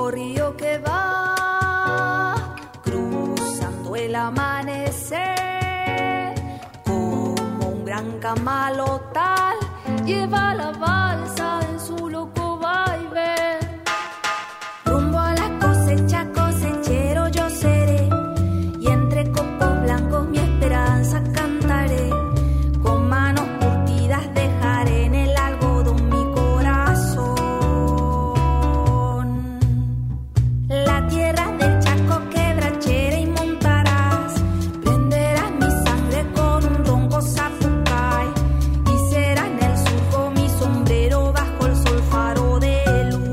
río que va cruzando el amanecer, como un gran camalotal lleva la balsa en su loco vaivén. Rumbo a la cosecha, cosechero yo seré, y entre copos blancos mi esperanza cantaré. Con manos curtidas dejaré en el algodón mi corazón. La tierra del Chaco quebrachera y montarás, prenderás mi sangre con un ronco zapucay, y será en el surco mi sombrero bajo el sol faro de luz.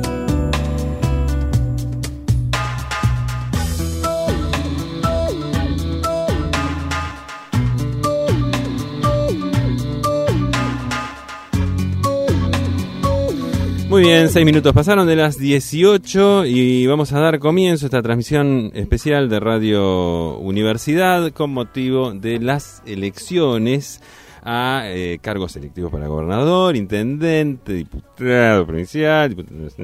Muy bien, 6 minutos pasaron de las 18 y vamos a dar comienzo a esta transmisión especial de Radio Universidad con motivo de las elecciones a cargos electivos para gobernador, intendente, diputado provincial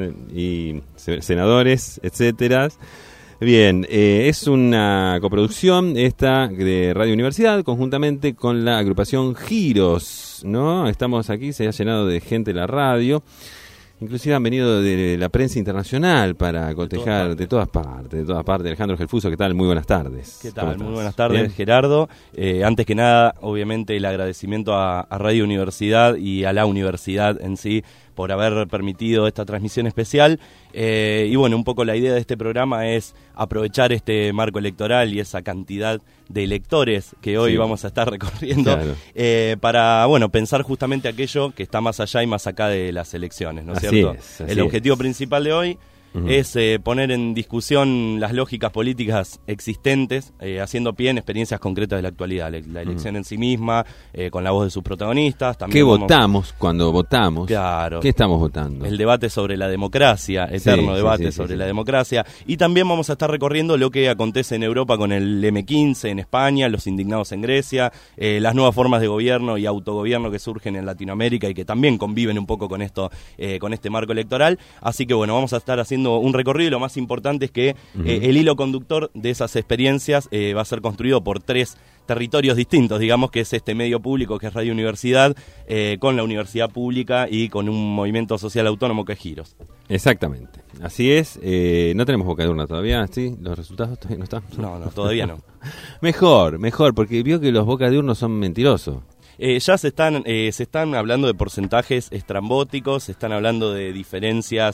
y senadores, etcétera. Bien, es una coproducción esta de Radio Universidad conjuntamente con la agrupación Giros, ¿no? Estamos aquí, se ha llenado de gente la radio. Inclusive han venido de la prensa internacional para cotejar de todas partes. Alejandro Gelfuso, ¿qué tal? Muy buenas tardes. ¿Qué tal? Muy buenas tardes, Gerardo. Antes que nada, obviamente, el agradecimiento a Radio Universidad y a la universidad en sí por haber permitido esta transmisión especial. Y bueno, un poco la idea de este programa es aprovechar este marco electoral y esa cantidad de electores que hoy vamos a estar recorriendo, para, bueno, pensar justamente aquello que está más allá y más acá de las elecciones, ¿no es cierto? El objetivo principal de hoy es poner en discusión las lógicas políticas existentes, haciendo pie en experiencias concretas de la actualidad, la elección en sí misma, con la voz de sus protagonistas. También ¿qué votamos cuando votamos? Claro. ¿Qué estamos votando? El debate sobre la democracia, eterno debate sobre la democracia. Y también vamos a estar recorriendo lo que acontece en Europa con el M15 en España, los indignados en Grecia, las nuevas formas de gobierno y autogobierno que surgen en Latinoamérica y que también conviven un poco con esto, con este marco electoral. Así que bueno, vamos a estar haciendo un recorrido y lo más importante es que el hilo conductor de esas experiencias va a ser construido por 3 territorios distintos, digamos, que es este medio público que es Radio Universidad, con la universidad pública y con un movimiento social autónomo que es Giros. Exactamente, así es. No tenemos boca de urna todavía, ¿sí? ¿Los resultados todavía no están? No, todavía no. Mejor, porque vio que los boca de urna son mentirosos. Ya se están hablando de porcentajes estrambóticos, se están hablando de diferencias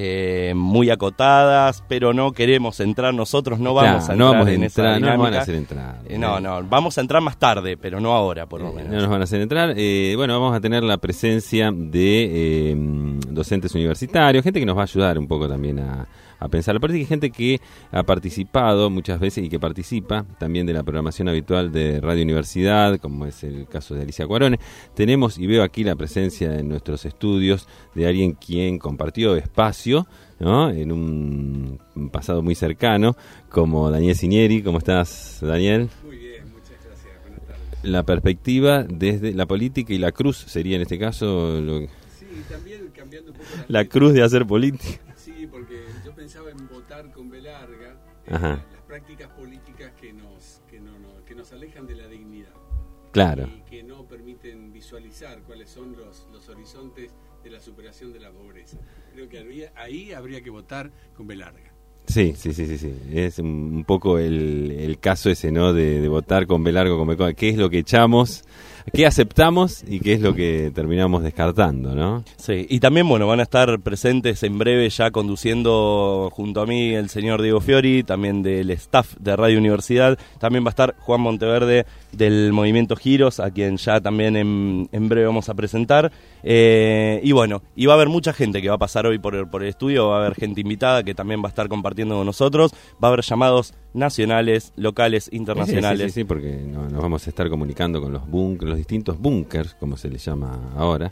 muy acotadas, pero no queremos entrar nosotros, no vamos a entrar en esa dinámica. No nos van a hacer entrar. No, vamos a entrar más tarde, pero no ahora, por lo menos. No nos van a hacer entrar. Bueno, vamos a tener la presencia de docentes universitarios, gente que nos va a ayudar un poco también a pensar. Aparte que gente que ha participado muchas veces y que participa también de la programación habitual de Radio Universidad, como es el caso de Alicia Cuarone. Tenemos, y veo aquí la presencia en nuestros estudios de alguien quien compartió espacio, ¿no?, en un pasado muy cercano, como Daniel Cinieri. ¿Cómo estás, Daniel? Muy bien, muchas gracias. Buenas tardes. La perspectiva desde la política y la cruz sería en este caso Sí, también cambiando un poco la cruz de hacer política. Sí, porque yo pensaba en votar con B larga, Ajá. las prácticas políticas que nos alejan de la dignidad. Claro. Y que no permiten visualizar cuáles son los horizontes de la superación de la pobreza. Creo que ahí habría que votar con B larga. Sí. Es un poco el caso ese, ¿no? De votar con B largo, con B corta. ¿Qué es lo que echamos? ¿Qué aceptamos y qué es lo que terminamos descartando, no? Sí, y también, bueno, van a estar presentes en breve ya conduciendo junto a mí el señor Diego Fiori, también del staff de Radio Universidad. También va a estar Juan Monteverde del Movimiento Giros, a quien ya también en breve vamos a presentar. Y bueno, y va a haber mucha gente que va a pasar hoy por el estudio, va a haber gente invitada que también va a estar compartiendo con nosotros, va a haber llamados nacionales, locales, internacionales. Sí, porque nos vamos a estar comunicando con los distintos búnkers, como se les llama ahora,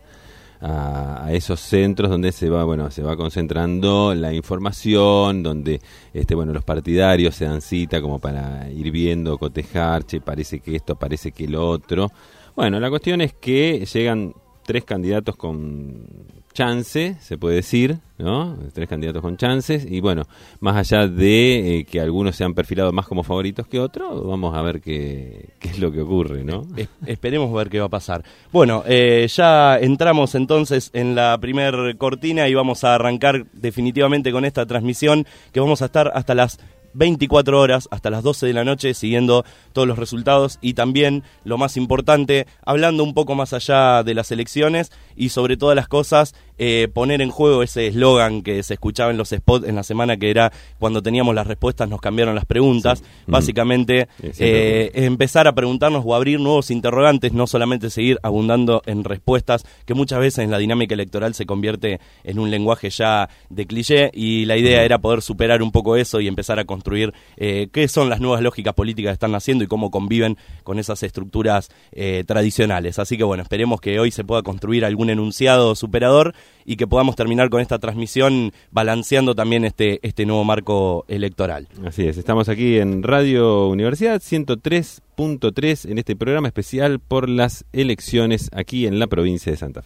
a esos centros donde se va concentrando la información, donde los partidarios se dan cita como para ir viendo, cotejar, parece que esto, parece que lo otro. Bueno, la cuestión es que llegan 3 candidatos con chance, se puede decir, ¿no? 3 candidatos con chances, y bueno, más allá de que algunos se han perfilado más como favoritos que otros, vamos a ver qué es lo que ocurre, ¿no? Esperemos ver qué va a pasar. Bueno, ya entramos entonces en la primer cortina y vamos a arrancar definitivamente con esta transmisión, que vamos a estar hasta las 24 horas, hasta las 12 de la noche, siguiendo todos los resultados y también, lo más importante, hablando un poco más allá de las elecciones y sobre todas las cosas, poner en juego ese eslogan que se escuchaba en los spots en la semana, que era cuando teníamos las respuestas nos cambiaron las preguntas. Sí. Básicamente, empezar a preguntarnos o abrir nuevos interrogantes, no solamente seguir abundando en respuestas, que muchas veces en la dinámica electoral se convierte en un lenguaje ya de cliché, y la idea era poder superar un poco eso y empezar a construir qué son las nuevas lógicas políticas que están naciendo y cómo conviven con esas estructuras tradicionales. Así que bueno, esperemos que hoy se pueda construir algún enunciado superador y que podamos terminar con esta transmisión balanceando también este nuevo marco electoral. Así es, estamos aquí en Radio Universidad 103.3 en este programa especial por las elecciones aquí en la provincia de Santa Fe.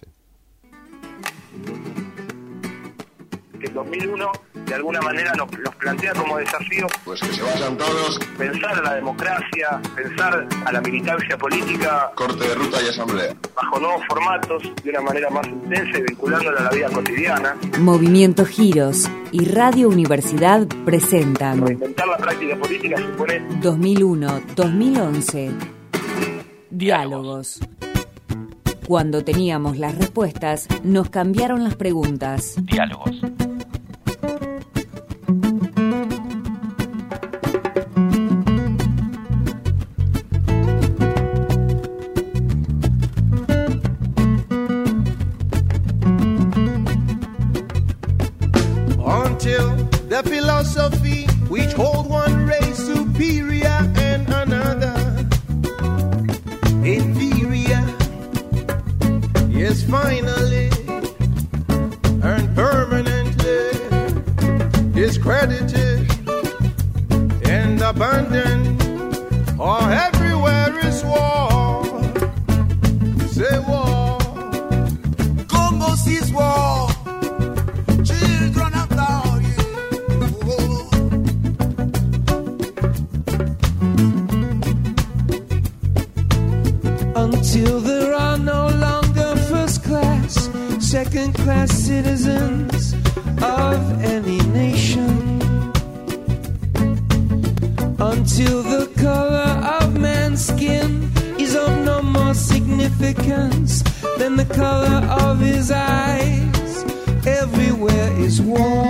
Que 2001 de alguna manera nos plantea como desafío pues que se vayan todos, pensar a la democracia, pensar a la militancia política, corte de ruta y asamblea, bajo nuevos formatos, de una manera más intensa y vinculándola a la vida cotidiana. Movimiento Giros y Radio Universidad presentan Reinventar la práctica política supone 2001-2011 Diálogos. Cuando teníamos las respuestas, nos cambiaron las preguntas. Diálogos. Until the philosophy which hold one race superior and another inferior is finally and permanently discredited and abandoned, or everywhere is war. Say war, Congo sees war. Until there are no longer first class, second class citizens of any nation. Until the color of man's skin is of no more significance than the color of his eyes. Everywhere is war.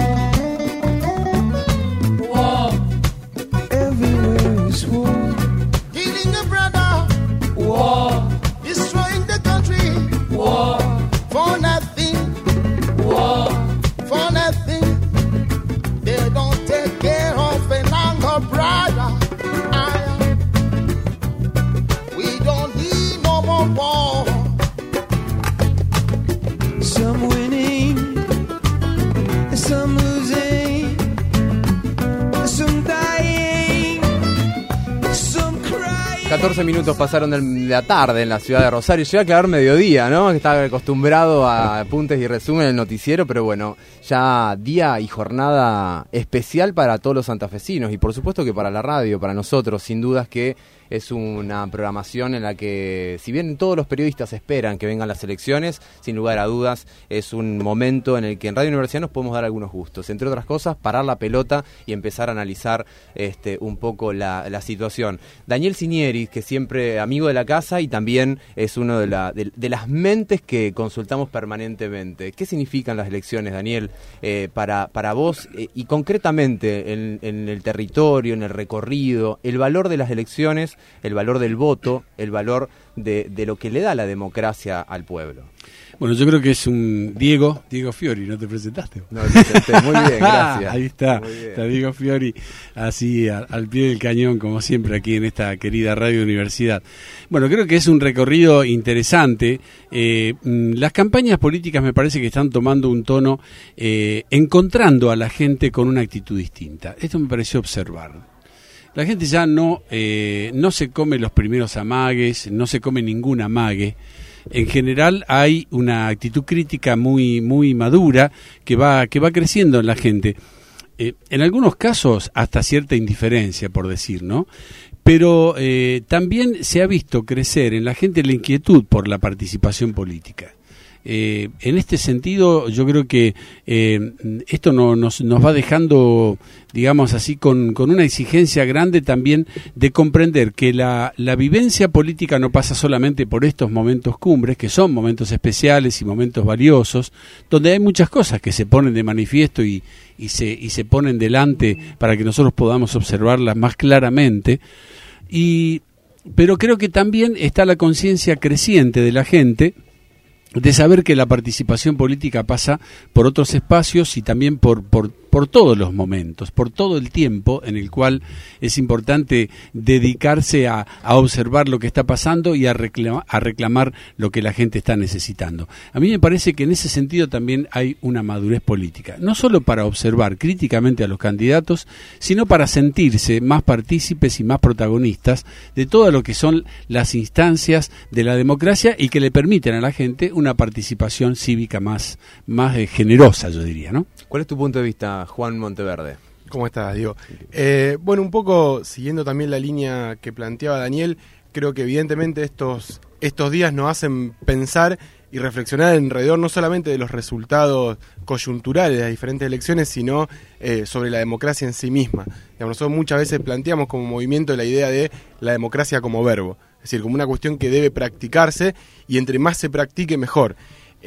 War. Everywhere is war. Killing a brother. War. Destroying the country. War. For nothing. War. For nothing. They don't take care of an younger brother. We don't need no more war. Some winning, some losing, some dying, some crying. 14 minutos pasaron de la tarde en la ciudad de Rosario. Llega a clavar mediodía, ¿no? Que estaba acostumbrado a apuntes y resumen en el noticiero, pero bueno, ya día y jornada especial para todos los santafesinos y por supuesto que para la radio, para nosotros, sin dudas que es una programación en la que, si bien todos los periodistas esperan que vengan las elecciones, sin lugar a dudas es un momento en el que en Radio Universidad nos podemos dar algunos gustos, entre otras cosas, parar la pelota y empezar a analizar un poco la situación. Daniel Cinieri, que siempre amigo de la casa y también es uno de las mentes que consultamos permanentemente. ¿Qué significan las elecciones, Daniel, para vos y concretamente en el territorio, en el recorrido, el valor de las elecciones, el valor del voto, el valor de lo que le da la democracia al pueblo? Bueno, yo creo que es un Diego Fiori, ¿no te presentaste? No, te presenté. Muy bien, gracias. Ahí está Diego Fiori, así al pie del cañón, como siempre, aquí en esta querida Radio Universidad. Bueno, creo que es un recorrido interesante. Las campañas políticas me parece que están tomando un tono, encontrando a la gente con una actitud distinta. Esto me pareció observar. La gente ya no se come los primeros amagues, no se come ningún amague. en general hay una actitud crítica muy madura que va creciendo en la gente. En algunos casos hasta cierta indiferencia, por decir, ¿no? Pero también se ha visto crecer en la gente la inquietud por la participación política. En este sentido, yo creo que esto nos va dejando, digamos así, con una exigencia grande también de comprender que la vivencia política no pasa solamente por estos momentos cumbres, que son momentos especiales y momentos valiosos, donde hay muchas cosas que se ponen de manifiesto y se ponen delante para que nosotros podamos observarlas más claramente. Pero creo que también está la conciencia creciente de la gente de saber que la participación política pasa por otros espacios y también por todos los momentos, por todo el tiempo en el cual es importante dedicarse a observar lo que está pasando y a reclamar lo que la gente está necesitando. A mí me parece que en ese sentido también hay una madurez política, no solo para observar críticamente a los candidatos, sino para sentirse más partícipes y más protagonistas de todo lo que son las instancias de la democracia y que le permiten a la gente una participación cívica más generosa, yo diría, ¿no? ¿Cuál es tu punto de vista, Juan Monteverde? ¿Cómo estás, Diego? Bueno, un poco siguiendo también la línea que planteaba Daniel, creo que evidentemente estos días nos hacen pensar y reflexionar alrededor no solamente de los resultados coyunturales de las diferentes elecciones, sino sobre la democracia en sí misma. Digamos, nosotros muchas veces planteamos como movimiento la idea de la democracia como verbo, es decir, como una cuestión que debe practicarse y entre más se practique mejor.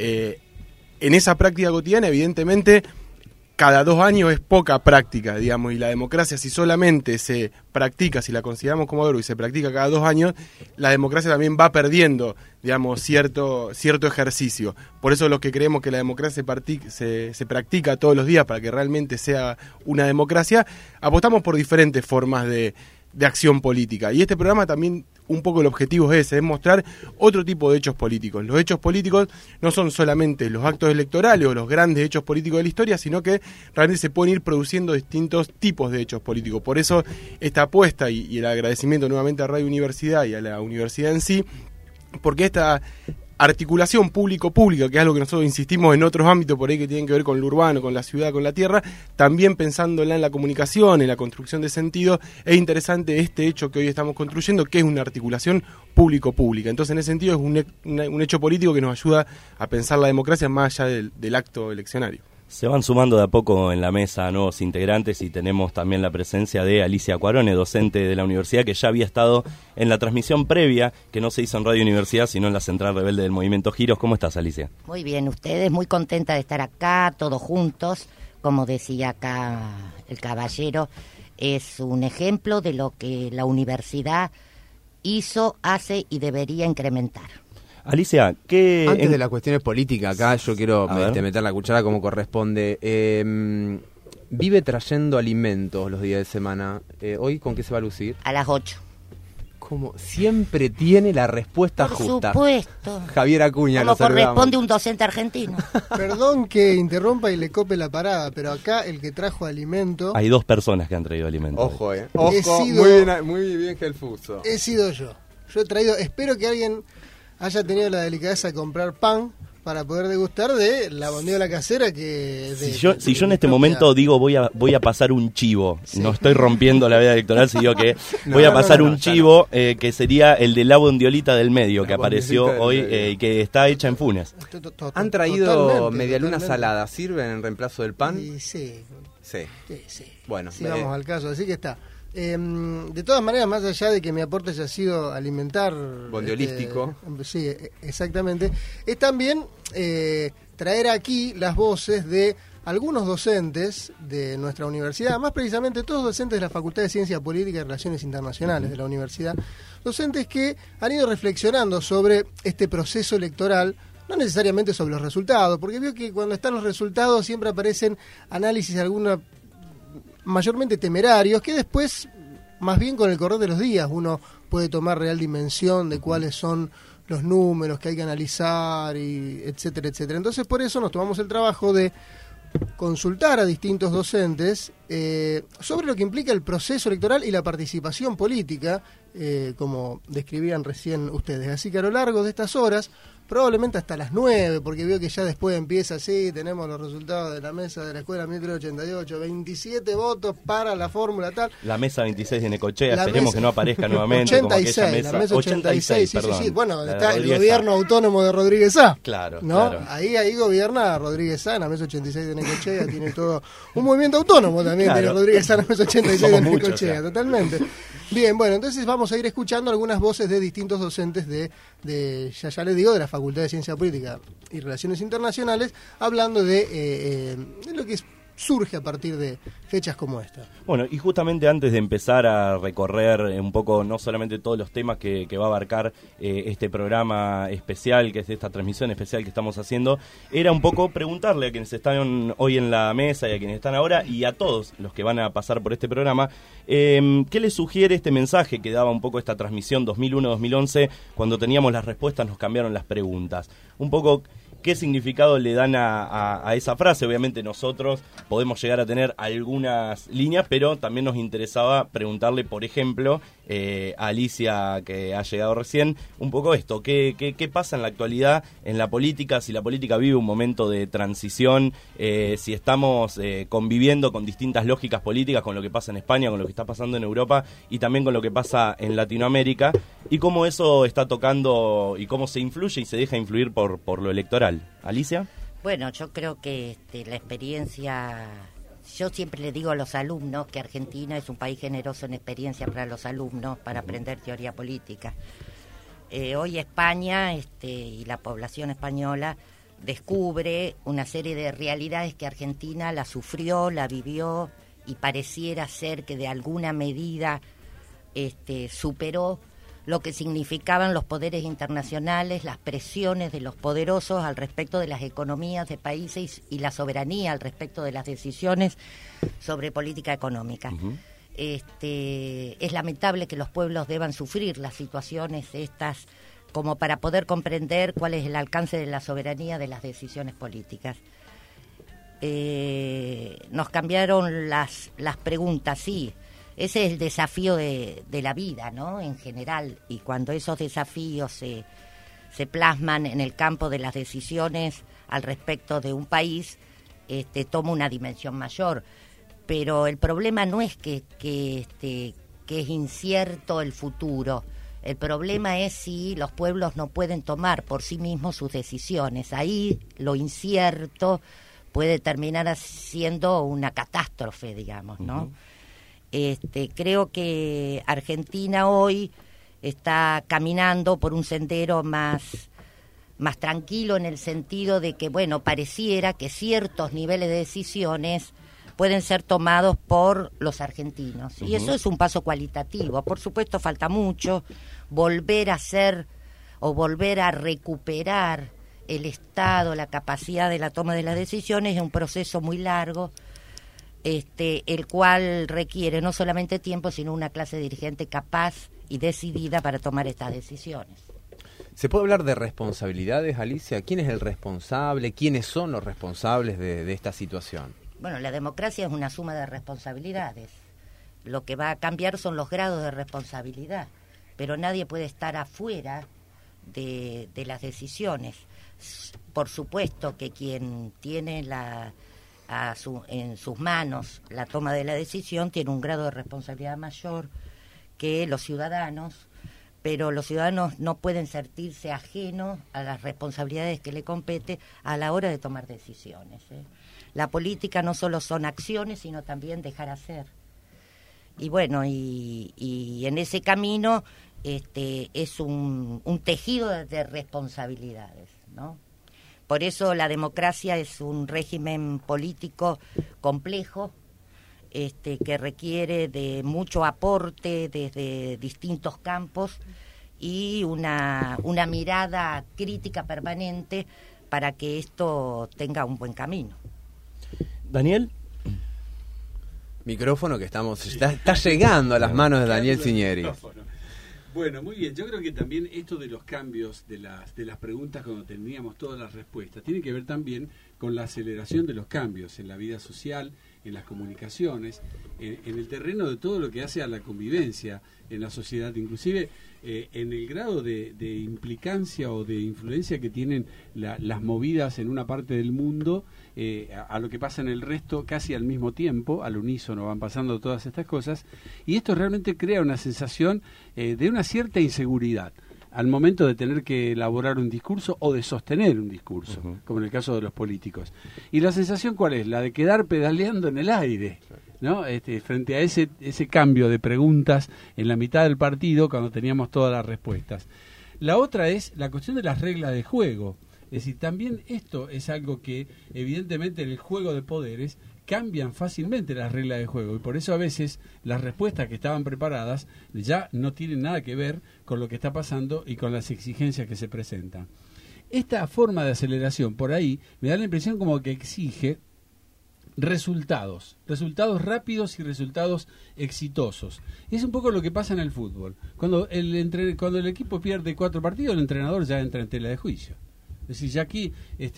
En esa práctica cotidiana, evidentemente, cada 2 años es poca práctica, digamos, y la democracia, si solamente se practica, si la consideramos como verbo y se practica cada 2 años, la democracia también va perdiendo, digamos, cierto ejercicio. Por eso los que creemos que la democracia se practica todos los días para que realmente sea una democracia, apostamos por diferentes formas de acción política. Y este programa también, un poco el objetivo es ese, es mostrar otro tipo de hechos políticos. Los hechos políticos no son solamente los actos electorales o los grandes hechos políticos de la historia, sino que realmente se pueden ir produciendo distintos tipos de hechos políticos. Por eso esta apuesta y el agradecimiento nuevamente a Radio Universidad y a la universidad en sí, porque esta articulación público-pública, que es algo que nosotros insistimos en otros ámbitos por ahí que tienen que ver con lo urbano, con la ciudad, con la tierra, también pensándola en la comunicación, en la construcción de sentido, es interesante este hecho que hoy estamos construyendo, que es una articulación público-pública. Entonces, en ese sentido, es un hecho político que nos ayuda a pensar la democracia más allá del acto eleccionario. Se van sumando de a poco en la mesa nuevos integrantes y tenemos también la presencia de Alicia Cuarone, docente de la universidad, que ya había estado en la transmisión previa, que no se hizo en Radio Universidad, sino en la Central Rebelde del Movimiento Giros. ¿Cómo estás, Alicia? Muy bien, ustedes, muy contenta de estar acá, todos juntos. Como decía acá el caballero, es un ejemplo de lo que la universidad hizo, hace y debería incrementar. Alicia, ¿qué...? Antes de las cuestiones políticas, acá yo quiero meter la cuchara como corresponde. Vive trayendo alimentos los días de semana. ¿Hoy con qué se va a lucir? A las 8. Como siempre tiene la respuesta justa. Por supuesto. Javier Acuña, lo saludamos. Como corresponde un docente argentino. Perdón que interrumpa y le cope la parada, pero acá el que trajo alimento... Hay 2 personas que han traído alimento. Ojo, Ojo, muy bien Gelfuso. He sido yo. Yo he traído... Espero que alguien haya tenido la delicadeza de comprar pan para poder degustar de la bondiola casera que... Si yo en este momento digo voy a pasar un chivo, sí. No estoy rompiendo la veda electoral, si digo que voy a pasar un chivo, que sería el de la bondiolita del medio, que apareció hoy y que está hecha en Funes. Han traído medialunas saladas, ¿sirven en reemplazo del pan? Sí. Bueno, sí, vamos al caso, así que está. De todas maneras, más allá de que mi aporte haya sido alimentar bondiolístico, sí, exactamente, es también traer aquí las voces de algunos docentes de nuestra universidad, más precisamente todos docentes de la Facultad de Ciencia Política y Relaciones Internacionales de la universidad, docentes que han ido reflexionando sobre este proceso electoral, no necesariamente sobre los resultados, porque veo que cuando están los resultados siempre aparecen análisis mayormente temerarios, que después, más bien con el correr de los días, uno puede tomar real dimensión de cuáles son los números que hay que analizar, y etcétera, etcétera. Entonces, por eso nos tomamos el trabajo de consultar a distintos docentes sobre lo que implica el proceso electoral y la participación política, como describían recién ustedes. Así que a lo largo de estas horas probablemente hasta las 9, porque veo que ya después empieza así, tenemos los resultados de la mesa de la escuela 1388, 27 votos para la fórmula tal. La mesa 26 de Necochea, esperemos que no aparezca nuevamente 86, como aquella mesa. La mesa 86, perdón, sí. Bueno, la está el Rodríguez gobierno autónomo de Rodríguez A. Claro, ¿no? claro. Ahí gobierna Rodríguez A, en la mesa 86 de Necochea, tiene todo un movimiento autónomo también, claro. tiene Rodríguez A en la mesa 86 Somos de muchos, Necochea, ya. Totalmente. Bien, bueno, entonces vamos a ir escuchando algunas voces de distintos docentes de ya les digo, de la Facultad de Ciencia Política y Relaciones Internacionales, hablando de lo que surge a partir de fechas como esta. Bueno, y justamente antes de empezar a recorrer un poco, no solamente todos los temas que va a abarcar este programa especial, que es esta transmisión especial que estamos haciendo, era un poco preguntarle a quienes están hoy en la mesa y a quienes están ahora y a todos los que van a pasar por este programa, ¿qué les sugiere este mensaje que daba un poco esta transmisión 2001-2011? Cuando teníamos las respuestas nos cambiaron las preguntas. Un poco... ¿Qué significado le dan a esa frase? Obviamente nosotros podemos llegar a tener algunas líneas, pero también nos interesaba preguntarle, por ejemplo, a Alicia, que ha llegado recién, un poco esto. ¿Qué pasa en la actualidad en la política? Si la política vive un momento de transición, si estamos conviviendo con distintas lógicas políticas, con lo que pasa en España, con lo que está pasando en Europa y también con lo que pasa en Latinoamérica, y cómo eso está tocando y cómo se influye y se deja influir por lo electoral. ¿Alicia? Bueno, yo creo que la experiencia, yo siempre le digo a los alumnos que Argentina es un país generoso en experiencia para los alumnos, para aprender teoría política. Hoy España y la población española descubre una serie de realidades que Argentina la sufrió, la vivió y pareciera ser que de alguna medida superó lo que significaban los poderes internacionales, las presiones de los poderosos al respecto de las economías de países y la soberanía al respecto de las decisiones sobre política económica. Uh-huh. Es lamentable que los pueblos deban sufrir las situaciones estas como para poder comprender cuál es el alcance de la soberanía de las decisiones políticas. Nos cambiaron las preguntas, sí. Ese es el desafío de la vida, ¿no? En general, y cuando esos desafíos se plasman en el campo de las decisiones al respecto de un país, toma una dimensión mayor. Pero el problema no es que es incierto el futuro. El problema es si los pueblos no pueden tomar por sí mismos sus decisiones. Ahí lo incierto puede terminar siendo una catástrofe, digamos, ¿no? Uh-huh. Creo que Argentina hoy está caminando por un sendero más tranquilo en el sentido de que, bueno, pareciera que ciertos niveles de decisiones pueden ser tomados por los argentinos. Uh-huh. Y eso es un paso cualitativo. Por supuesto, falta mucho. Volver a recuperar el Estado, la capacidad de la toma de las decisiones es un proceso muy largo, el cual requiere no solamente tiempo, sino una clase dirigente capaz y decidida para tomar estas decisiones. ¿Se puede hablar de responsabilidades, Alicia? ¿Quién es el responsable? ¿Quiénes son los responsables de esta situación? Bueno, la democracia es una suma de responsabilidades. Lo que va a cambiar son los grados de responsabilidad, pero nadie puede estar afuera de las decisiones. Por supuesto que quien tiene en sus manos la toma de la decisión tiene un grado de responsabilidad mayor que los ciudadanos, pero los ciudadanos no pueden sentirse ajenos a las responsabilidades que le compete a la hora de tomar decisiones. La política no solo son acciones, sino también dejar hacer. Y bueno, y en ese camino es un tejido de responsabilidades, ¿no? Por eso la democracia es un régimen político complejo, que requiere de mucho aporte desde distintos campos y una mirada crítica permanente para que esto tenga un buen camino. Daniel. Micrófono que está llegando a las manos de Daniel Cinieri. Bueno, muy bien. Yo creo que también esto de los cambios de las preguntas cuando teníamos todas las respuestas tiene que ver también con la aceleración de los cambios en la vida social, en las comunicaciones, en el terreno de todo lo que hace a la convivencia en la sociedad, inclusive en el grado de implicancia o de influencia que tienen las movidas en una parte del mundo a lo que pasa en el resto casi al mismo tiempo, al unísono van pasando todas estas cosas, y esto realmente crea una sensación de una cierta inseguridad al momento de tener que elaborar un discurso o de sostener un discurso, como en el caso de los políticos. ¿Y la sensación cuál es? La de quedar pedaleando en el aire, ¿no? Frente a ese cambio de preguntas en la mitad del partido cuando teníamos todas las respuestas. La otra es la cuestión de las reglas de juego. Es decir, también esto es algo que evidentemente en el juego de poderes cambian fácilmente las reglas de juego, y por eso a veces las respuestas que estaban preparadas ya no tienen nada que ver con lo que está pasando y con las exigencias que se presentan. Esta forma de aceleración por ahí me da la impresión como que exige resultados rápidos y resultados exitosos. Y es un poco lo que pasa en el fútbol. Cuando el equipo pierde 4 partidos, el entrenador ya entra en tela de juicio. Es decir, ya aquí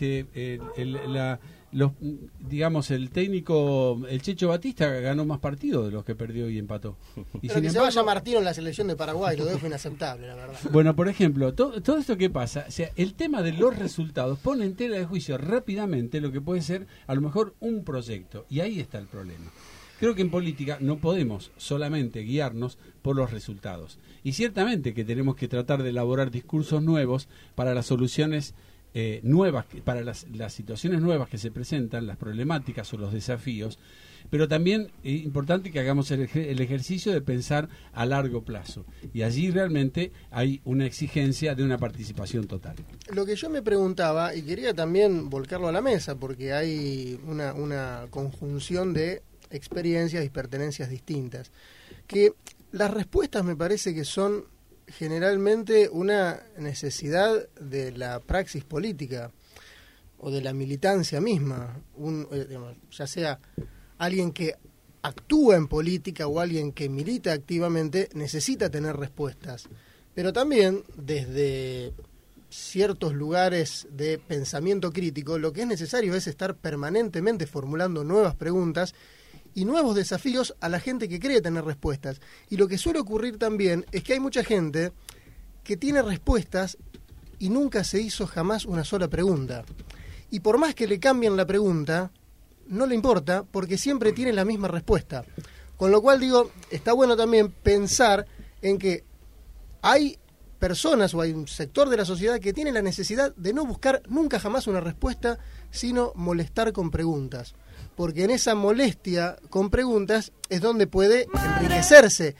el técnico, el Checho Batista ganó más partidos de los que perdió y empató. Y pero que se vaya Martino en la selección de Paraguay, lo dejo inaceptable, la verdad. Bueno, por ejemplo, todo esto que pasa, o sea, el tema de los resultados pone en tela de juicio rápidamente lo que puede ser a lo mejor un proyecto, y ahí está el problema. Creo que en política no podemos solamente guiarnos por los resultados, y ciertamente que tenemos que tratar de elaborar discursos nuevos para las soluciones nuevas, para las situaciones nuevas que se presentan, las problemáticas o los desafíos, pero también es importante que hagamos el ejercicio de pensar a largo plazo, y allí realmente hay una exigencia de una participación total. Lo que yo me preguntaba, y quería también volcarlo a la mesa, porque hay una conjunción de experiencias y pertenencias distintas, que las respuestas me parece que son generalmente una necesidad de la praxis política o de la militancia misma, ya sea alguien que actúa en política o alguien que milita activamente, necesita tener respuestas, pero también desde ciertos lugares de pensamiento crítico lo que es necesario es estar permanentemente formulando nuevas preguntas y nuevos desafíos a la gente que cree tener respuestas. Y lo que suele ocurrir también es que hay mucha gente que tiene respuestas y nunca se hizo jamás una sola pregunta. Y por más que le cambien la pregunta, no le importa porque siempre tiene la misma respuesta. Con lo cual digo, está bueno también pensar en que hay personas o hay un sector de la sociedad que tiene la necesidad de no buscar nunca jamás una respuesta, sino molestar con preguntas. Porque en esa molestia con preguntas es donde puede enriquecerse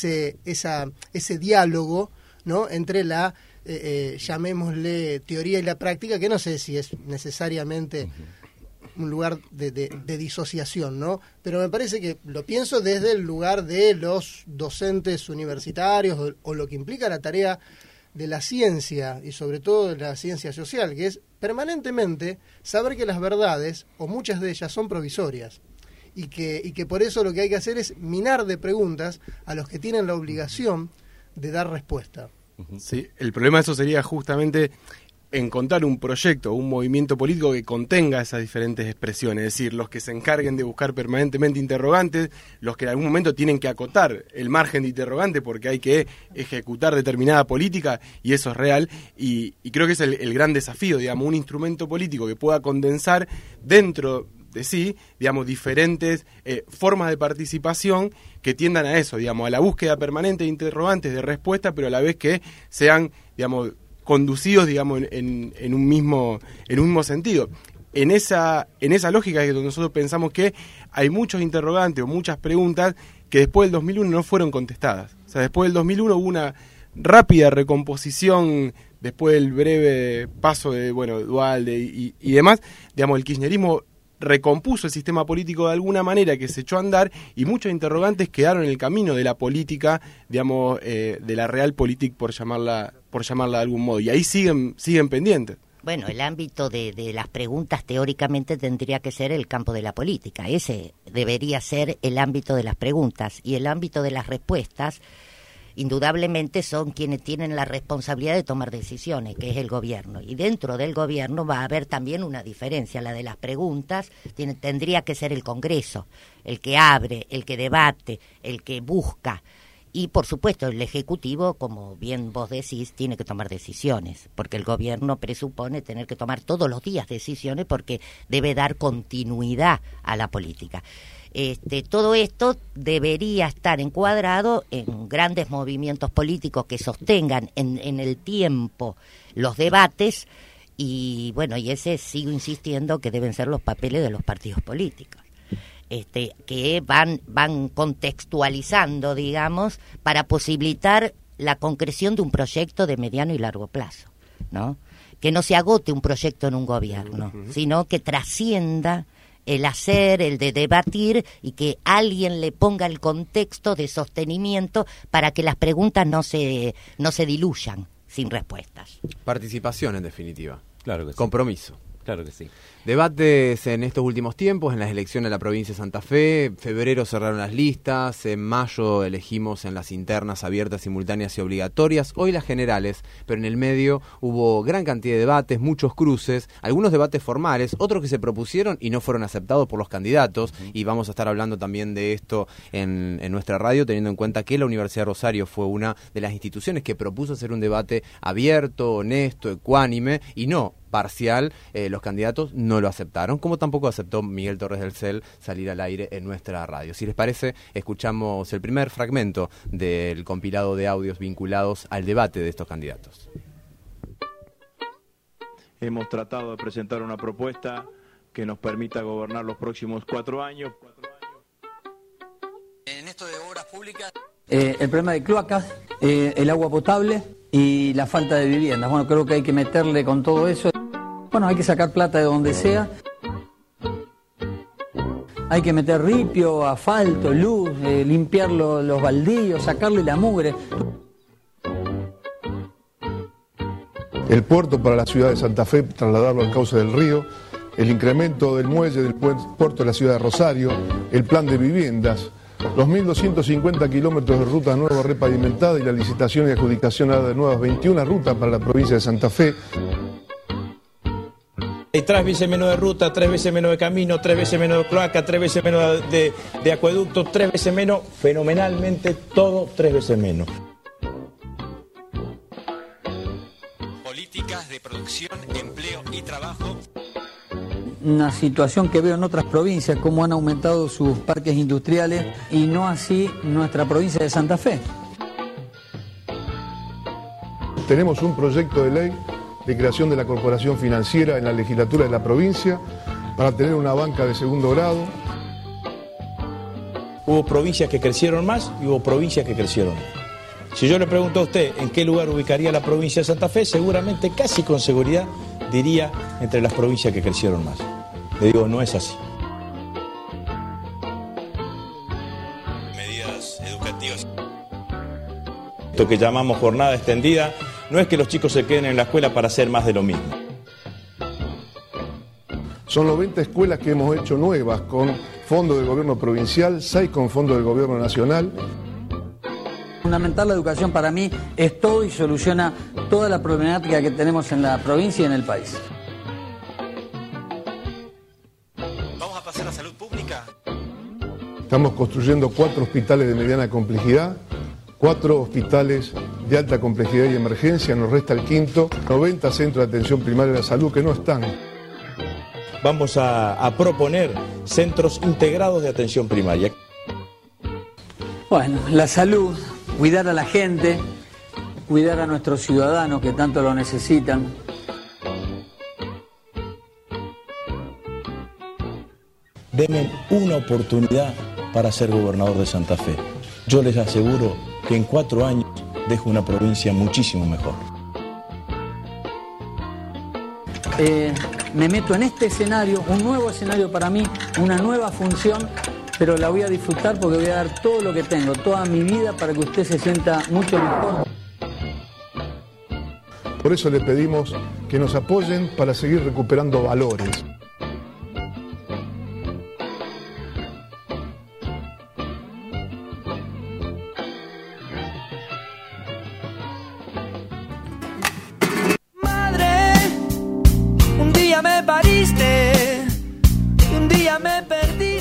ese diálogo, ¿no?, entre la, llamémosle, teoría y la práctica, que no sé si es necesariamente un lugar de disociación, ¿no? Pero me parece que lo pienso desde el lugar de los docentes universitarios o lo que implica la tarea de la ciencia y sobre todo de la ciencia social, que es permanentemente saber que las verdades, o muchas de ellas, son provisorias y que por eso lo que hay que hacer es minar de preguntas a los que tienen la obligación de dar respuesta. Sí, el problema de eso sería justamente encontrar un proyecto, un movimiento político que contenga esas diferentes expresiones, es decir, los que se encarguen de buscar permanentemente interrogantes, los que en algún momento tienen que acotar el margen de interrogante porque hay que ejecutar determinada política, y eso es real, y creo que es el gran desafío, digamos, un instrumento político que pueda condensar dentro de sí, digamos, diferentes formas de participación que tiendan a eso, digamos, a la búsqueda permanente de interrogantes, de respuestas, pero a la vez que sean, digamos, conducidos, digamos, en un mismo sentido. En esa lógica es donde nosotros pensamos que hay muchos interrogantes o muchas preguntas que después del 2001 no fueron contestadas. O sea, después del 2001 hubo una rápida recomposición, después del breve paso de, Duhalde y demás, digamos, el kirchnerismo recompuso el sistema político de alguna manera que se echó a andar, y muchos interrogantes quedaron en el camino de la política, digamos, de la realpolitik, por llamarla de algún modo, y ahí siguen pendientes. Bueno, el ámbito de las preguntas teóricamente tendría que ser el campo de la política, ese debería ser el ámbito de las preguntas, y el ámbito de las respuestas indudablemente son quienes tienen la responsabilidad de tomar decisiones, que es el gobierno. Y dentro del gobierno va a haber también una diferencia. La de las preguntas tendría que ser el Congreso, el que abre, el que debate, el que busca. Y, por supuesto, el Ejecutivo, como bien vos decís, tiene que tomar decisiones, porque el gobierno presupone tener que tomar todos los días decisiones porque debe dar continuidad a la política. Todo esto debería estar encuadrado en grandes movimientos políticos que sostengan en el tiempo los debates y, bueno, y ese sigo insistiendo que deben ser los papeles de los partidos políticos. Que van contextualizando, digamos, para posibilitar la concreción de un proyecto de mediano y largo plazo, ¿no? Que no se agote un proyecto en un gobierno, sino que trascienda el hacer, el de debatir y que alguien le ponga el contexto de sostenimiento para que las preguntas no se diluyan sin respuestas. Participación, en definitiva. Claro que sí. Compromiso. Claro que sí. Debates en estos últimos tiempos, en las elecciones de la provincia de Santa Fe. Febrero cerraron las listas, en mayo elegimos en las internas abiertas, simultáneas y obligatorias, hoy las generales, pero en el medio hubo gran cantidad de debates, muchos cruces, algunos debates formales, otros que se propusieron y no fueron aceptados por los candidatos, y vamos a estar hablando también de esto en nuestra radio, teniendo en cuenta que la Universidad de Rosario fue una de las instituciones que propuso hacer un debate abierto, honesto, ecuánime y no parcial. Los candidatos no lo aceptaron, como tampoco aceptó Miguel Torres del CEL salir al aire en nuestra radio. Si les parece, escuchamos el primer fragmento del compilado de audios vinculados al debate de estos candidatos. Hemos tratado de presentar una propuesta que nos permita gobernar los próximos 4 años. En esto de obras públicas, el problema de cloacas, el agua potable y la falta de viviendas. Bueno, creo que hay que meterle con todo eso. Bueno, hay que sacar plata de donde sea. Hay que meter ripio, asfalto, luz, limpiar los baldíos, sacarle la mugre. El puerto para la ciudad de Santa Fe, trasladarlo al cauce del río, el incremento del muelle del puerto de la ciudad de Rosario, el plan de viviendas, los 1.250 kilómetros de ruta nueva repavimentada y la licitación y adjudicación de nuevas 21 rutas para la provincia de Santa Fe. Hay 3 veces menos de ruta, 3 veces menos de camino, 3 veces menos de cloaca, 3 veces menos de acueducto, 3 veces menos, fenomenalmente todo 3 veces menos. Políticas de producción, empleo y trabajo. Una situación que veo en otras provincias, cómo han aumentado sus parques industriales y no así nuestra provincia de Santa Fe. Tenemos un proyecto de ley de creación de la corporación financiera en la legislatura de la provincia para tener una banca de segundo grado. Hubo provincias que crecieron más y hubo provincias que crecieron menos. Si yo le pregunto a usted en qué lugar ubicaría la provincia de Santa Fe, seguramente, casi con seguridad, diría entre las provincias que crecieron más. Le digo, no es así. Medidas educativas. Esto que llamamos jornada extendida no es que los chicos se queden en la escuela para hacer más de lo mismo. Son 90 escuelas que hemos hecho nuevas con fondo del gobierno provincial, 6 con fondo del gobierno nacional. Fundamental la educación para mí es todo y soluciona toda la problemática que tenemos en la provincia y en el país. ¿Vamos a pasar a salud pública? Estamos construyendo 4 hospitales de mediana complejidad, 4 hospitales de alta complejidad y emergencia, nos resta el 5º, 90 centros de atención primaria de la salud que no están. Vamos a proponer centros integrados de atención primaria. Bueno, la salud, cuidar a la gente, cuidar a nuestros ciudadanos que tanto lo necesitan. Denme una oportunidad para ser gobernador de Santa Fe. Yo les aseguro que en 4 años dejo una provincia muchísimo mejor. Me meto en este escenario, un nuevo escenario para mí, una nueva función, pero la voy a disfrutar porque voy a dar todo lo que tengo, toda mi vida para que usted se sienta mucho mejor. Por eso le pedimos que nos apoyen para seguir recuperando valores.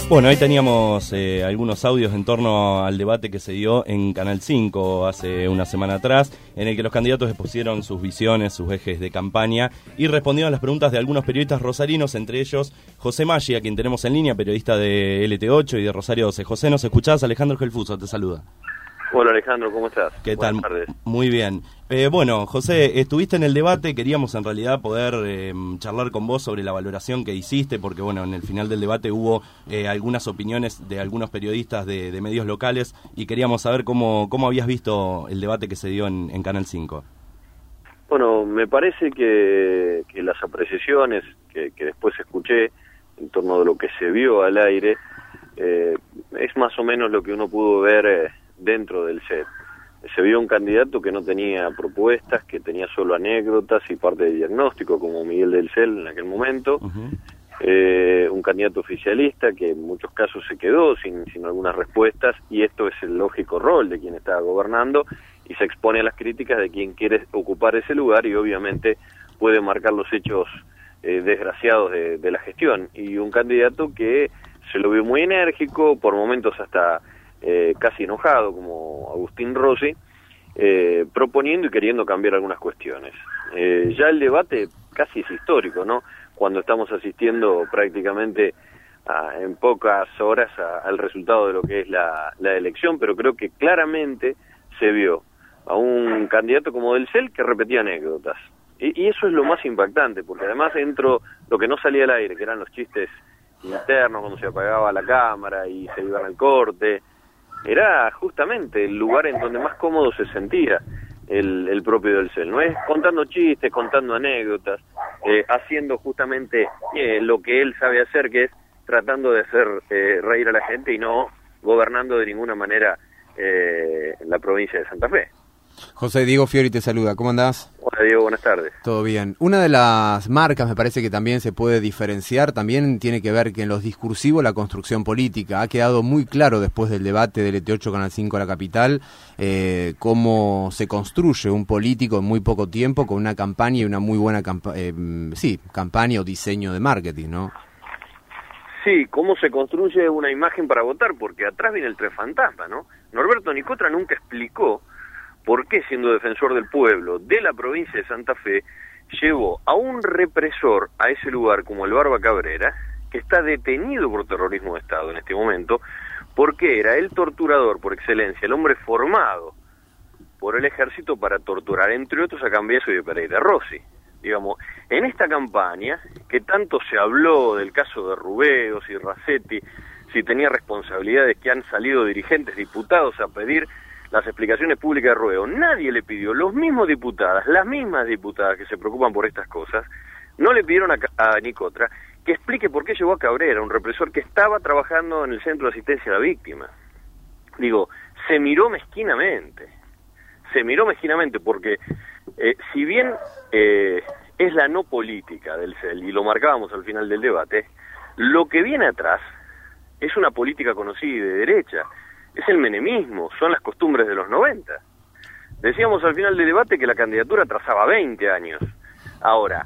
Bueno, ahí teníamos algunos audios en torno al debate que se dio en Canal 5 hace una semana atrás, en el que los candidatos expusieron sus visiones, sus ejes de campaña y respondieron a las preguntas de algunos periodistas rosarinos, entre ellos José Maggi, a quien tenemos en línea, periodista de LT8 y de Rosario 12. José, ¿nos escuchás? Alejandro Gelfuso te saluda. Hola Alejandro, ¿cómo estás? ¿Qué tal? Buenas tardes. Muy bien. Bueno, José, estuviste en el debate, queríamos en realidad poder charlar con vos sobre la valoración que hiciste, porque bueno, en el final del debate hubo algunas opiniones de algunos periodistas de medios locales y queríamos saber cómo habías visto el debate que se dio en Canal 5. Bueno, me parece que las apreciaciones que después escuché en torno de lo que se vio al aire es más o menos lo que uno pudo ver dentro del set. Se vio un candidato que no tenía propuestas, que tenía solo anécdotas y parte de diagnóstico, como Miguel del Cel en aquel momento. Un candidato oficialista que en muchos casos se quedó sin algunas respuestas, y esto es el lógico rol de quien está gobernando, y se expone a las críticas de quien quiere ocupar ese lugar y obviamente puede marcar los hechos desgraciados de la gestión. Y un candidato que se lo vio muy enérgico, por momentos hasta casi enojado, como Agustín Rossi, proponiendo y queriendo cambiar algunas cuestiones. Ya el debate casi es histórico, ¿no? Cuando estamos asistiendo prácticamente en pocas horas al resultado de lo que es la elección, pero creo que claramente se vio a un candidato como Del Cel que repetía anécdotas. Y eso es lo más impactante, porque además dentro lo que no salía al aire, que eran los chistes internos cuando se apagaba la cámara y se iban al corte, era justamente el lugar en donde más cómodo se sentía el propio Del Cel, no es contando chistes, contando anécdotas, haciendo justamente lo que él sabe hacer, que es tratando de hacer reír a la gente y no gobernando de ninguna manera la provincia de Santa Fe. José, Diego Fiori te saluda, ¿cómo andás? Hola Diego, buenas tardes. Todo bien. Una de las marcas me parece que también se puede diferenciar, también tiene que ver que en los discursivos la construcción política. Ha quedado muy claro después del debate del LT8 Canal 5 a la capital cómo se construye un político en muy poco tiempo con una campaña y una muy buena campaña o diseño de marketing, ¿no? Sí, cómo se construye una imagen para votar, porque atrás viene el tren fantasma, ¿no? Norberto Nicotra nunca explicó por qué, siendo defensor del pueblo de la provincia de Santa Fe, llevó a un represor a ese lugar como el Barba Cabrera, que está detenido por terrorismo de Estado en este momento, porque era el torturador por excelencia, el hombre formado por el ejército para torturar, entre otros a Cambiaso y a Pereira Rossi. Digamos, en esta campaña, que tanto se habló del caso de Rubeos y Racetti, si tenía responsabilidades, que han salido dirigentes, diputados a pedir las explicaciones públicas de Rubeos, nadie le pidió, las mismas diputadas que se preocupan por estas cosas, no le pidieron a Nicotra que explique por qué llevó a Cabrera, un represor que estaba trabajando en el Centro de Asistencia a la Víctima. Digo, se miró mezquinamente porque si bien es la no política del CEL, y lo marcábamos al final del debate, lo que viene atrás es una política conocida y de derecha, es el menemismo, son las costumbres de los 90. Decíamos al final del debate que la candidatura trazaba 20 años. Ahora,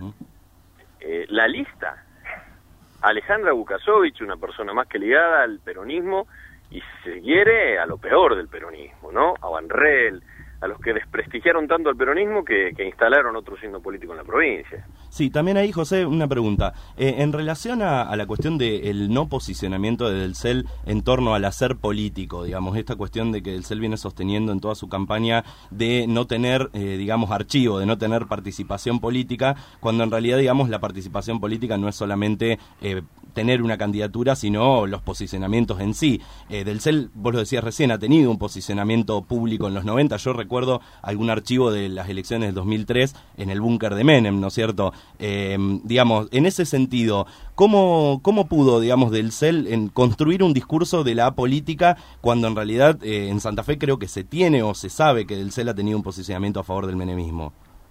la lista, Alejandra Bukasovich, una persona más que ligada al peronismo, y si se quiere, a lo peor del peronismo, ¿no? A Banrel, a los que desprestigiaron tanto al peronismo que instalaron otro signo político en la provincia. Sí, también ahí, José, una pregunta. En relación a la cuestión del no posicionamiento de Del Cel en torno al hacer político, digamos, esta cuestión de que Del Cel viene sosteniendo en toda su campaña de no tener, digamos, archivo, de no tener participación política, cuando en realidad, digamos, la participación política no es solamente tener una candidatura, sino los posicionamientos en sí. Del Cel, vos lo decías recién, ha tenido un posicionamiento público en los 90. Yo recuerdo algún archivo de las elecciones del 2003 en el búnker de Menem, ¿no es cierto? Digamos, en ese sentido, ¿cómo pudo, digamos, Del Cel en construir un discurso de la política cuando en realidad en Santa Fe creo que se tiene o se sabe que Del Cel ha tenido un posicionamiento a favor del menemismo?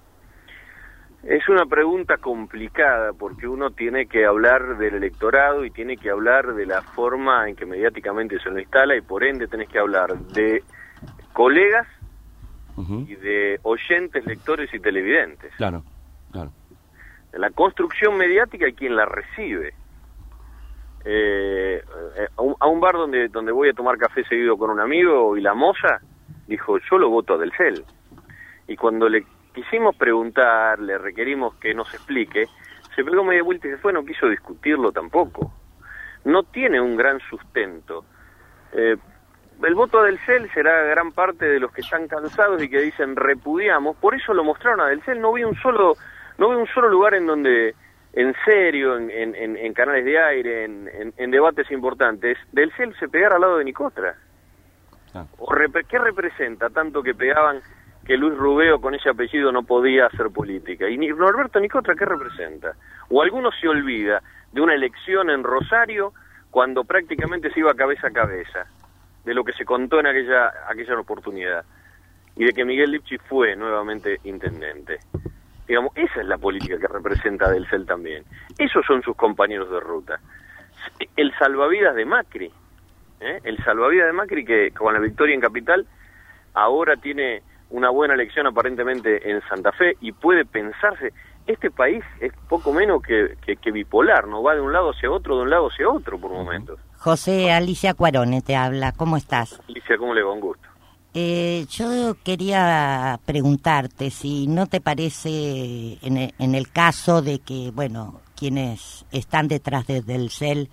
Es una pregunta complicada porque uno tiene que hablar del electorado y tiene que hablar de la forma en que mediáticamente se lo instala, y por ende tenés que hablar de colegas y de oyentes, lectores y televidentes. Claro. La construcción mediática y quien la recibe. a un bar donde voy a tomar café seguido con un amigo, y la moza dijo, yo lo voto a Del Cel. Y cuando le quisimos preguntar, le requerimos que nos explique, se pegó media vuelta y se fue, no quiso discutirlo tampoco. No tiene un gran sustento. El voto a Del Cel será gran parte de los que están cansados y que dicen repudiamos, por eso lo mostraron a Del Cel. No vi un solo lugar en donde, en serio, en canales de aire, en debates importantes, Del Cel se pegara al lado de Nicotra. ¿Qué representa tanto que pegaban que Luis Rubeo con ese apellido no podía hacer política? Y Norberto Nicotra, ¿qué representa? O alguno se olvida de una elección en Rosario cuando prácticamente se iba cabeza a cabeza, de lo que se contó en aquella oportunidad, y de que Miguel Lipchi fue nuevamente intendente. Digamos, esa es la política que representa Del Cel también. Esos son sus compañeros de ruta. El salvavidas de Macri, el salvavidas de Macri, que con la victoria en Capital ahora tiene una buena elección aparentemente en Santa Fe, y puede pensarse, este país es poco menos que bipolar, no va de un lado hacia otro, de un lado hacia otro por momentos. José, Alicia Cuarone te habla, ¿cómo estás? Alicia, ¿cómo le va? Un gusto. Yo quería preguntarte si no te parece, en el caso de que, bueno, quienes están detrás de Del Cel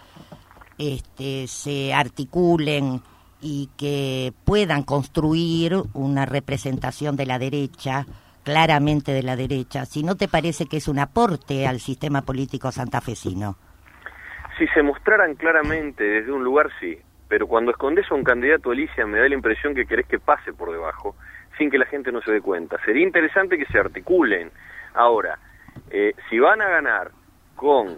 se articulen y que puedan construir una representación de la derecha, claramente de la derecha, si no te parece que es un aporte al sistema político santafesino. Si se mostraran claramente desde un lugar, sí, pero cuando escondes a un candidato, Alicia, me da la impresión que querés que pase por debajo, sin que la gente no se dé cuenta. Sería interesante que se articulen. Ahora, si van a ganar con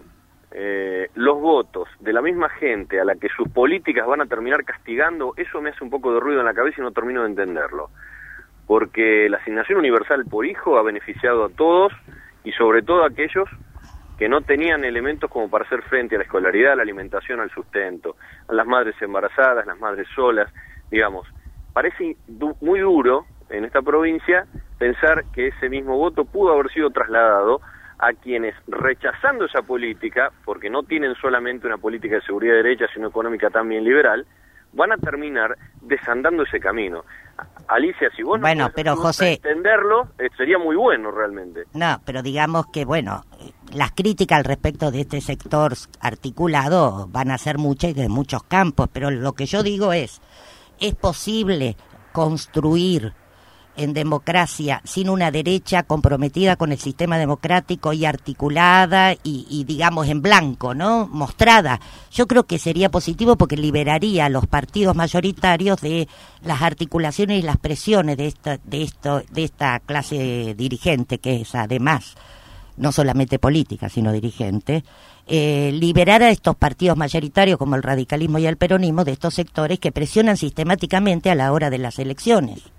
los votos de la misma gente a la que sus políticas van a terminar castigando, eso me hace un poco de ruido en la cabeza y no termino de entenderlo. Porque la asignación universal por hijo ha beneficiado a todos, y sobre todo a aquellos que no tenían elementos como para hacer frente a la escolaridad, a la alimentación, al sustento, a las madres embarazadas, las madres solas, digamos. Parece muy duro en esta provincia pensar que ese mismo voto pudo haber sido trasladado a quienes, rechazando esa política, porque no tienen solamente una política de seguridad de derecha, sino económica también liberal, van a terminar desandando ese camino. Alicia, si vos no pero José, entenderlo, sería muy bueno realmente. No, pero digamos que, bueno, las críticas al respecto de este sector articulado van a ser muchas y de muchos campos, pero lo que yo digo es posible construir en democracia sin una derecha comprometida con el sistema democrático y articulada y digamos en blanco, ¿no? Mostrada. Yo creo que sería positivo porque liberaría a los partidos mayoritarios de las articulaciones y las presiones de esta clase dirigente, que es además no solamente política sino dirigente. Liberar a estos partidos mayoritarios como el radicalismo y el peronismo de estos sectores que presionan sistemáticamente a la hora de las elecciones.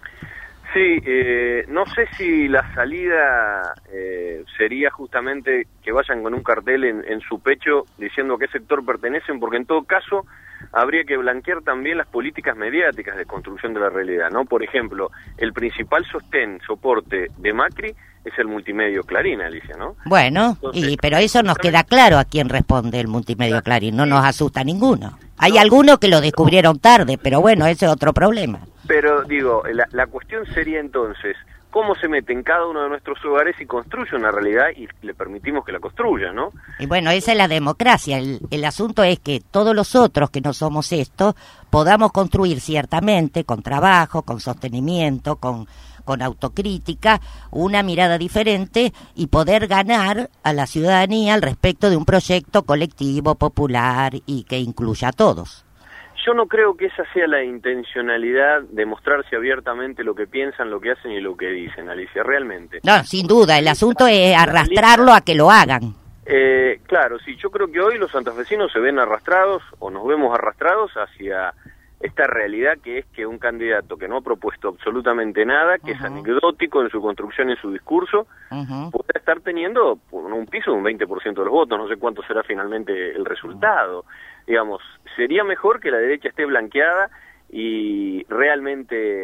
Sí, no sé si la salida sería justamente que vayan con un cartel en su pecho diciendo a qué sector pertenecen, porque en todo caso habría que blanquear también las políticas mediáticas de construcción de la realidad, ¿no? Por ejemplo, el principal soporte de Macri es el multimedio Clarín, Alicia, ¿no? Bueno, entonces, pero eso nos queda claro a quién responde el multimedio Clarín, no nos asusta ninguno. Hay algunos que lo descubrieron tarde, pero bueno, ese es otro problema. Pero digo, la cuestión sería entonces, ¿cómo se mete en cada uno de nuestros hogares y construye una realidad y le permitimos que la construya, ¿no? Y bueno, esa es la democracia. El asunto es que todos los otros que no somos esto, podamos construir ciertamente, con trabajo, con sostenimiento, con autocrítica, una mirada diferente y poder ganar a la ciudadanía al respecto de un proyecto colectivo, popular y que incluya a todos. Yo no creo que esa sea la intencionalidad de mostrarse abiertamente lo que piensan, lo que hacen y lo que dicen, Alicia, realmente. No, sin duda, el asunto es arrastrarlo a que lo hagan. Claro, sí, yo creo que hoy los santafesinos se ven arrastrados o nos vemos arrastrados hacia esta realidad que es que un candidato que no ha propuesto absolutamente nada, que es anecdótico en su construcción y en su discurso, puede estar teniendo un piso de un 20% de los votos, no sé cuánto será finalmente el resultado. Digamos, sería mejor que la derecha esté blanqueada y realmente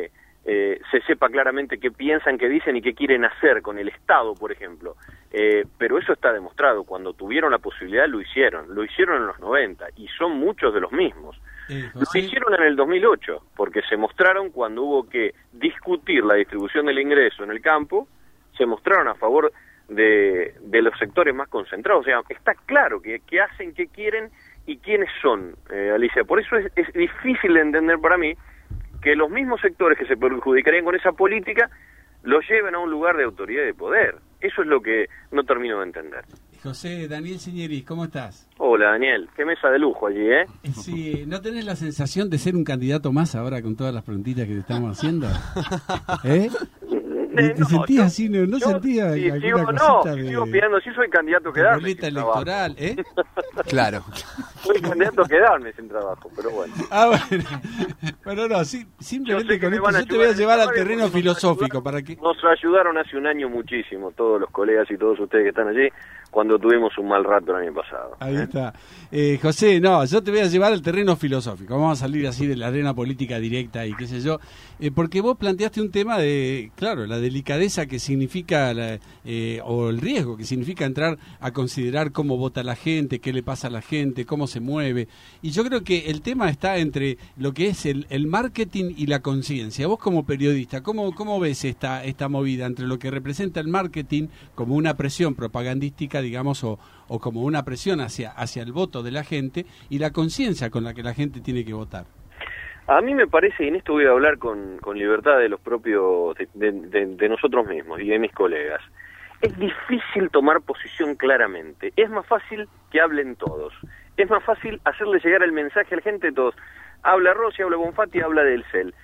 se sepa claramente qué piensan, qué dicen y qué quieren hacer con el Estado, por ejemplo. Pero eso está demostrado. Cuando tuvieron la posibilidad lo hicieron en los 90 y son muchos de los mismos. Lo hicieron en el 2008 porque se mostraron cuando hubo que discutir la distribución del ingreso en el campo, se mostraron a favor de los sectores más concentrados. O sea, está claro que hacen, qué quieren y quiénes son, Alicia. Por eso es difícil de entender para mí que los mismos sectores que se perjudicarían con esa política los lleven a un lugar de autoridad y de poder. Eso es lo que no termino de entender. José, Daniel Señeris, ¿cómo estás? Hola, Daniel. Qué mesa de lujo allí, ¿eh? Sí, ¿no tenés la sensación de ser un candidato más ahora con todas las preguntitas que te estamos haciendo? ¿Eh? ¿Te sentías así? ¿No sentías alguna cosita de...? Sigo pidiendo, sí soy candidato a quedarme. Boleta electoral, ¿eh? Claro. Soy candidato a quedarme sin trabajo, pero bueno. Bueno. Pero no, sí, simplemente con esto yo te voy a llevar al terreno filosófico para que... Nos ayudaron hace un año muchísimo, todos los colegas y todos ustedes que están allí, cuando tuvimos un mal rato el año pasado. Ahí está. José, no, yo te voy a llevar al terreno filosófico. Vamos a salir así de la arena política directa y qué sé yo. Porque vos planteaste un tema de, claro, la delicadeza que significa, o el riesgo que significa entrar a considerar cómo vota la gente, qué le pasa a la gente, cómo se mueve. Y yo creo que el tema está entre lo que es el marketing y la conciencia. Vos como periodista, ¿cómo ves esta movida entre lo que representa el marketing como una presión propagandística, digamos, o como una presión hacia el voto de la gente y la conciencia con la que la gente tiene que votar? A mí me parece, y en esto voy a hablar con libertad de los propios, de nosotros mismos y de mis colegas, es difícil tomar posición claramente. Es más fácil que hablen todos. Es más fácil hacerle llegar el mensaje a la gente de todos. Habla Rossi, habla Bonfatti, habla del CEL.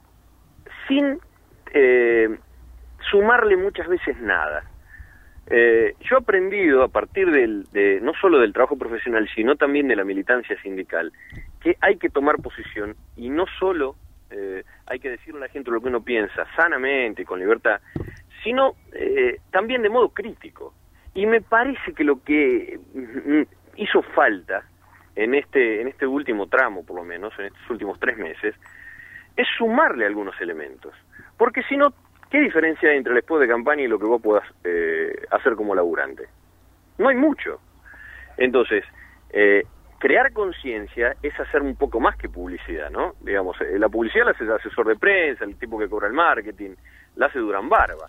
Sin sumarle muchas veces nada. Yo he aprendido a partir no solo del trabajo profesional, sino también de la militancia sindical, que hay que tomar posición y no solo hay que decirle a la gente lo que uno piensa sanamente y con libertad, sino también de modo crítico. Y me parece que lo que hizo falta en este último tramo, por lo menos, en estos últimos 3 meses, es sumarle algunos elementos. Porque si no, ¿qué diferencia hay entre el spot de campaña y lo que vos puedas hacer como laburante? No hay mucho. Entonces, crear conciencia es hacer un poco más que publicidad, ¿no? Digamos, la publicidad la hace el asesor de prensa, el tipo que cobra el marketing, la hace Durán Barba.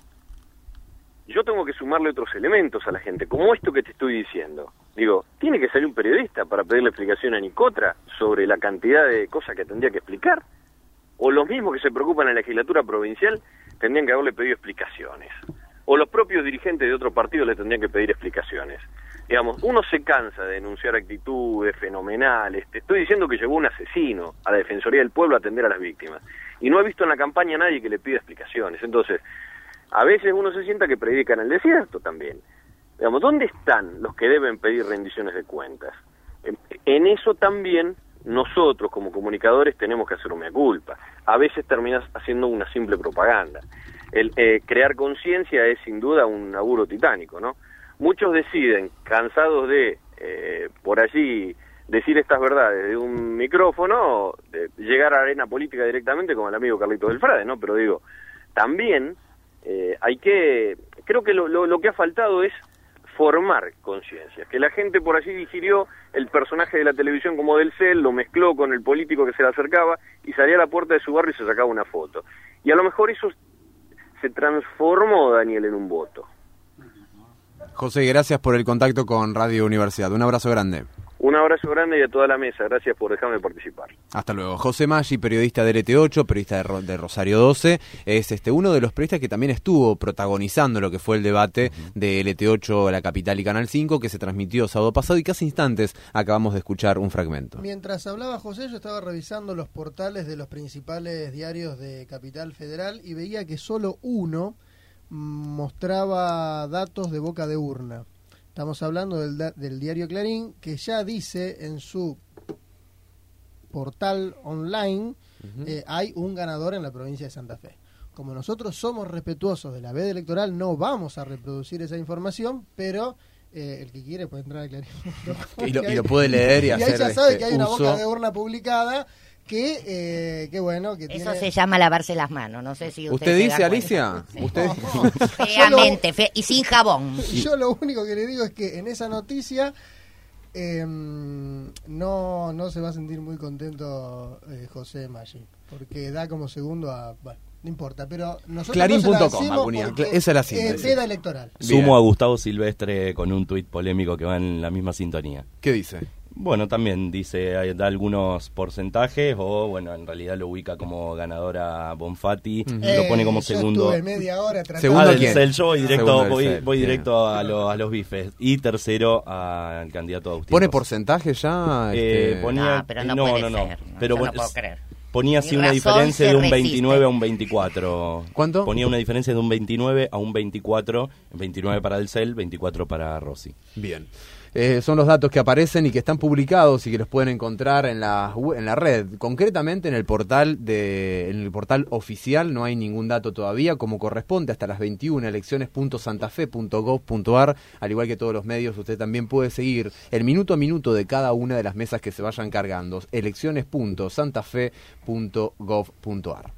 Yo tengo que sumarle otros elementos a la gente, como esto que te estoy diciendo. Digo, ¿tiene que salir un periodista para pedirle explicación a Nicotra sobre la cantidad de cosas que tendría que explicar? O los mismos que se preocupan en la legislatura provincial tendrían que haberle pedido explicaciones. O los propios dirigentes de otro partido le tendrían que pedir explicaciones. Digamos, uno se cansa de denunciar actitudes fenomenales. Te estoy diciendo que llegó un asesino a la Defensoría del Pueblo a atender a las víctimas. Y no he visto en la campaña a nadie que le pida explicaciones. Entonces, a veces uno se sienta que predican el desierto también. Digamos, ¿dónde están los que deben pedir rendiciones de cuentas? En eso también nosotros como comunicadores tenemos que hacer una culpa. A veces terminas haciendo una simple propaganda. Crear conciencia es sin duda un laburo titánico, ¿no? Muchos deciden, cansados de por allí decir estas verdades de un micrófono, de llegar a la arena política directamente como el amigo Carlitos del Frade, ¿no? Pero digo, también creo que lo que ha faltado es formar conciencia, que la gente por allí digirió el personaje de la televisión como del CEL, lo mezcló con el político que se le acercaba y salía a la puerta de su barrio y se sacaba una foto. Y a lo mejor eso se transformó, Daniel, en un voto. José, gracias por el contacto con Radio Universidad. Un abrazo grande. Un abrazo grande y a toda la mesa. Gracias por dejarme participar. Hasta luego. José Maggi, periodista de LT8, periodista de Rosario 12, es uno de los periodistas que también estuvo protagonizando lo que fue el debate de LT8, La Capital y Canal 5, que se transmitió sábado pasado y que hace instantes acabamos de escuchar un fragmento. Mientras hablaba José, yo estaba revisando los portales de los principales diarios de Capital Federal y veía que solo uno mostraba datos de boca de urna. Estamos hablando del diario Clarín, que ya dice en su portal online, hay un ganador en la provincia de Santa Fe. Como nosotros somos respetuosos de la veda electoral, no vamos a reproducir esa información, pero el que quiere puede entrar a Clarín. Y lo puede leer y hacer ahí ya sabe que hay una uso. boca de urna publicada que bueno, que eso se llama lavarse las manos, no sé si usted dice, Alicia, sí. usted feamente, y sin jabón. Yo lo único que le digo es que en esa noticia no se va a sentir muy contento José Maggi, porque da como segundo a... Bueno, no importa, pero nosotros Clarín.com, Acuña, esa es la síntesis. Queda electoral. Sumo a Gustavo Silvestre con un tuit polémico que va en la misma sintonía. ¿Qué dice? Bueno, también dice, da algunos porcentajes, o bueno, en realidad lo ubica como ganadora Bonfatti, lo pone como segundo. Estuve media hora tratando. ¿Segundo quién? Yo voy Cel, directo a los bifes. Y tercero al candidato Agustín. ¿Pone porcentaje ya? Ponía, pero no puede ser. Pero no puedo creer. Ponía así una diferencia de un 29 a un 24. ¿Cuánto? Ponía una diferencia de un 29 a un 24. 29 para el CEL, 24 para Rossi. Bien. Son los datos que aparecen y que están publicados y que los pueden encontrar en la red. Concretamente en el portal oficial no hay ningún dato todavía, como corresponde hasta las 21, elecciones.santafe.gov.ar. Al igual que todos los medios, usted también puede seguir el minuto a minuto de cada una de las mesas que se vayan cargando. elecciones.santafe.gov.ar.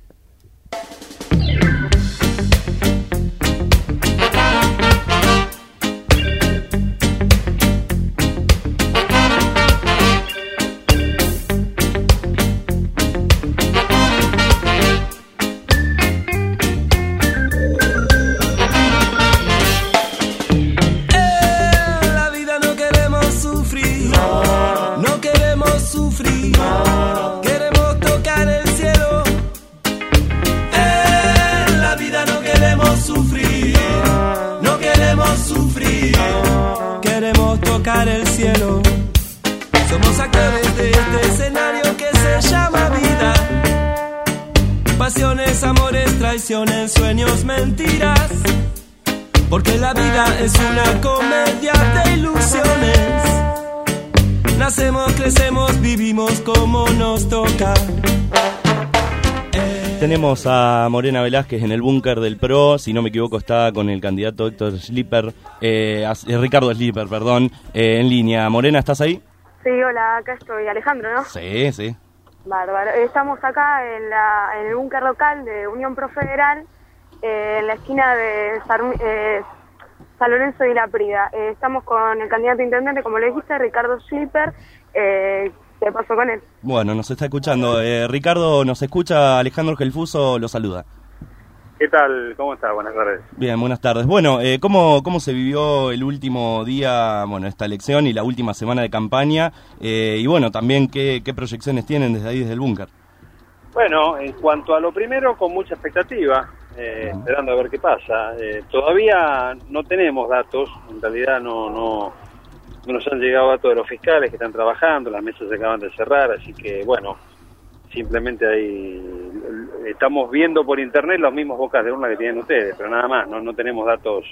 Queremos tocar el cielo. En la vida no queremos sufrir. No queremos sufrir. Queremos tocar el cielo. Somos actores de este escenario que se llama vida. Pasiones, amores, traiciones, sueños, mentiras. Porque la vida es una comedia de ilusiones. Nacemos, crecemos, vivimos como nos toca. Tenemos a Morena Velázquez en el búnker del PRO, si no me equivoco está con el candidato Héctor Schlieper, Ricardo Schlieper, perdón, en línea. Morena, ¿estás ahí? Sí, hola, acá estoy. Alejandro, ¿no? Sí. Bárbaro. Estamos acá en el búnker local de Unión Pro Federal, en la esquina de San Lorenzo y La Prida. Estamos con el candidato a intendente, como le dijiste, Ricardo Schlieper. ¿Qué pasó con él? Bueno, nos está escuchando. Ricardo, ¿nos escucha? Alejandro Gelfuso lo saluda. ¿Qué tal? ¿Cómo está? Buenas tardes. Bien, buenas tardes. Bueno, ¿cómo se vivió el último día, esta elección y la última semana de campaña? Y bueno, también, ¿qué proyecciones tienen desde ahí, desde el búnker? Bueno, en cuanto a lo primero, con mucha expectativa, esperando a ver qué pasa. Todavía no tenemos datos, en realidad no nos han llegado datos de los fiscales que están trabajando, las mesas se acaban de cerrar, así que bueno, simplemente ahí estamos viendo por internet los mismos bocas de urna que tienen ustedes, pero nada más, no tenemos datos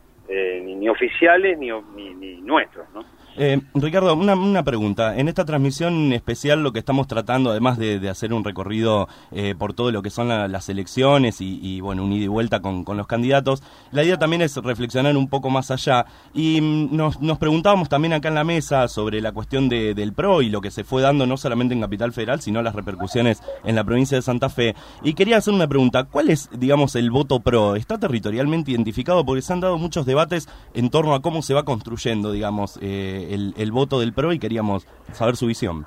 ni oficiales ni nuestros, ¿no? Ricardo, una pregunta. En esta transmisión especial lo que estamos tratando, además de hacer un recorrido por todo lo que son las elecciones y bueno, un ida y vuelta con los candidatos, la idea también es reflexionar un poco más allá. Y nos preguntábamos también acá en la mesa sobre la cuestión del PRO y lo que se fue dando no solamente en Capital Federal, sino las repercusiones en la provincia de Santa Fe. Y quería hacer una pregunta. ¿Cuál es, digamos, el voto PRO? ¿Está territorialmente identificado? Porque se han dado muchos debates en torno a cómo se va construyendo, digamos, el voto del PRO y queríamos saber su visión.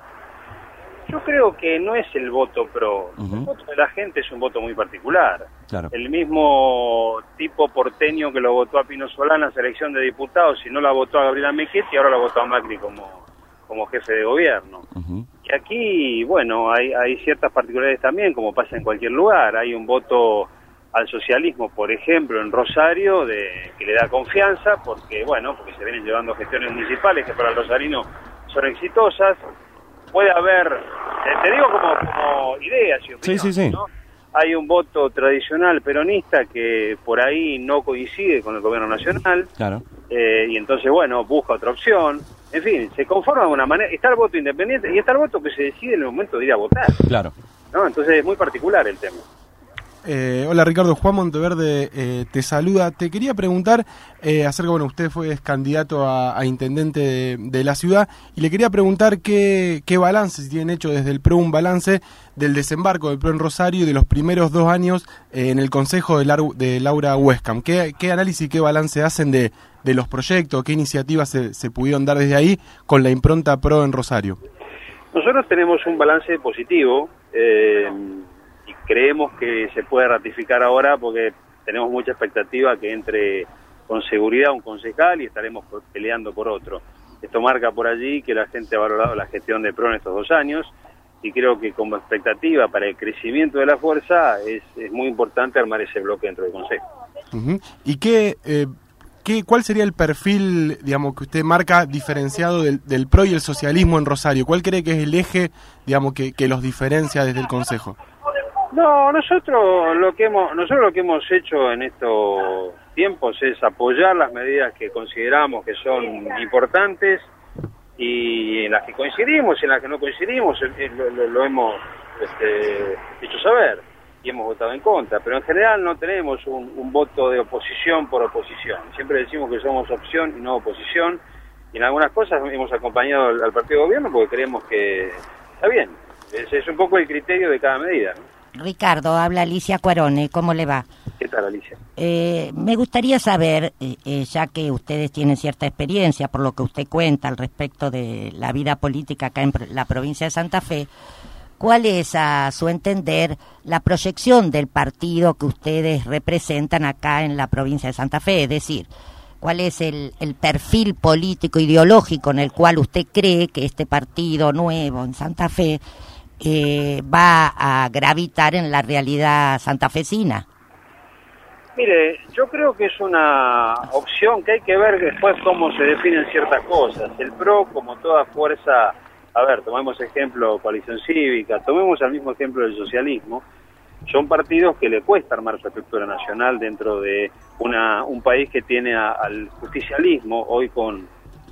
Yo creo que no es el voto PRO. El voto de la gente es un voto muy particular. Claro. El mismo tipo porteño que lo votó a Pino Solana en la elección de diputados y no la votó a Gabriela Michetti y ahora la votó a Macri como jefe de gobierno. Y aquí, bueno, hay ciertas particularidades también, como pasa en cualquier lugar. Hay un voto al socialismo, por ejemplo, en Rosario, que le da confianza, porque se vienen llevando gestiones municipales que para el rosarino son exitosas. Puede haber, te digo como ideas y opiniones, sí. ¿no? Hay un voto tradicional peronista que por ahí no coincide con el gobierno nacional, claro. Y entonces, busca otra opción. En fin, se conforma de una manera. Está el voto independiente y está el voto que se decide en el momento de ir a votar. Claro. ¿No? Entonces es muy particular el tema. Hola Ricardo, Juan Monteverde te saluda. Te quería preguntar acerca, bueno, usted fue candidato a intendente de la ciudad y le quería preguntar qué balance, si tienen hecho desde el PRO un balance del desembarco del PRO en Rosario y de los primeros 2 años en el Consejo de Laura Weskam. ¿Qué análisis y qué balance hacen de los proyectos, qué iniciativas se pudieron dar desde ahí con la impronta PRO en Rosario? Nosotros tenemos un balance positivo. Y creemos que se puede ratificar ahora porque tenemos mucha expectativa que entre con seguridad un concejal y estaremos peleando por otro. Esto marca por allí que la gente ha valorado la gestión de PRO en estos 2 años y creo que como expectativa para el crecimiento de la fuerza es muy importante armar ese bloque dentro del consejo. Uh-huh. ¿Y cuál sería el perfil, digamos, que usted marca diferenciado del PRO y el socialismo en Rosario? ¿Cuál cree que es el eje, digamos, que los diferencia desde el consejo? No, nosotros lo que hemos hecho en estos tiempos es apoyar las medidas que consideramos que son importantes y en las que coincidimos, en las que no coincidimos, lo hemos hecho saber y hemos votado en contra, pero en general no tenemos un voto de oposición por oposición. Siempre decimos que somos opción y no oposición, y en algunas cosas hemos acompañado al partido de gobierno porque creemos que está bien. Ese es un poco el criterio de cada medida, ¿no? Ricardo, habla Alicia Cuarone, ¿cómo le va? ¿Qué tal, Alicia? Me gustaría saber, ya que ustedes tienen cierta experiencia por lo que usted cuenta al respecto de la vida política acá en la provincia de Santa Fe, ¿cuál es, a su entender, la proyección del partido que ustedes representan acá en la provincia de Santa Fe? Es decir, ¿cuál es el perfil político ideológico en el cual usted cree que este partido nuevo en Santa Fe va a gravitar en la realidad santafesina? Mire, yo creo que es una opción que hay que ver después cómo se definen ciertas cosas. El PRO, como toda fuerza, a ver, tomemos ejemplo Coalición Cívica, tomemos el mismo ejemplo del socialismo, son partidos que le cuesta armar su estructura nacional dentro de un país que tiene al justicialismo hoy con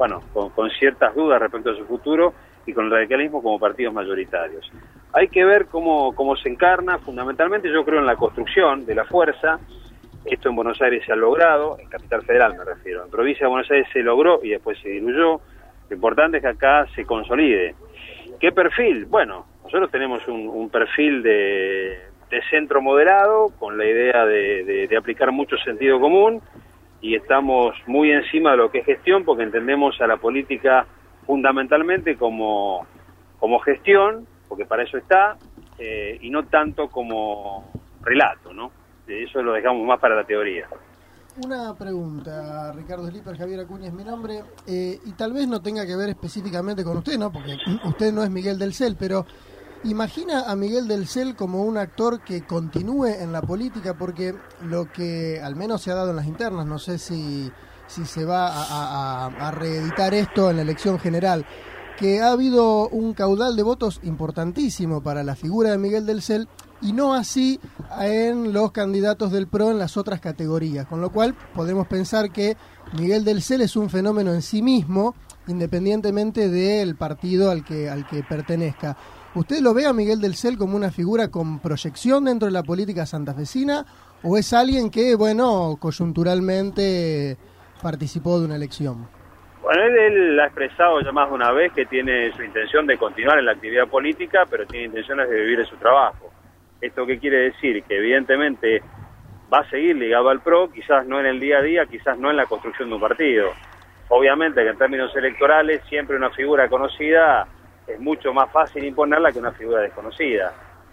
ciertas dudas respecto a su futuro y con el radicalismo como partidos mayoritarios. Hay que ver cómo se encarna, fundamentalmente yo creo en la construcción de la fuerza. Esto en Buenos Aires se ha logrado, en Capital Federal me refiero, en Provincia de Buenos Aires se logró y después se diluyó. Lo importante es que acá se consolide. ¿Qué perfil? Bueno, nosotros tenemos un perfil de centro moderado, con la idea de aplicar mucho sentido común, y estamos muy encima de lo que es gestión, porque entendemos a la política fundamentalmente como gestión, porque para eso está, y no tanto como relato, ¿no? Eso lo dejamos más para la teoría. Una pregunta, Ricardo Slipper, Javier Acuña es mi nombre, y tal vez no tenga que ver específicamente con usted, ¿no? Porque usted no es Miguel del Cel, pero ¿imagina a Miguel del Cel como un actor que continúe en la política? Porque lo que al menos se ha dado en las internas, no sé si se va a reeditar esto en la elección general, que ha habido un caudal de votos importantísimo para la figura de Miguel del Cel y no así en los candidatos del PRO en las otras categorías, con lo cual podemos pensar que Miguel del Cel es un fenómeno en sí mismo, independientemente del partido al que pertenezca. ¿Usted lo ve a Miguel del Cel como una figura con proyección dentro de la política santafesina o es alguien que, coyunturalmente participó de una elección? Bueno, él ha expresado ya más de una vez que tiene su intención de continuar en la actividad política, pero tiene intenciones de vivir de su trabajo. ¿Esto qué quiere decir? Que evidentemente va a seguir ligado al PRO, quizás no en el día a día, quizás no en la construcción de un partido. Obviamente que en términos electorales siempre una figura conocida es mucho más fácil imponerla que una figura desconocida.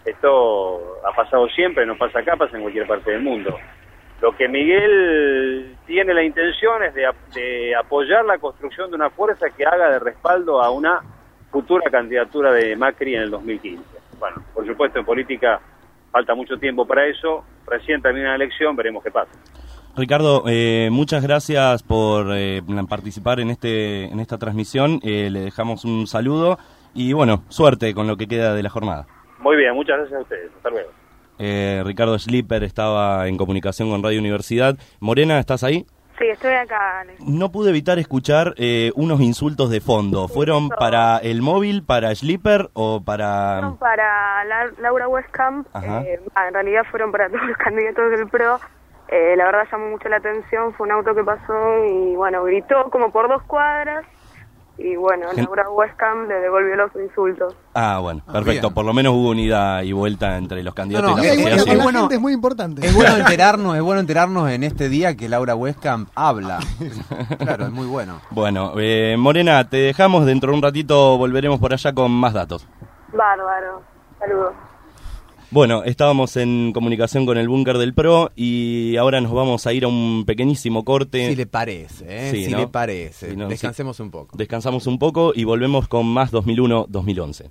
Esto ha pasado siempre, no pasa acá, pasa en cualquier parte del mundo. Lo que Miguel tiene la intención es de apoyar la construcción de una fuerza que haga de respaldo a una futura candidatura de Macri en el 2015. Bueno, por supuesto en política falta mucho tiempo para eso, recién termina la elección, veremos qué pasa. Ricardo, muchas gracias por participar en esta transmisión, le dejamos un saludo y bueno, suerte con lo que queda de la jornada. Muy bien, muchas gracias a ustedes, hasta luego. Ricardo Slipper estaba en comunicación con Radio Universidad. Morena, ¿estás ahí? Sí, Sí, estoy acá, Ale. No pude evitar escuchar unos insultos de fondo. ¿Fueron para el móvil, para Schlipper o para...? Fueron para Laura Westcamp, en realidad fueron para todos los candidatos del PRO. La verdad llamó mucho la atención, fue un auto que pasó y bueno, gritó como por 2 cuadras y bueno, Laura Westcamp le devolvió los insultos. Ah, bueno, perfecto. Bien. Por lo menos hubo unidad y vuelta entre los candidatos y la La sociedad. gente es muy importante. Es bueno enterarnos en este día que Laura Westcamp habla. Claro, es muy bueno. Bueno, Morena, te dejamos, dentro de un ratito volveremos por allá con más datos. Bárbaro, saludos. Bueno, estábamos en comunicación con el búnker del PRO y ahora nos vamos a ir a un pequeñísimo corte. Si le parece, Sí, si ¿no? le parece. Sí, no, Descansemos un poco. Descansamos un poco y volvemos con más 2001-2011.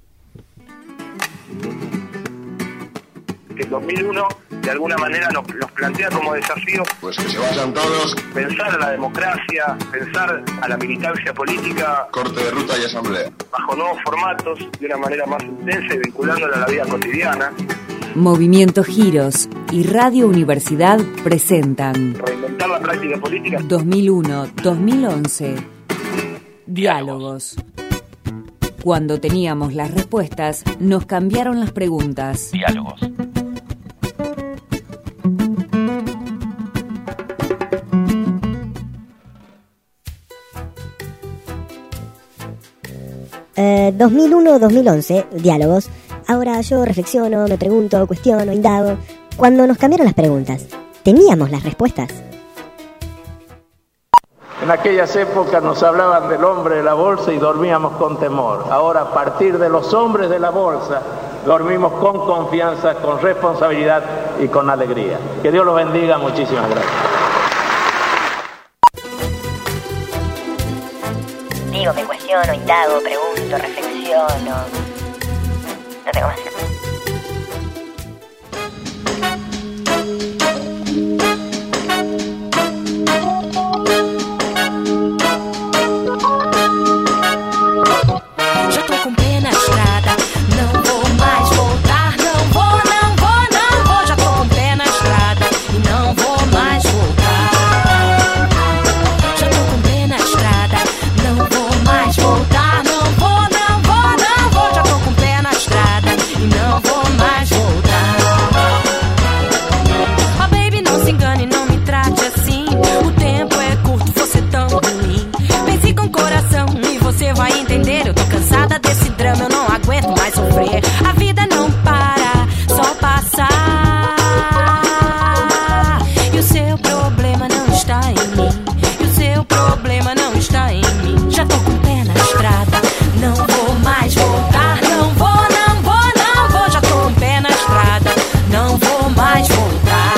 Que el 2001 de alguna manera nos plantea como desafío Pues que se vayan todos. pensar a la democracia, pensar a la militancia política Corte de ruta y asamblea. bajo nuevos formatos, de una manera más intensa y vinculándola a la vida cotidiana. Movimiento Giros y Radio Universidad presentan Reinventar la práctica política. 2001-2011. Diálogos. Cuando teníamos las respuestas, nos cambiaron las preguntas. Diálogos. Eh, 2001-2011, diálogos. Ahora yo reflexiono, me pregunto, cuestiono, indago. Cuando nos cambiaron las preguntas, ¿teníamos las respuestas? En aquellas épocas nos hablaban del hombre de la bolsa y dormíamos con temor. Ahora, a partir de los hombres de la bolsa, dormimos con confianza, con responsabilidad y con alegría. Que Dios los bendiga. Muchísimas gracias. Digo, me cuestiono, indago, pregunto, reflexiono. No tengo más. Já tô com pé na estrada, não vou mais voltar. Não vou, não vou, não vou. Já tô com pé na estrada e não vou mais voltar. Já tô com pé na estrada, não vou mais voltar. Não vou, não vou, não vou. Já tô com pé na estrada e não vou mais voltar. Oh baby, não se engane, não me trate assim. O tempo é curto, você tão ruim. Pense com coração e você vai entender. Eu tô cansada desse drama, eu não aguento mais sofrer. A vida não para, só passa. E o seu problema não está em mim. E o seu problema não está em mim. Já tô com o pé na estrada, não vou mais voltar. Não vou, não vou, não vou. Já tô com o pé na estrada, não vou mais voltar.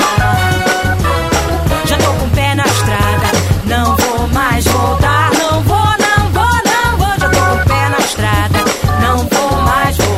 Já tô com o pé na estrada, não vou mais voltar. Não vou, não vou, não vou. Já tô com o pé na estrada, não vou mais voltar.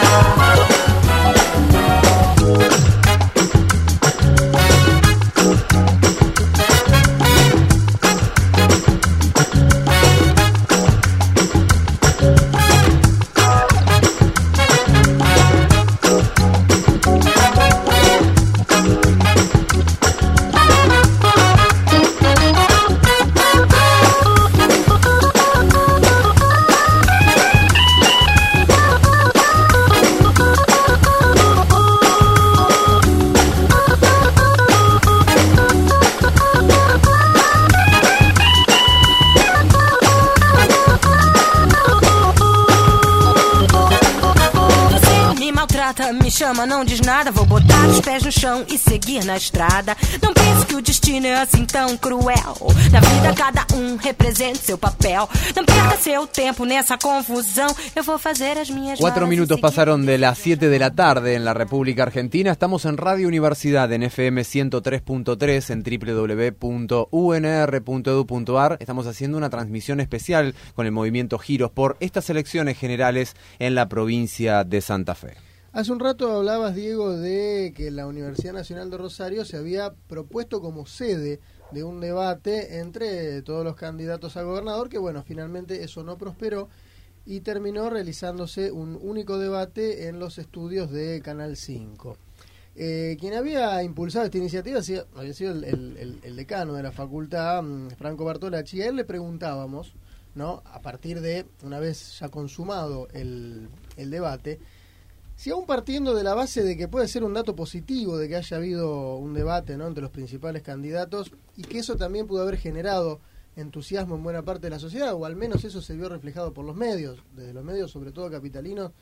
Você me maltrata, me chama, não diz nada. Vou botar os pés no chão e seguir na estrada. Não pense que o destino é assim tão cruel. Na vida cada representa seu papel. Não perca seu tempo nessa confusão. Eu vou fazer as minhas 4 minutos pasaron de las 7 de la tarde en la República Argentina. Estamos en Radio Universidad en FM 103.3 en www.unr.edu.ar. Estamos haciendo una transmisión especial con el movimiento Giros por estas elecciones generales en la provincia de Santa Fe. Hace un rato hablabas, Diego, de que la Universidad Nacional de Rosario se había propuesto como sede de un debate entre todos los candidatos a gobernador, que bueno, finalmente eso no prosperó y terminó realizándose un único debate en los estudios de Canal 5. Quien había impulsado esta iniciativa había sido el decano de la facultad, Franco Bartolacci. A él le preguntábamos, ¿no?, a partir de, una vez ya consumado el debate, si aún partiendo de la base de que puede ser un dato positivo de que haya habido un debate, ¿no?, entre los principales candidatos, y que eso también pudo haber generado entusiasmo en buena parte de la sociedad, o al menos eso se vio reflejado por los medios, desde los medios sobre todo capitalinos,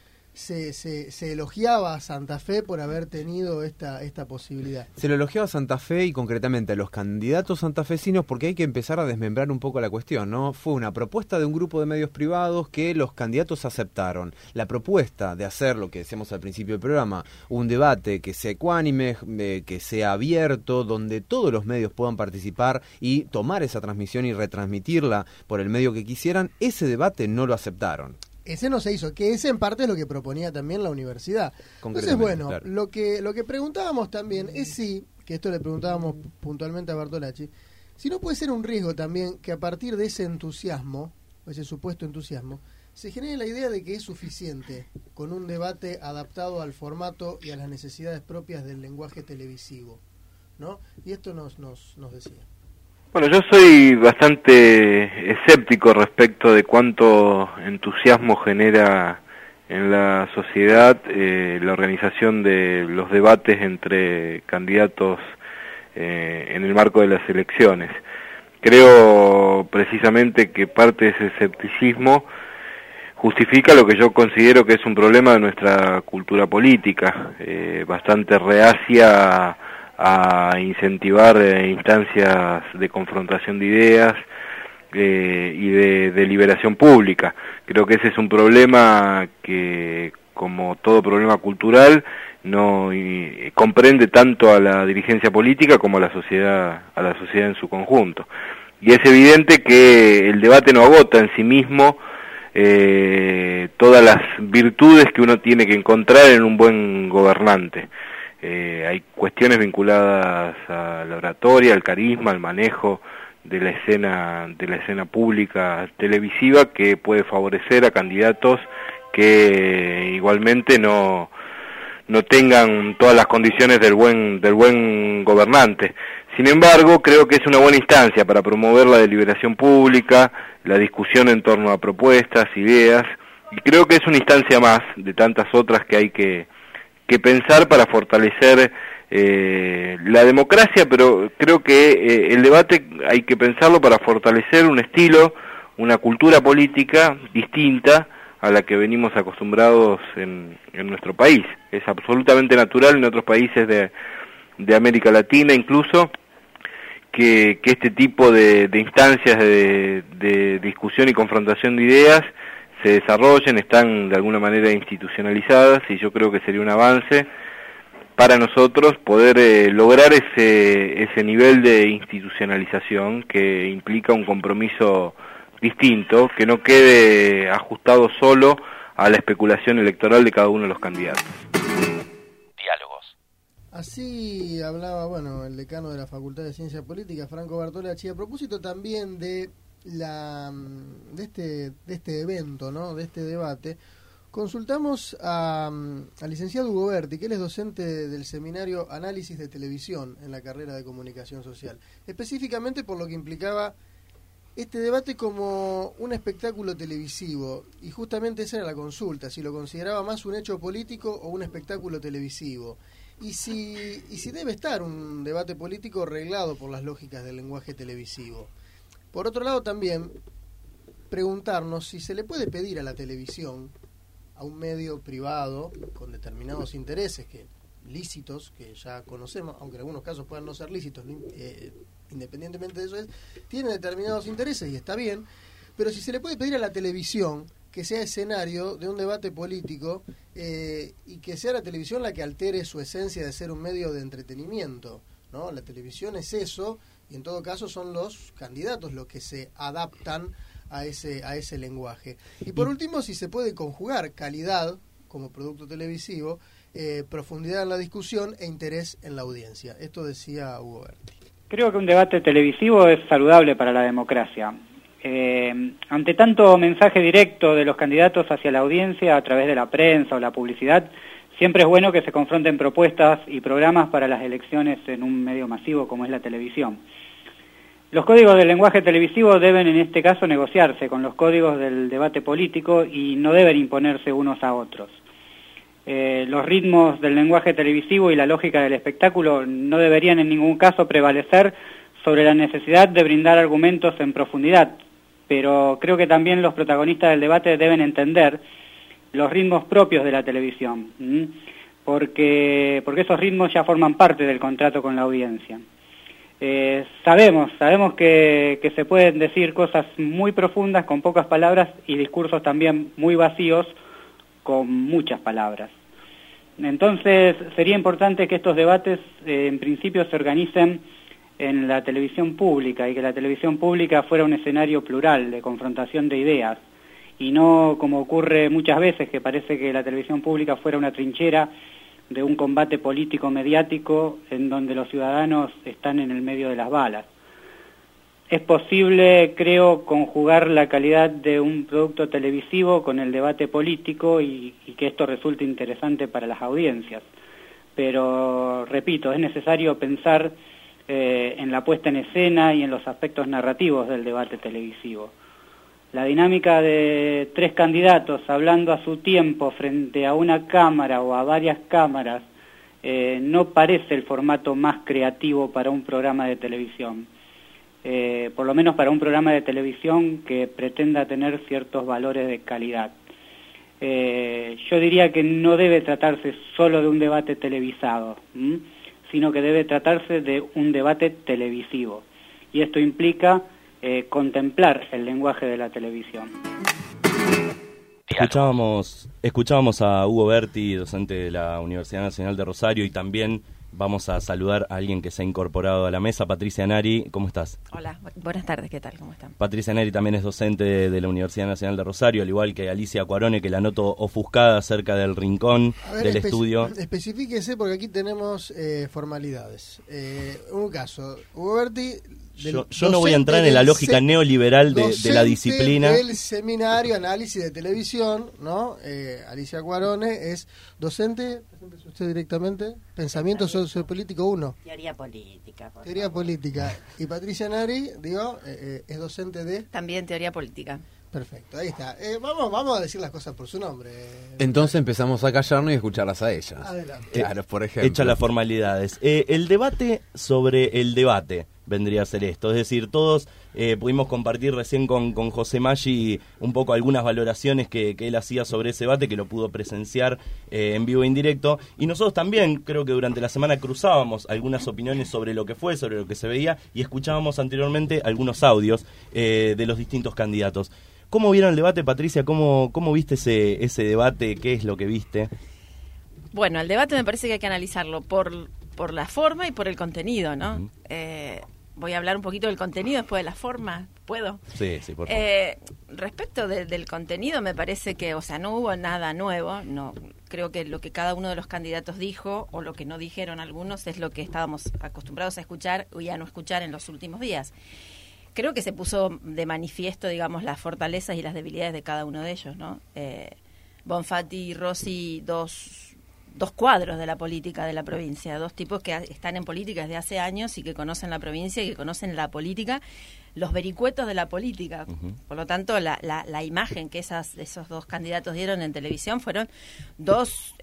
se elogiaba a Santa Fe por haber tenido esta posibilidad. Se lo elogiaba a Santa Fe y concretamente a los candidatos santafesinos, porque hay que empezar a desmembrar un poco la cuestión, ¿no? Fue una propuesta de un grupo de medios privados que los candidatos aceptaron. La propuesta de hacer lo que decíamos al principio del programa, un debate que sea ecuánime, que sea abierto, donde todos los medios puedan participar y tomar esa transmisión y retransmitirla por el medio que quisieran, ese debate no lo aceptaron. Ese no se hizo, que ese en parte es lo que proponía también la universidad. Entonces, bueno, claro, lo que preguntábamos también es si, que esto le preguntábamos puntualmente a Bartolacci, si no puede ser un riesgo también que a partir de ese entusiasmo, ese supuesto entusiasmo, se genere la idea de que es suficiente con un debate adaptado al formato y a las necesidades propias del lenguaje televisivo, ¿no? Y esto nos decía. Bueno, yo soy bastante escéptico respecto de cuánto entusiasmo genera en la sociedad la organización de los debates entre candidatos en el marco de las elecciones. Creo precisamente que parte de ese escepticismo justifica lo que yo considero que es un problema de nuestra cultura política, bastante reacia a incentivar instancias de confrontación de ideas y de deliberación pública. Creo que ese es un problema que, como todo problema cultural, no comprende tanto a la dirigencia política como a la sociedad en su conjunto. Y es evidente que el debate no agota en sí mismo todas las virtudes que uno tiene que encontrar en un buen gobernante. Hay cuestiones vinculadas a la oratoria, al carisma, al manejo de la escena pública televisiva que puede favorecer a candidatos que igualmente no tengan todas las condiciones del buen gobernante. Sin embargo, creo que es una buena instancia para promover la deliberación pública, la discusión en torno a propuestas, ideas, y creo que es una instancia más de tantas otras que hay que pensar para fortalecer la democracia, pero creo que el debate hay que pensarlo para fortalecer un estilo, una cultura política distinta a la que venimos acostumbrados en nuestro país. Es absolutamente natural en otros países de América Latina incluso que este tipo de instancias de discusión y confrontación de ideas se desarrollen, están de alguna manera institucionalizadas, y yo creo que sería un avance para nosotros poder lograr ese nivel de institucionalización que implica un compromiso distinto, que no quede ajustado solo a la especulación electoral de cada uno de los candidatos. Diálogos. Así hablaba, el decano de la Facultad de Ciencia Política, Franco Bartolacci, a propósito también de este evento, ¿no?, de este debate. Consultamos al licenciado Hugo Berti, que él es docente del seminario Análisis de Televisión en la carrera de Comunicación Social, específicamente por lo que implicaba este debate como un espectáculo televisivo, y justamente esa era la consulta, si lo consideraba más un hecho político o un espectáculo televisivo, y si debe estar un debate político reglado por las lógicas del lenguaje televisivo. Por otro lado, también preguntarnos si se le puede pedir a la televisión, a un medio privado con determinados intereses lícitos, que ya conocemos, aunque en algunos casos puedan no ser lícitos, independientemente de eso, tiene determinados intereses y está bien, pero si se le puede pedir a la televisión que sea escenario de un debate político y que sea la televisión la que altere su esencia de ser un medio de entretenimiento, ¿no? La televisión es eso, y en todo caso son los candidatos los que se adaptan a ese lenguaje. Y por último, si se puede conjugar calidad como producto televisivo, profundidad en la discusión e interés en la audiencia. Esto decía Hugo Berti. Creo que un debate televisivo es saludable para la democracia. Ante tanto mensaje directo de los candidatos hacia la audiencia a través de la prensa o la publicidad, siempre es bueno que se confronten propuestas y programas para las elecciones en un medio masivo como es la televisión. Los códigos del lenguaje televisivo deben en este caso negociarse con los códigos del debate político y no deben imponerse unos a otros. Los ritmos del lenguaje televisivo y la lógica del espectáculo no deberían en ningún caso prevalecer sobre la necesidad de brindar argumentos en profundidad, pero creo que también los protagonistas del debate deben entender los ritmos propios de la televisión, porque esos ritmos ya forman parte del contrato con la audiencia. Sabemos que se pueden decir cosas muy profundas con pocas palabras y discursos también muy vacíos con muchas palabras. Entonces sería importante que estos debates en principio se organicen en la televisión pública y que la televisión pública fuera un escenario plural de confrontación de ideas y no como ocurre muchas veces que parece que la televisión pública fuera una trinchera de un combate político mediático en donde los ciudadanos están en el medio de las balas. Es posible, creo, conjugar la calidad de un producto televisivo con el debate político y que esto resulte interesante para las audiencias. Pero, repito, es necesario pensar en la puesta en escena y en los aspectos narrativos del debate televisivo. La dinámica de 3 candidatos hablando a su tiempo frente a una cámara o a varias cámaras no parece el formato más creativo para un programa de televisión. Por lo menos para un programa de televisión que pretenda tener ciertos valores de calidad. Yo diría que no debe tratarse solo de un debate televisado, sino que debe tratarse de un debate televisivo. Y esto implica contemplar el lenguaje de la televisión. Escuchábamos a Hugo Berti, docente de la Universidad Nacional de Rosario, y también vamos a saludar a alguien que se ha incorporado a la mesa, Patricia Nari. ¿Cómo estás? Hola, buenas tardes, ¿qué tal? ¿Cómo están? Patricia Nari también es docente de la Universidad Nacional de Rosario, al igual que Alicia Cuarone, que la noto ofuscada cerca del rincón del estudio. Especifíquese porque aquí tenemos formalidades. Un caso, Hugo Berti... Yo no voy a entrar en la lógica neoliberal de la disciplina. Del seminario Análisis de Televisión, ¿no? Alicia Cuarone es docente, usted directamente, Pensamiento Sociopolítico 1. Teoría política. Teoría política. Y Patricia Nari, es docente de... También teoría política. Perfecto, ahí está. Vamos a decir las cosas por su nombre. Entonces empezamos a callarnos y escucharlas a ellas. Adelante. Claro, por ejemplo. Hecha las formalidades. El debate sobre el debate vendría a ser esto. Es decir, todos pudimos compartir recién con José Maggi un poco algunas valoraciones que él hacía sobre ese debate, que lo pudo presenciar en vivo e indirecto. Y nosotros también, creo que durante la semana cruzábamos algunas opiniones sobre lo que fue, sobre lo que se veía, y escuchábamos anteriormente algunos audios de los distintos candidatos. ¿Cómo vieron el debate, Patricia? ¿Cómo viste ese debate? ¿Qué es lo que viste? Bueno, el debate me parece que hay que analizarlo por la forma y por el contenido, ¿no? Voy a hablar un poquito del contenido después de la forma. ¿Puedo? Sí, por favor. Respecto del contenido, me parece que, no hubo nada nuevo. No, creo que lo que cada uno de los candidatos dijo, o lo que no dijeron algunos, es lo que estábamos acostumbrados a escuchar y a no escuchar en los últimos días. Creo que se puso de manifiesto, digamos, las fortalezas y las debilidades de cada uno de ellos, ¿no? Bonfatti y Rossi, dos cuadros de la política de la provincia, 2 tipos que están en política desde hace años y que conocen la provincia y que conocen la política, los vericuetos de la política. Por lo tanto, la imagen que esos 2 candidatos dieron en televisión fueron dos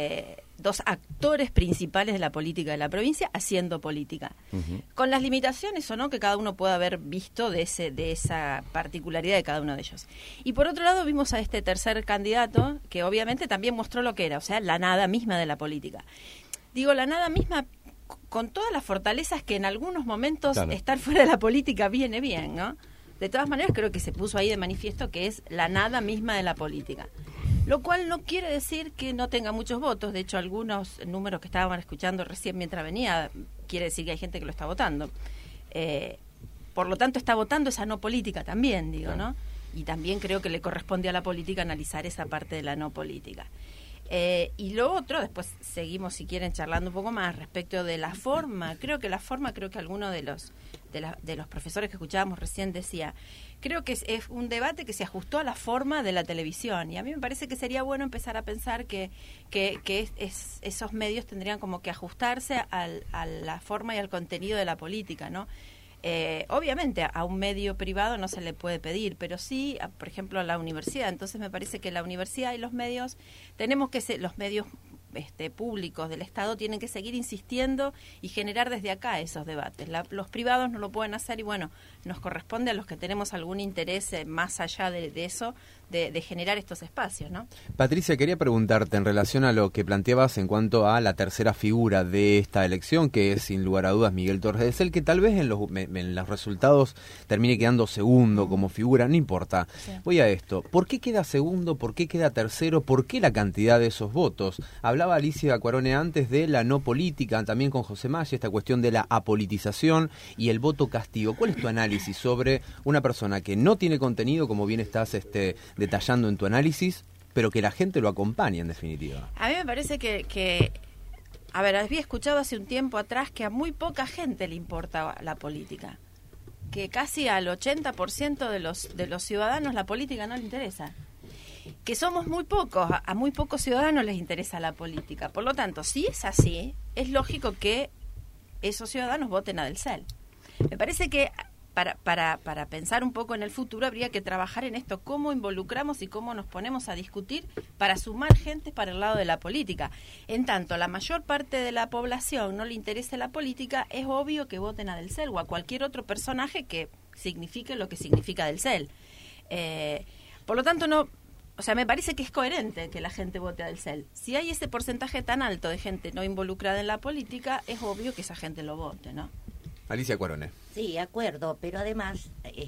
actores principales de la política de la provincia haciendo política. Con las limitaciones o no que cada uno pueda haber visto de esa particularidad de cada uno de ellos. Y por otro lado vimos a este tercer candidato que obviamente también mostró lo que era, o sea, la nada misma de la política. Digo, la nada misma con todas las fortalezas que en algunos momentos estar fuera de la política viene bien, ¿no? De todas maneras creo que se puso ahí de manifiesto que es la nada misma de la política. Lo cual no quiere decir que no tenga muchos votos. De hecho, algunos números que estaban escuchando recién mientras venía, quiere decir que hay gente que lo está votando. Por lo tanto, está votando esa no política también, digo, ¿no? Y también creo que le corresponde a la política analizar esa parte de la no política. Y lo otro, después seguimos, si quieren, charlando un poco más respecto de la forma. Creo que alguno de los profesores que escuchábamos recién decía, creo que es un debate que se ajustó a la forma de la televisión, y a mí me parece que sería bueno empezar a pensar que esos medios tendrían como que ajustarse a la forma y al contenido de la política, ¿no? Obviamente a un medio privado no se le puede pedir, pero sí, por ejemplo, a la universidad. Entonces me parece que la universidad y los medios, los medios públicos del Estado tienen que seguir insistiendo y generar desde acá esos debates. Los privados no lo pueden hacer, y bueno, nos corresponde a los que tenemos algún interés más allá de eso, de generar estos espacios, ¿no? Patricia, quería preguntarte en relación a lo que planteabas en cuanto a la tercera figura de esta elección, que es sin lugar a dudas Miguel Torres de Sel, que tal vez en los resultados termine quedando segundo como figura, no importa. Sí. Voy a esto, ¿por qué queda segundo? ¿Por qué queda tercero? ¿Por qué la cantidad de esos votos? Hablaba Alicia Cuarone antes de la no política, también con José Maggi, esta cuestión de la apolitización y el voto castigo. ¿Cuál es tu análisis sobre una persona que no tiene contenido, como bien estás detallando en tu análisis, pero que la gente lo acompaña en definitiva? A mí me parece que había escuchado hace un tiempo atrás que a muy poca gente le importa la política, que casi al 80% de los ciudadanos la política no le interesa, que somos muy pocos, a muy pocos ciudadanos les interesa la política. Por lo tanto, si es así, es lógico que esos ciudadanos voten a Del Sel. Me parece que para pensar un poco en el futuro habría que trabajar en esto, cómo involucramos y cómo nos ponemos a discutir para sumar gente para el lado de la política. En tanto, la mayor parte de la población no le interese la política, es obvio que voten a Del Sel o a cualquier otro personaje que signifique lo que significa Del Sel. Por lo tanto, me parece que es coherente que la gente vote a Del Sel. Si hay ese porcentaje tan alto de gente no involucrada en la política, es obvio que esa gente lo vote, ¿no? Alicia Cuarone. Sí, de acuerdo, pero además,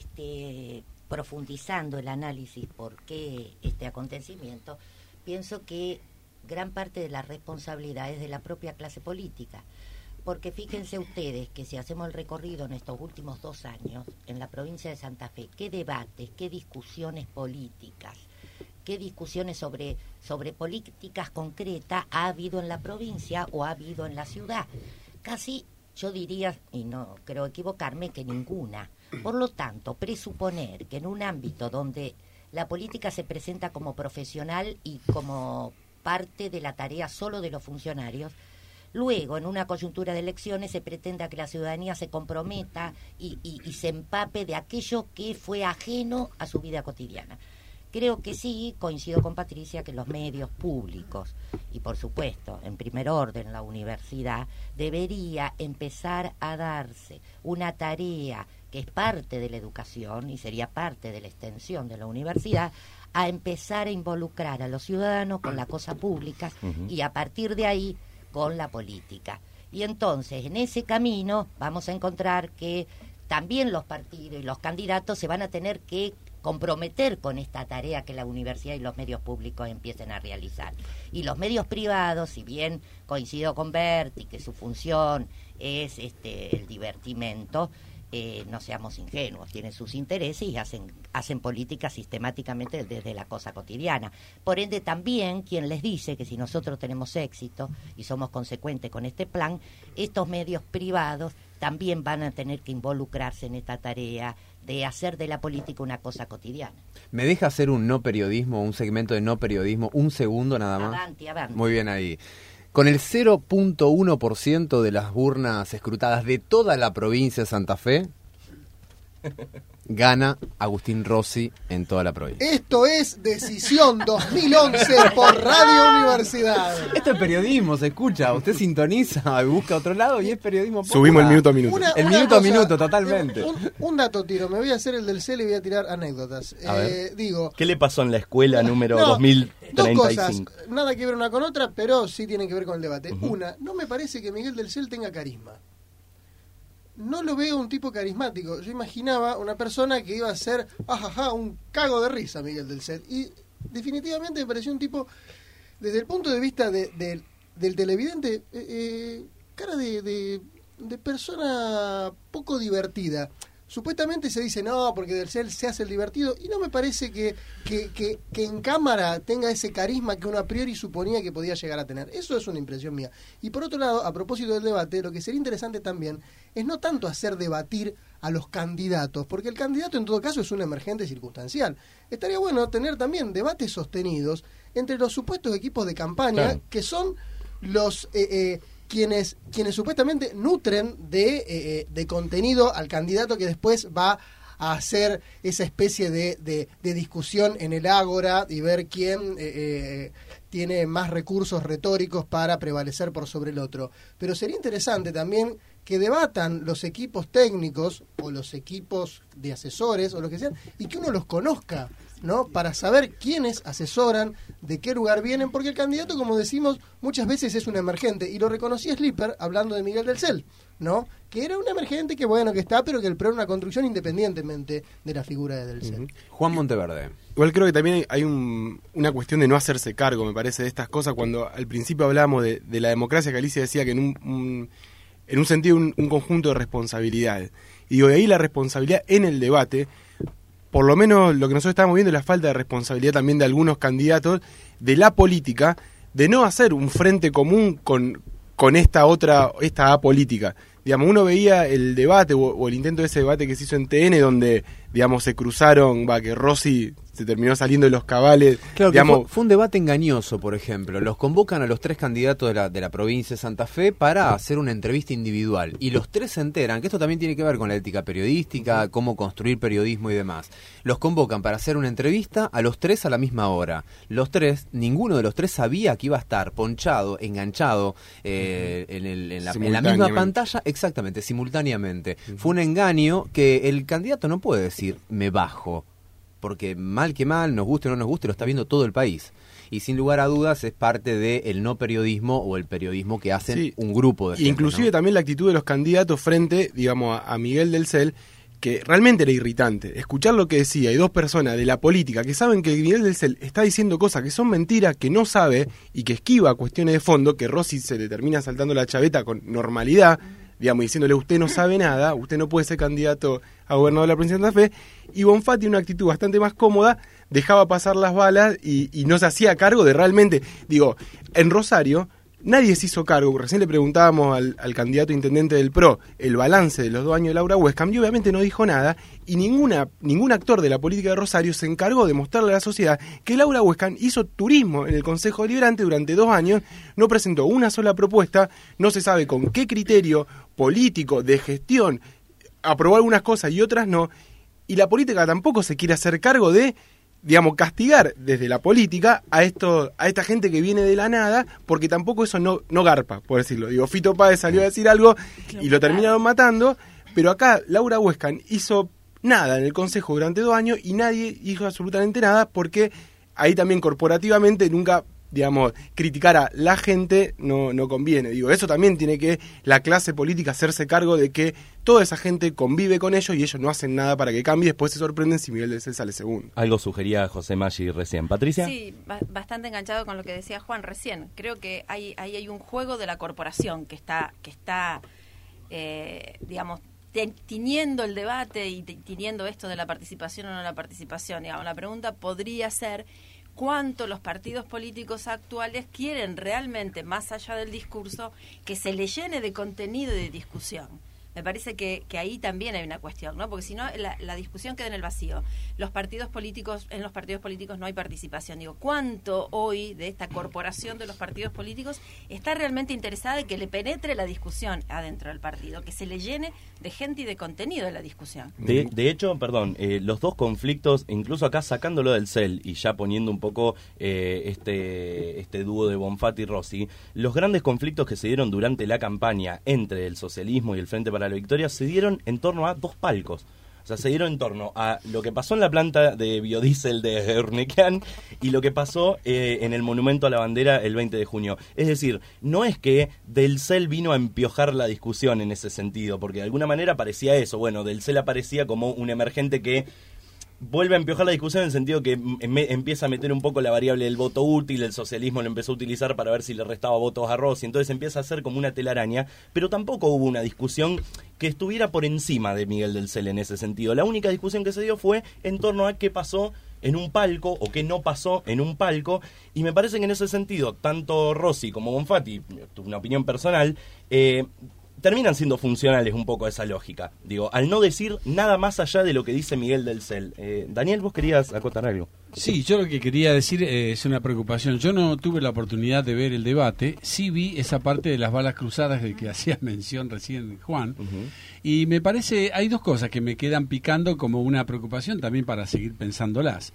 profundizando el análisis por qué este acontecimiento, pienso que gran parte de la responsabilidad es de la propia clase política. Porque fíjense ustedes que si hacemos el recorrido en estos últimos 2 años, en la provincia de Santa Fe, qué debates, qué discusiones políticas, qué discusiones sobre políticas concretas ha habido en la provincia o ha habido en la ciudad. Casi, yo diría, y no creo equivocarme, que ninguna. Por lo tanto, presuponer que en un ámbito donde la política se presenta como profesional y como parte de la tarea solo de los funcionarios, luego, en una coyuntura de elecciones, se pretenda que la ciudadanía se comprometa y se empape de aquello que fue ajeno a su vida cotidiana. Creo que sí, coincido con Patricia, que los medios públicos y, por supuesto, en primer orden la universidad, debería empezar a darse una tarea que es parte de la educación y sería parte de la extensión de la universidad, a empezar a involucrar a los ciudadanos con la cosa pública y a partir de ahí con la política. Y entonces, en ese camino vamos a encontrar que también los partidos y los candidatos se van a tener que comprometer con esta tarea que la universidad y los medios públicos empiecen a realizar. Y los medios privados, si bien coincido con Berti que su función es el divertimento, no seamos ingenuos, tienen sus intereses y hacen política sistemáticamente desde la cosa cotidiana. Por ende, también quien les dice que si nosotros tenemos éxito y somos consecuentes con este plan, estos medios privados también van a tener que involucrarse en esta tarea de hacer de la política una cosa cotidiana. ¿Me deja hacer un no periodismo, un segmento de no periodismo, un segundo nada más? Avanti. Muy bien ahí. Con el 0.1% de las urnas escrutadas de toda la provincia de Santa Fe, gana Agustín Rossi en toda la provincia. Esto es Decisión 2011 por Radio Universidad. Esto es periodismo, se escucha. Usted sintoniza, busca otro lado y es periodismo. Subimos el minuto a minuto. El minuto a minuto, totalmente. Un dato tiro, me voy a hacer el del CEL y voy a tirar anécdotas. ¿Qué le pasó en la escuela número 2035? Dos cosas, nada que ver una con otra, pero sí tienen que ver con el debate. Una, no me parece que Miguel del CEL tenga carisma. No lo veo un tipo carismático. Yo imaginaba una persona que iba a ser un cago de risa Miguel del CEL. Y definitivamente me pareció un tipo, desde el punto de vista del televidente, cara de persona poco divertida. supuestamente se dice, no, porque Del Cel se hace el divertido, y no me parece que en cámara tenga ese carisma que uno a priori suponía que podía llegar a tener. Eso es una impresión mía. Y por otro lado, a propósito del debate, lo que sería interesante también es no tanto hacer debatir a los candidatos, porque el candidato en todo caso es un emergente circunstancial. Estaría bueno tener también debates sostenidos entre los supuestos equipos de campaña, claro, que son los quienes supuestamente nutren de contenido al candidato que después va a hacer esa especie de discusión en el ágora y ver quién tiene más recursos retóricos para prevalecer por sobre el otro. Pero sería interesante también que debatan los equipos técnicos o los equipos de asesores o lo que sean, y que uno los conozca, ¿no? Para saber quiénes asesoran, de qué lugar vienen, porque el candidato, como decimos, muchas veces es un emergente, y lo reconocía Slipper hablando de Miguel del Cel, ¿no? Que era un emergente que bueno que está, pero que el PRO era una construcción independientemente de la figura de Del Cel. Juan Monteverde. Igual creo que también hay una cuestión de no hacerse cargo, me parece, de estas cosas. Cuando al principio hablábamos de la democracia, que Alicia decía que en un sentido un conjunto de responsabilidades. Y de ahí la responsabilidad en el debate, por lo menos lo que nosotros estamos viendo es la falta de responsabilidad también de algunos candidatos de la política, de no hacer un frente común con esta apolítica. Digamos, uno veía el debate o el intento de ese debate que se hizo en TN, donde, digamos, se cruzaron, que Rossi se terminó saliendo de los cabales. Claro, digamos, que fue un debate engañoso, por ejemplo. Los convocan a los 3 candidatos de la provincia de Santa Fe para hacer una entrevista individual. Y los 3 se enteran, que esto también tiene que ver con la ética periodística, cómo construir periodismo y demás. Los convocan para hacer una entrevista a los 3 a la misma hora. Los 3, ninguno de los 3 sabía que iba a estar ponchado, enganchado en la misma pantalla, exactamente, simultáneamente. Fue un engaño que el candidato no puede decir, me bajo, porque mal que mal, nos guste o no nos guste, lo está viendo todo el país. Y sin lugar a dudas es parte del no periodismo o el periodismo que hacen un grupo de gente, inclusive, ¿no? También la actitud de los candidatos frente, digamos, a Miguel del Cel, que realmente era irritante. Escuchar lo que decía, y 2 personas de la política que saben que Miguel del Cel está diciendo cosas que son mentiras, que no sabe y que esquiva cuestiones de fondo, que Rossi se le termina saltando la chaveta con normalidad, digamos, diciéndole, usted no sabe nada, usted no puede ser candidato a gobernador de la provincia de Santa Fe, y Bonfatti, una actitud bastante más cómoda, dejaba pasar las balas y no se hacía cargo de realmente, digo, en Rosario nadie se hizo cargo. Recién le preguntábamos al candidato intendente del PRO el balance de los 2 años de Laura Huescam, y obviamente no dijo nada, y ningún actor de la política de Rosario se encargó de mostrarle a la sociedad que Laura Huescam hizo turismo en el Consejo Deliberante durante 2 años, no presentó una sola propuesta, no se sabe con qué criterio político, de gestión, aprobó algunas cosas y otras no, y la política tampoco se quiere hacer cargo de, digamos, castigar desde la política a esta gente que viene de la nada, porque tampoco eso no garpa, por decirlo. Digo, Fito Páez salió a decir algo y lo terminaron matando, pero acá Laura Huescam hizo nada en el Consejo durante 2 años y nadie hizo absolutamente nada, porque ahí también corporativamente nunca, digamos, criticar a la gente no conviene. Digo, eso también tiene que la clase política hacerse cargo de que toda esa gente convive con ellos y ellos no hacen nada para que cambie, después se sorprenden si Miguel del Cel sale segundo. Algo sugería José Maggi recién. ¿Patricia? Sí, bastante enganchado con lo que decía Juan recién. Creo que ahí hay un juego de la corporación que está digamos, tiñendo el debate y tiñendo esto de la participación o no la participación. Digamos, la pregunta podría ser cuánto los partidos políticos actuales quieren realmente, más allá del discurso, que se le llene de contenido y de discusión. Me parece que ahí también hay una cuestión, ¿no? Porque si no, la discusión queda en el vacío. En los partidos políticos no hay participación. Digo, ¿cuánto hoy de esta corporación de los partidos políticos está realmente interesada en que le penetre la discusión adentro del partido, que se le llene de gente y de contenido de la discusión? De hecho, los 2 conflictos, incluso acá sacándolo del Cel y ya poniendo un poco este dúo de Bonfatti y Rossi, los grandes conflictos que se dieron durante la campaña entre el socialismo y el Frente para la Victoria se dieron en torno a 2 palcos. O sea, se dieron en torno a lo que pasó en la planta de biodiesel de Urnequian y lo que pasó en el Monumento a la Bandera el 20 de junio. Es decir, no es que Del Cel vino a empiojar la discusión en ese sentido, porque de alguna manera parecía eso. Bueno, Del Cel aparecía como un emergente que vuelve a empiojar la discusión en el sentido que empieza a meter un poco la variable del voto útil, el socialismo lo empezó a utilizar para ver si le restaba votos a Rossi, entonces empieza a hacer como una telaraña, pero tampoco hubo una discusión que estuviera por encima de Miguel del Cel en ese sentido. La única discusión que se dio fue en torno a qué pasó en un palco o qué no pasó en un palco, y me parece que en ese sentido, tanto Rossi como Bonfatti, una opinión personal, terminan siendo funcionales un poco a esa lógica. Digo, al no decir nada más allá de lo que dice Miguel del Cel. Daniel, vos querías acotar algo. Sí, yo lo que quería decir es una preocupación. Yo no tuve la oportunidad de ver el debate, sí vi esa parte de las balas cruzadas de que hacía mención recién Juan, y me parece, hay dos cosas que me quedan picando como una preocupación también para seguir pensándolas.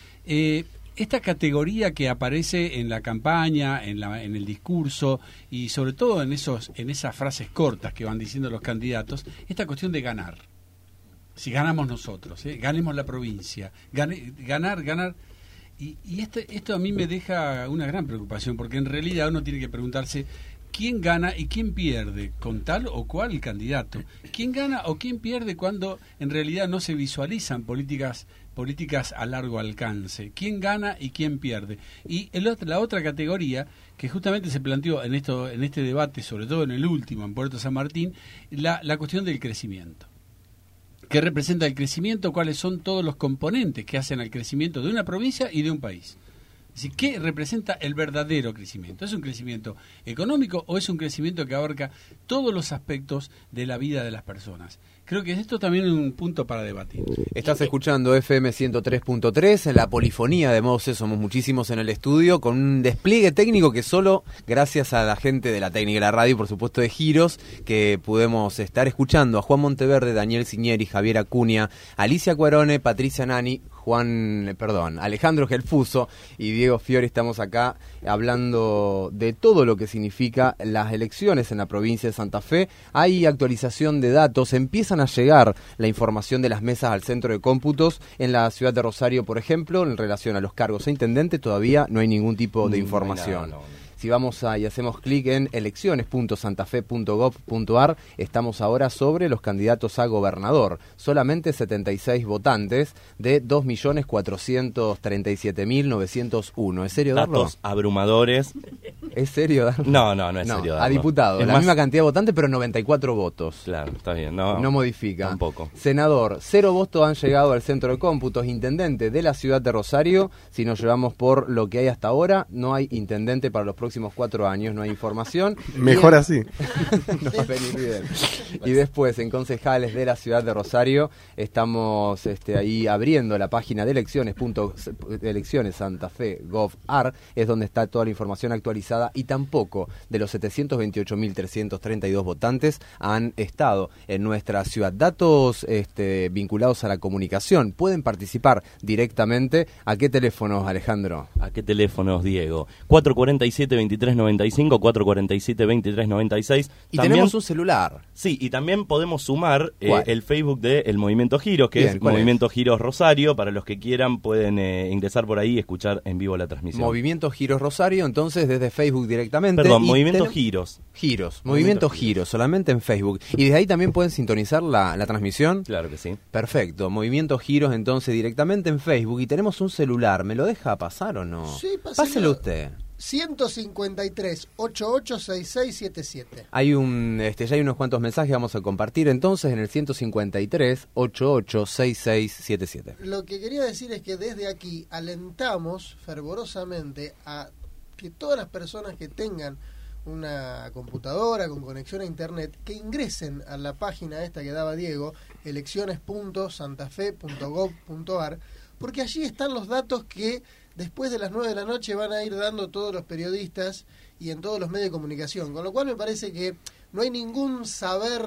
Esta categoría que aparece en la campaña, en el discurso y sobre todo en esas frases cortas que van diciendo los candidatos, esta cuestión de ganar. Si ganamos nosotros, ganemos la provincia, ganar. Y esto a mí me deja una gran preocupación, porque en realidad uno tiene que preguntarse quién gana y quién pierde con tal o cual candidato. ¿Quién gana o quién pierde cuando en realidad no se visualizan políticas a largo alcance? ¿Quién gana y quién pierde? Y la otra categoría que justamente se planteó en este debate, sobre todo en el último, en Puerto San Martín, la cuestión del crecimiento. ¿Qué representa el crecimiento? ¿Cuáles son todos los componentes que hacen al crecimiento de una provincia y de un país? Es decir, ¿qué representa el verdadero crecimiento? ¿Es un crecimiento económico o es un crecimiento que abarca todos los aspectos de la vida de las personas? Creo que esto también es un punto para debatir. Estás escuchando FM 103.3, en la polifonía de Moses, somos muchísimos en el estudio, con un despliegue técnico que solo gracias a la gente de la técnica de la radio, por supuesto de Giros, que pudimos estar escuchando a Juan Monteverde, Daniel Cinieri, Javier Acuña, Alicia Cuarone, Patricia Nani, Alejandro Gelfuso y Diego Fiori. Estamos acá hablando de todo lo que significa las elecciones en la provincia de Santa Fe. Hay actualización de datos, empiezan a llegar la información de las mesas al centro de cómputos. En la ciudad de Rosario, por ejemplo, en relación a los cargos a intendente, todavía no hay ningún tipo de información. Si vamos y hacemos clic en elecciones.santafe.gov.ar, estamos ahora sobre los candidatos a gobernador. Solamente 76 votantes de 2.437.901. ¿Es serio darlo? Datos abrumadores. ¿Es serio darlo? No es serio darlo. A diputado, la misma cantidad de votantes, pero 94 votos. Claro, está bien. No modifica. Tampoco. Senador, 0 votos han llegado al centro de cómputos. Intendente de la ciudad de Rosario, si nos llevamos por lo que hay hasta ahora, no hay intendente para los próximos 4 años, no hay información. Mejor así. No va a venir bien. Y después, en concejales de la ciudad de Rosario, estamos ahí abriendo la página de elecciones Santa Fe Gov.ar, es donde está toda la información actualizada, y tampoco de los 728.332 votantes han estado en nuestra ciudad. Datos vinculados a la comunicación, pueden participar directamente. ¿A qué teléfonos, Alejandro? ¿A qué teléfonos, Diego? 447-2395, 447-2396. Y también tenemos un celular. Sí, y también podemos sumar el Facebook de El Movimiento Giros, que es Movimiento Giros Rosario. Para los que quieran pueden ingresar por ahí y escuchar en vivo la transmisión. Movimiento Giros Rosario, entonces desde Facebook directamente. Perdón, Movimiento Giros. Movimiento Giros, solamente en Facebook. Y desde ahí también pueden sintonizar la transmisión. Claro que sí. Perfecto, Movimiento Giros entonces directamente en Facebook. Y tenemos un celular, ¿me lo deja pasar o no? Sí, páselo usted. 153-886677. Hay ya hay unos cuantos mensajes, vamos a compartir entonces en el 153-886677. Lo que quería decir es que desde aquí alentamos fervorosamente a que todas las personas que tengan una computadora con conexión a internet, que ingresen a la página esta que daba Diego, elecciones.santafe.gov.ar, porque allí están los datos que después de las 9 de la noche van a ir dando todos los periodistas y en todos los medios de comunicación, con lo cual me parece que no hay ningún saber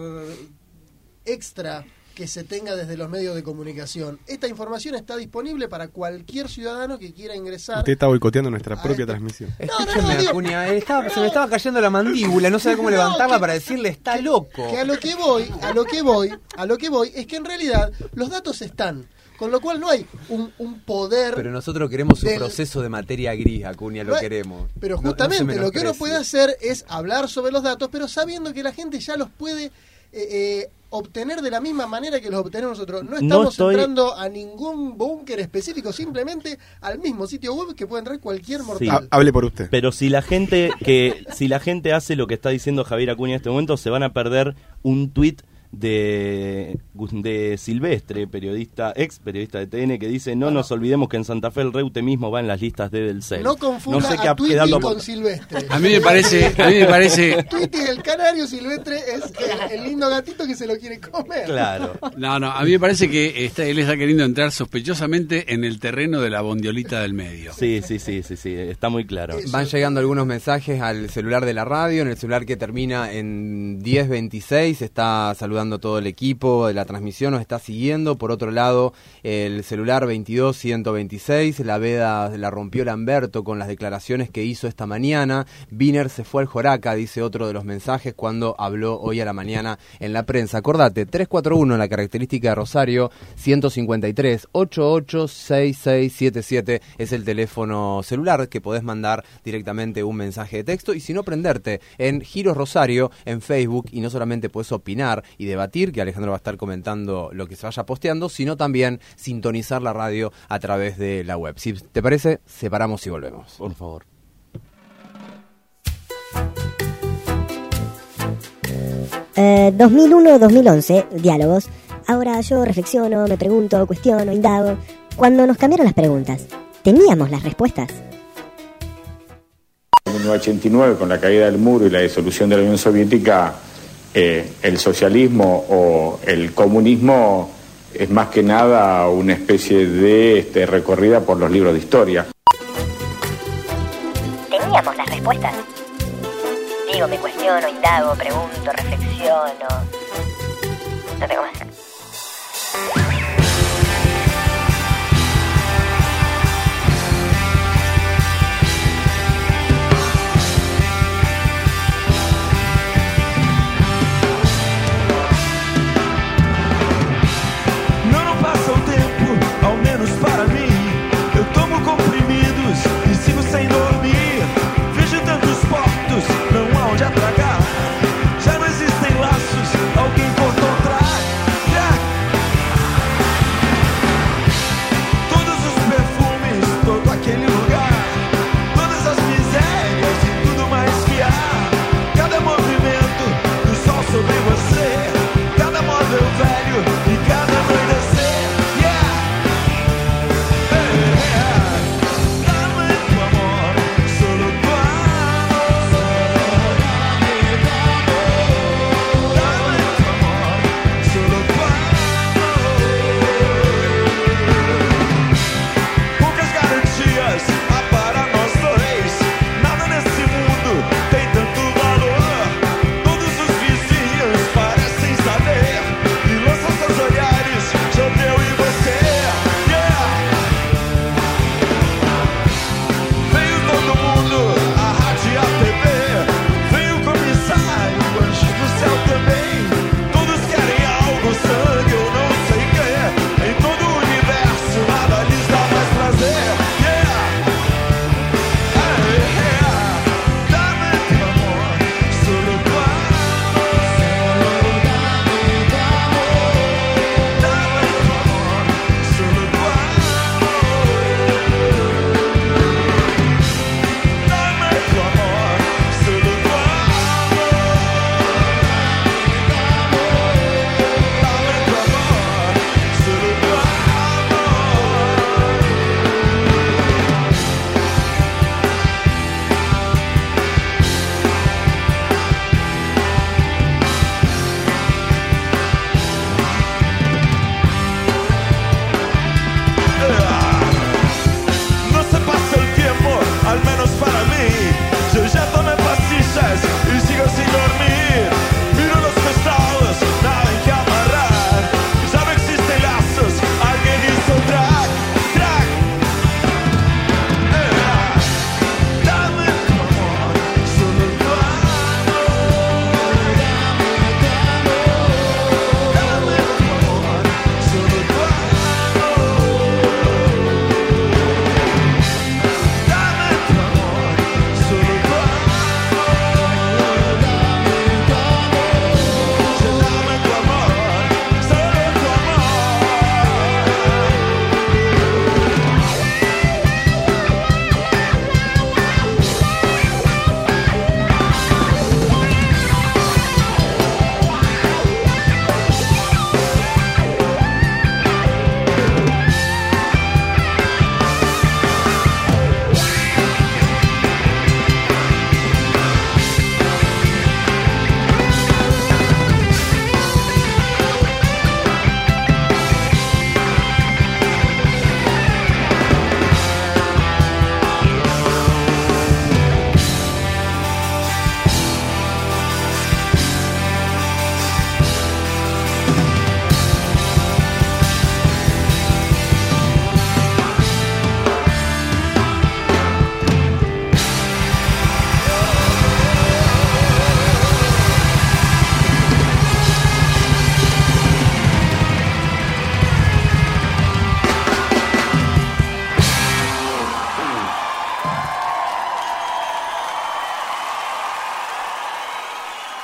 extra que se tenga desde los medios de comunicación. Esta información está disponible para cualquier ciudadano que quiera ingresar. Usted está boicoteando nuestra propia transmisión. Escúcheme, Acuña, se me estaba cayendo la mandíbula, no sabía cómo levantarla para decirle está loco. Que a lo que voy es que en realidad los datos están. Con lo cual no hay un poder... Pero nosotros queremos un proceso de materia gris, Acuña, lo queremos. Pero justamente lo que uno puede hacer es hablar sobre los datos, pero sabiendo que la gente ya los puede obtener de la misma manera que los obtenemos nosotros. No estamos entrando a ningún búnker específico, simplemente al mismo sitio web que puede entrar cualquier mortal. Sí. Hable por usted. Pero si la gente hace lo que está diciendo Javier Acuña en este momento, se van a perder un tuit de Silvestre, ex periodista de TN, que dice: no nos olvidemos que en Santa Fe el Reute mismo va en las listas de del CEL. No confunda a Twitty con Silvestre. A mí me parece Twitty el canario, Silvestre es el lindo gatito que se lo quiere comer. Claro. No, a mí me parece que él está queriendo entrar sospechosamente en el terreno de la bondiolita del medio. Sí, está muy claro. Van llegando algunos mensajes al celular de la radio, en el celular que termina en 1026, está saludando todo el equipo de la transmisión, nos está siguiendo. Por otro lado, el celular 22126, la veda la rompió Lamberto con las declaraciones que hizo esta mañana. Wiener se fue al Joraca, dice otro de los mensajes cuando habló hoy a la mañana en la prensa. Acordate, 341 la característica de Rosario, 153 886677 es el teléfono celular que podés mandar directamente un mensaje de texto, y si no, prenderte en Giros Rosario en Facebook, y no solamente podés opinar y debatir, que Alejandro va a estar comentando lo que se vaya posteando, sino también sintonizar la radio a través de la web. Si te parece, separamos y volvemos. Por favor. Eh, 2001-2011, diálogos. Ahora yo reflexiono, me pregunto, cuestiono, indago. Cuando nos cambiaron las preguntas, ¿teníamos las respuestas? En 1989, con la caída del muro y la disolución de la Unión Soviética, el socialismo o el comunismo es más que nada una especie de recorrida por los libros de historia. ¿Teníamos las respuestas? Digo, me cuestiono, indago, pregunto, reflexiono. No tengo más.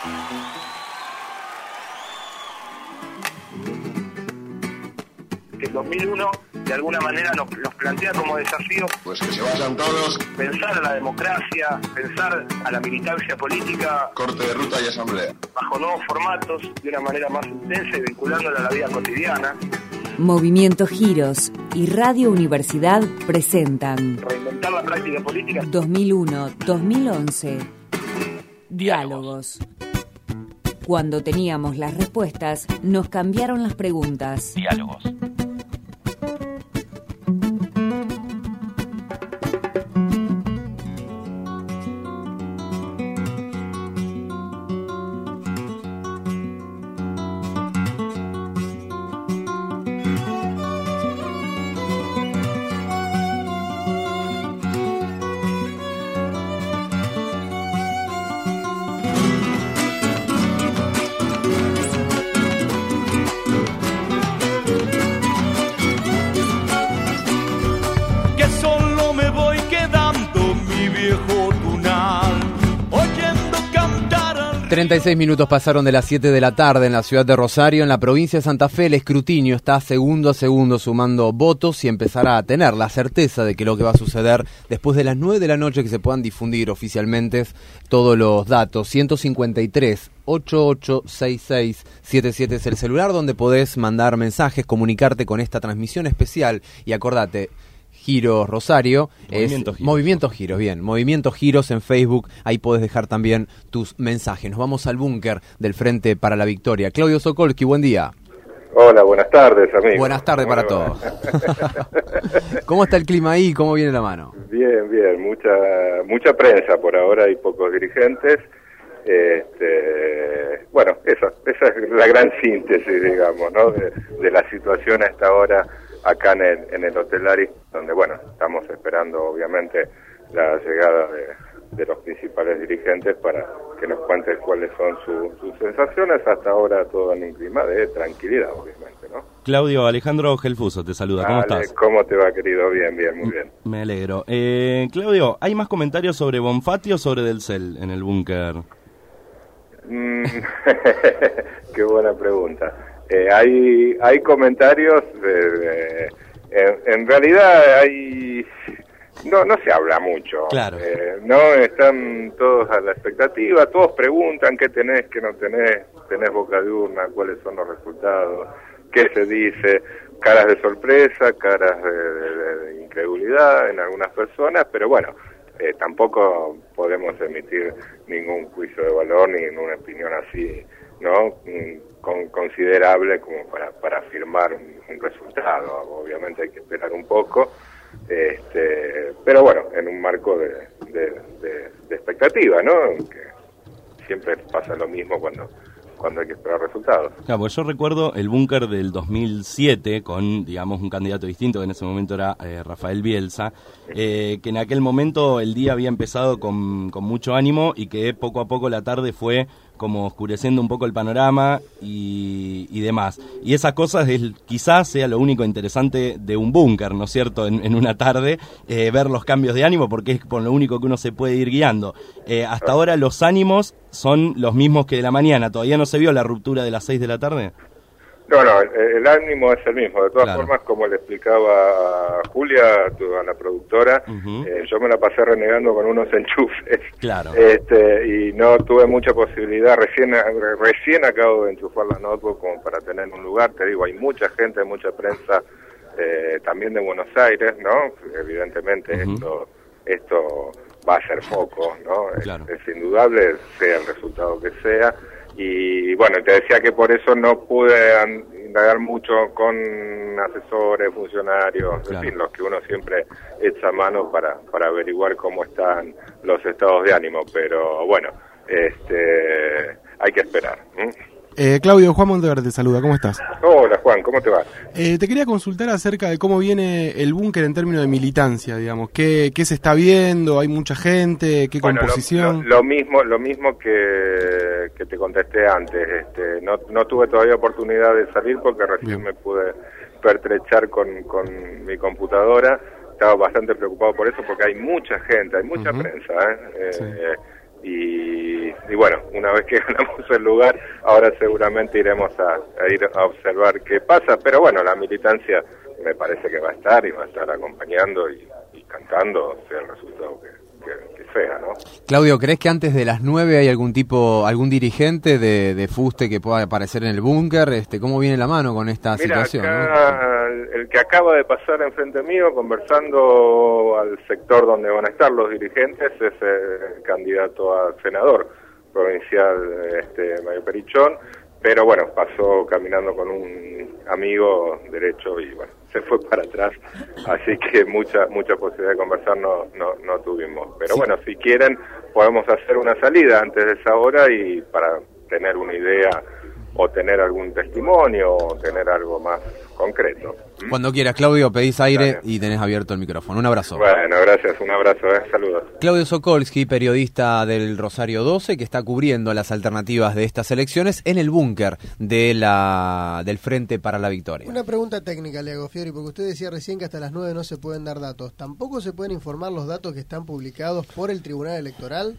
Que el 2001 de alguna manera nos plantea como desafío pues que se vayan todos, pensar a la democracia, pensar a la militancia política, corte de ruta y asamblea, bajo nuevos formatos, de una manera más intensa y vinculándola a la vida cotidiana. Movimiento Giros y Radio Universidad presentan Reinventar la práctica política 2001-2011. Diálogos. Cuando teníamos las respuestas, nos cambiaron las preguntas. Diálogos. Que solo me voy quedando mi viejo tunal, oyendo cantar al... 36 minutos pasaron de las 7 de la tarde en la ciudad de Rosario. En la provincia de Santa Fe el escrutinio está segundo a segundo sumando votos y empezará a tener la certeza de que lo que va a suceder después de las 9 de la noche, que se puedan difundir oficialmente todos los datos. 153 886677 es el celular donde podés mandar mensajes, comunicarte con esta transmisión especial. Y acordate, Giros Rosario, Movimiento Giros, bien, Movimiento Giros en Facebook, ahí podés dejar también tus mensajes. Nos vamos al búnker del Frente para la Victoria. Claudio Sokolsky, buen día. Hola, buenas tardes, amigos. Buenas tardes para todos. ¿Cómo está el clima ahí? ¿Cómo viene la mano? Bien, bien, mucha prensa por ahora y pocos dirigentes. Bueno, esa es la gran síntesis, digamos, ¿no? de la situación a esta hora acá en el Hotel Ari, donde, bueno, estamos esperando, obviamente, la llegada de los principales dirigentes para que nos cuenten cuáles son sus sensaciones. Hasta ahora todo en un clima de tranquilidad, obviamente, ¿no? Claudio, Alejandro Gelfuso te saluda, ¿cómo estás? ¿Cómo te va, querido? Bien, muy bien. Me alegro. Claudio, ¿hay más comentarios sobre Bonfatti o sobre Delcel en el búnker? Qué buena pregunta. Hay comentarios, en realidad no se habla mucho. Claro. No están todos a la expectativa, todos preguntan qué tenés, qué no tenés boca de urna, cuáles son los resultados, qué se dice, caras de sorpresa, caras de incredulidad en algunas personas, pero bueno, tampoco podemos emitir ningún juicio de valor ni una opinión así, ¿no? Considerable como para afirmar un resultado. Obviamente hay que esperar un poco, pero bueno, en un marco de expectativa, ¿no? Que siempre pasa lo mismo cuando hay que esperar resultados. Claro, pues yo recuerdo el búnker del 2007 con, digamos, un candidato distinto, que en ese momento era Rafael Bielsa, que en aquel momento el día había empezado con mucho ánimo y que poco a poco la tarde fue como oscureciendo un poco el panorama y demás. Y esas cosas quizás sea lo único interesante de un búnker, ¿no es cierto?, en una tarde, ver los cambios de ánimo, porque es por lo único que uno se puede ir guiando. Hasta ahora los ánimos son los mismos que de la mañana. ¿Todavía no se vio la ruptura de las 6 de la tarde? No, el ánimo es el mismo. De todas formas, como le explicaba a Julia, a la productora, yo me la pasé renegando con unos enchufes. Claro. Y no tuve mucha posibilidad. Recién acabo de enchufar la notebook como para tener un lugar. Te digo, hay mucha gente, hay mucha prensa, también de Buenos Aires, ¿no? Evidentemente esto va a ser foco, ¿no? Claro. Es indudable, sea el resultado que sea. Y bueno, te decía que por eso no pude indagar mucho con asesores, funcionarios, Claro. en fin, los que uno siempre echa mano para averiguar cómo están los estados de ánimo, pero bueno, hay que esperar. Claudio, Juan Monteverde te saluda, ¿cómo estás? Hola Juan, ¿cómo te va? Te quería consultar acerca de cómo viene el búnker en términos de militancia, digamos. ¿Qué se está viendo? ¿Hay mucha gente? ¿Qué composición? Lo mismo que te contesté antes. No tuve todavía oportunidad de salir porque recién me pude pertrechar con mi computadora. Estaba bastante preocupado por eso porque hay mucha gente, hay mucha prensa, y bueno, una vez que ganamos el lugar, ahora seguramente iremos a ir a observar qué pasa, pero bueno, la militancia me parece que va a estar acompañando y cantando, sea el resultado que sea, ¿no? Claudio, ¿crees que antes de las 9 hay algún dirigente de Fuste que pueda aparecer en el búnker? ¿Cómo viene la mano con esta situación? Acá, ¿no? El que acaba de pasar enfrente mío, conversando al sector donde van a estar los dirigentes, es el candidato a senador provincial, Mario Perichón, pero bueno, pasó caminando con un amigo derecho y bueno, se fue para atrás, así que mucha posibilidad de conversar no tuvimos. Pero sí. Bueno, si quieren podemos hacer una salida antes de esa hora y para tener una idea o tener algún testimonio o tener algo más concreto. Cuando quieras, Claudio, pedís aire y tenés abierto el micrófono. Un abrazo. Bueno, gracias, un abrazo, saludos. Claudio Sokolsky, periodista del Rosario 12, que está cubriendo las alternativas de estas elecciones en el búnker del Frente para la Victoria. Una pregunta técnica, le hago, Fiori, porque usted decía recién que hasta las 9 no se pueden dar datos. ¿Tampoco se pueden informar los datos que están publicados por el Tribunal Electoral?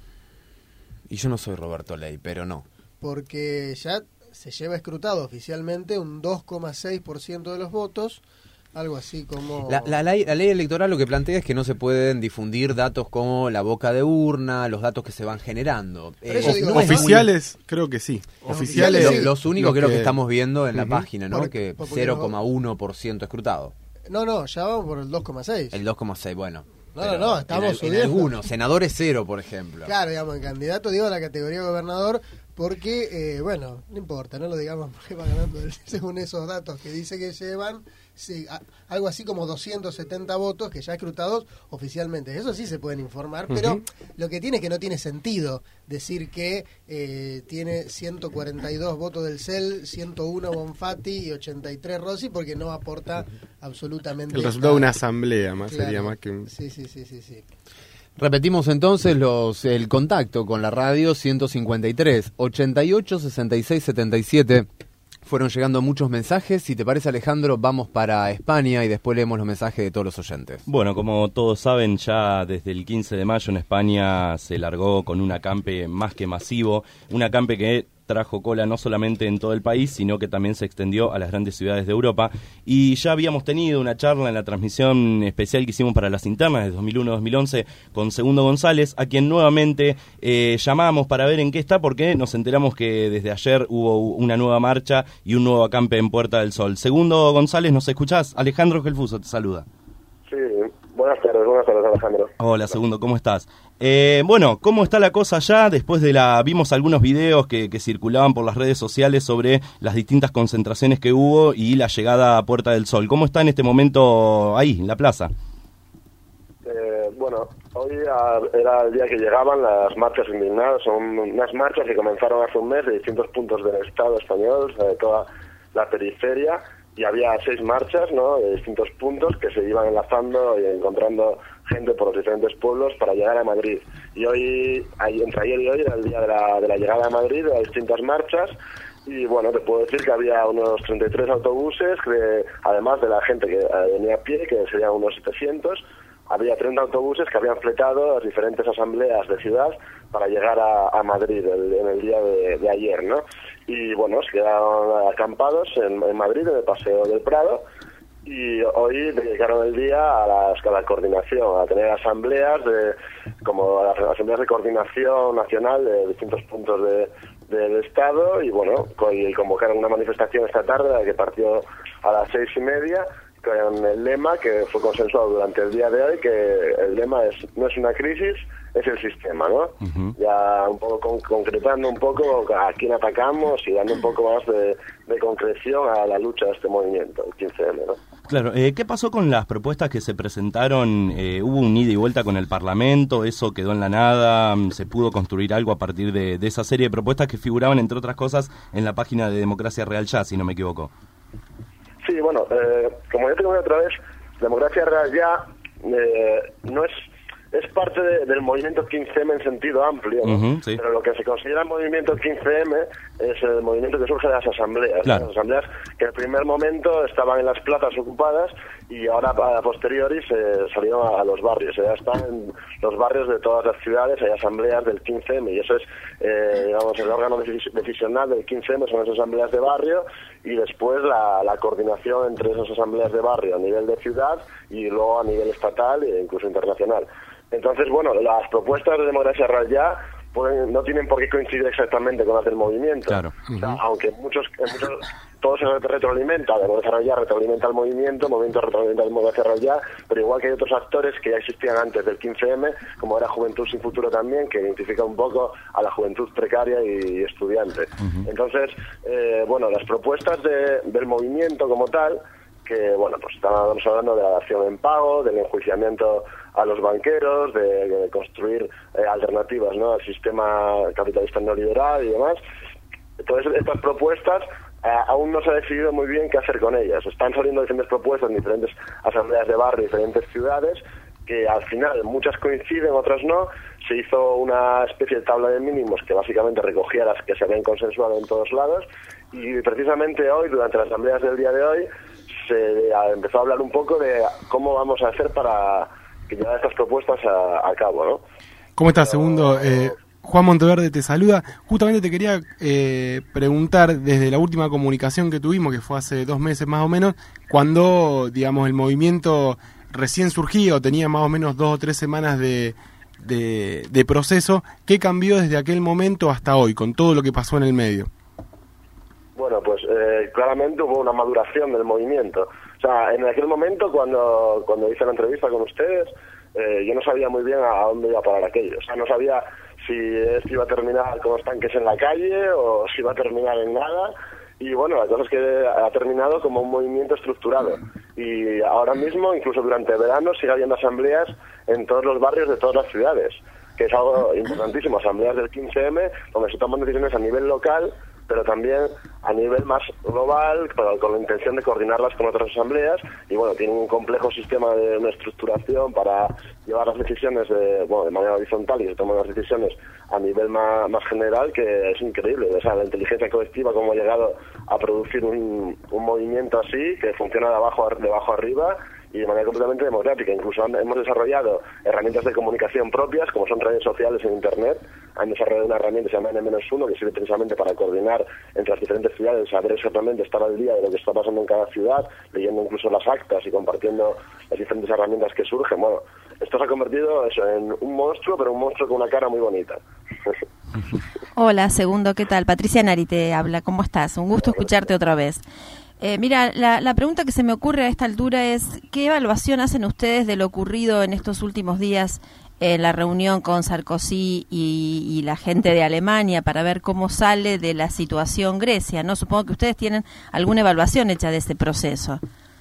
Y yo no soy Roberto Ley, pero no. Porque ya se lleva escrutado oficialmente un 2,6% de los votos, algo así como... La ley electoral lo que plantea es que no se pueden difundir datos como la boca de urna, los datos que se van generando. Oficiales, creo que sí. Oficiales. Los únicos creo que estamos viendo en la página, ¿no? Que 0,1% escrutado. No, ya vamos por el 2,6. El 2,6, bueno. No, estamos subiendo. En algunos, senadores 0, por ejemplo. Claro, digamos, el candidato, digo, a la categoría gobernador, porque, bueno, no importa, no lo digamos porque va ganando según esos datos que dice que llevan, sí, algo así como 270 votos que ya escrutados oficialmente. Eso sí se pueden informar, pero lo que tiene es que no tiene sentido decir que tiene 142 votos del CEL, 101 Bonfatti y 83 Rossi, porque no aporta absolutamente el resultado de una asamblea, más claro. Sería más que... Sí. Repetimos entonces el contacto con la radio 153 88 66 77. Fueron llegando muchos mensajes. Si te parece, Alejandro, vamos para España y después leemos los mensajes de todos los oyentes. Bueno, como todos saben, ya desde el 15 de mayo en España se largó con un acampe más que masivo, un acampe que trajo cola no solamente en todo el país, sino que también se extendió a las grandes ciudades de Europa. Y ya habíamos tenido una charla en la transmisión especial que hicimos para las internas de 2001-2011 con Segundo González, a quien nuevamente llamamos para ver en qué está, porque nos enteramos que desde ayer hubo una nueva marcha y un nuevo acampe en Puerta del Sol. Segundo González, ¿nos escuchás? Alejandro Gelfuso te saluda. Sí, buenas tardes Alejandro. Hola, Segundo, ¿cómo estás? Bueno, ¿cómo está la cosa ya? Después vimos algunos videos que circulaban por las redes sociales sobre las distintas concentraciones que hubo y la llegada a Puerta del Sol. ¿Cómo está en este momento ahí, en la plaza? Bueno, hoy era el día que llegaban las marchas indignadas. Son unas marchas que comenzaron hace un mes de distintos puntos del Estado español, de toda la periferia, y había 6 marchas, ¿no?, de distintos puntos que se iban enlazando y encontrando gente por los diferentes pueblos para llegar a Madrid. Y hoy, entre ayer y hoy, era el día de la llegada a Madrid, de las distintas marchas. Y bueno, te puedo decir que había unos 33 autobuses, además de la gente que venía a pie, que serían unos 700, había 30 autobuses que habían fletado las diferentes asambleas de ciudad para llegar a Madrid en el día de ayer, ¿no? Y bueno, se quedaron acampados en Madrid, en el Paseo del Prado, y hoy dedicaron el día a la coordinación, a tener asambleas como las asambleas de coordinación nacional de distintos puntos del Estado, y bueno, y convocaron una manifestación esta tarde, la que partió a las 6:30, con el lema que fue consensuado durante el día de hoy, que el lema no es una crisis, es el sistema, ¿no? Ya un poco concretando un poco a quién atacamos y dando un poco más de concreción a la lucha de este movimiento, el 15M, ¿no? Claro, ¿qué pasó con las propuestas que se presentaron? ¿Hubo un ida y vuelta con el Parlamento? ¿Eso quedó en la nada? ¿Se pudo construir algo a partir de esa serie de propuestas que figuraban, entre otras cosas, en la página de Democracia Real Ya, si no me equivoco? Sí, bueno, como ya te comenté otra vez, Democracia Real Ya no es es parte del movimiento 15M en sentido amplio, ¿no? Sí. Pero lo que se considera el movimiento 15M es el movimiento que surge de las asambleas, claro. ¿no? Las asambleas que en el primer momento estaban en las plazas ocupadas y ahora a posteriori se salieron a los barrios. Ya están en los barrios de todas las ciudades, hay asambleas del 15M y eso es, digamos, el órgano decisional del 15M, son esas asambleas de barrio, y después la coordinación entre esas asambleas de barrio a nivel de ciudad y luego a nivel estatal e incluso internacional. Entonces, bueno, las propuestas de democracia real ya no tienen por qué coincidir exactamente con las del movimiento. Claro. O sea, aunque en muchos todo se retroalimenta, la democracia real ya retroalimenta al movimiento, el movimiento retroalimenta al democracia real ya, pero igual que hay otros actores que ya existían antes del 15M, como era Juventud Sin Futuro también, que identifica un poco a la juventud precaria y estudiante. Entonces, bueno, las propuestas del movimiento como tal, que, bueno, pues estamos hablando de la dación en pago, del enjuiciamiento a los banqueros, de construir alternativas, ¿no?, al sistema capitalista neoliberal y demás. Entonces, estas propuestas aún no se ha decidido muy bien qué hacer con ellas. Están saliendo diferentes propuestas en diferentes asambleas de barrio, diferentes ciudades, que al final muchas coinciden, otras no. Se hizo una especie de tabla de mínimos que básicamente recogía las que se habían consensuado en todos lados, y precisamente hoy, durante las asambleas del día de hoy, se empezó a hablar un poco de cómo vamos a hacer para llevar estas propuestas a cabo, ¿no? ¿Cómo estás, Segundo? Juan Monteverde te saluda. Justamente te quería preguntar, desde la última comunicación que tuvimos, que fue hace 2 meses más o menos, cuando, digamos, el movimiento recién surgió, tenía más o menos 2 o 3 semanas de proceso, ¿qué cambió desde aquel momento hasta hoy, con todo lo que pasó en el medio? Bueno, pues claramente hubo una maduración del movimiento. O sea, en aquel momento, cuando hice la entrevista con ustedes, yo no sabía muy bien a dónde iba a parar aquello. O sea, no sabía si esto iba a terminar con los tanques en la calle o si iba a terminar en nada. Y bueno, la cosa es que ha terminado como un movimiento estructurado. Y ahora mismo, incluso durante el verano, sigue habiendo asambleas en todos los barrios de todas las ciudades, que es algo importantísimo. Asambleas del 15M, donde se toman decisiones a nivel local, pero también a nivel más global, con la intención de coordinarlas con otras asambleas. Y bueno, tienen un complejo sistema de una estructuración para llevar las decisiones de manera horizontal, y se toman las decisiones a nivel más general, que es increíble. O sea, la inteligencia colectiva, cómo ha llegado a producir un movimiento así, que funciona de abajo arriba y de manera completamente democrática. Incluso hemos desarrollado herramientas de comunicación propias, como son redes sociales en Internet. Han desarrollado una herramienta que se llama N-1, que sirve precisamente para coordinar entre las diferentes ciudades, saber exactamente, estar al día de lo que está pasando en cada ciudad, leyendo incluso las actas y compartiendo las diferentes herramientas que surgen. Bueno, esto se ha convertido en un monstruo, pero un monstruo con una cara muy bonita. Hola, Segundo, ¿qué tal? Patricia Nari te habla, ¿cómo estás? Un gusto escucharte otra vez. Mira, la pregunta que se me ocurre a esta altura es, ¿qué evaluación hacen ustedes de lo ocurrido en estos últimos días en la reunión con Sarkozy y la gente de Alemania, para ver cómo sale de la situación Grecia, ¿no? Supongo que ustedes tienen alguna evaluación hecha de ese proceso.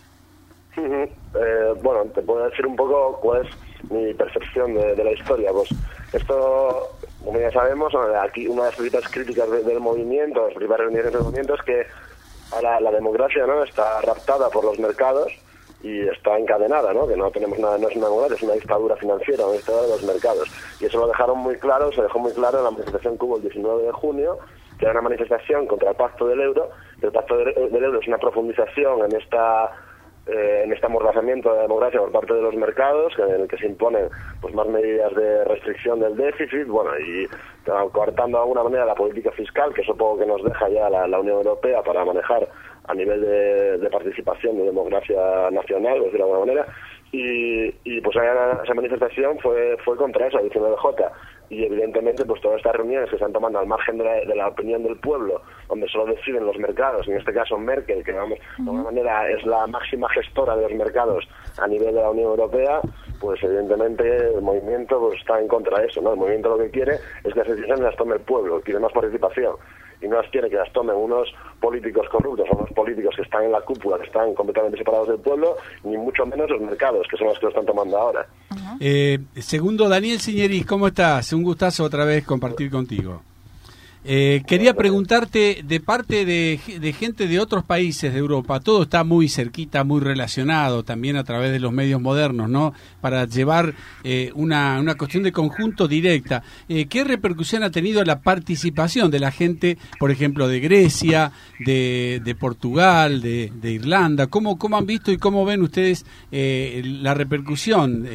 Bueno, te puedo decir un poco cuál es mi percepción de la historia. Pues esto, como ya sabemos, aquí una de las principales críticas del movimiento, las principales reuniones del movimiento, es que ahora la democracia, ¿no?, está raptada por los mercados y está encadenada, ¿no?, que no tenemos nada, no es una democracia, es una dictadura financiera, una dictadura de los mercados. Y eso lo dejaron muy claro, se dejó muy claro en la manifestación que hubo el 19 de junio, que era una manifestación contra el Pacto del Euro. El Pacto del Euro es una profundización en este amordazamiento de la democracia por parte de los mercados, en el que se imponen pues más medidas de restricción del déficit, bueno, y coartando de alguna manera la política fiscal, que es un poco que nos deja ya la Unión Europea para manejar a nivel de participación de democracia nacional, por decirlo de alguna manera. Y pues esa manifestación fue contra eso, el 19J. Y evidentemente pues todas estas reuniones que se están tomando al margen de la opinión del pueblo, donde solo deciden los mercados, en este caso Merkel, que vamos, de alguna manera es la máxima gestora de los mercados a nivel de la Unión Europea, pues evidentemente el movimiento pues está en contra de eso, ¿no? El movimiento lo que quiere es que las decisiones las tome el pueblo, quiere más participación, y no las quiere que las tomen unos políticos corruptos o unos políticos que están en la cúpula, que están completamente separados del pueblo, ni mucho menos los mercados, que son los que lo están tomando ahora. Segundo, Daniel Ciñeris, ¿cómo estás? Un gustazo otra vez compartir contigo. Quería preguntarte, de parte de gente de otros países de Europa, todo está muy cerquita, muy relacionado, también a través de los medios modernos, ¿no? Para llevar una cuestión de conjunto directa. ¿Qué repercusión ha tenido la participación de la gente, por ejemplo, de Grecia, de Portugal, de Irlanda? ¿Cómo han visto y cómo ven ustedes la repercusión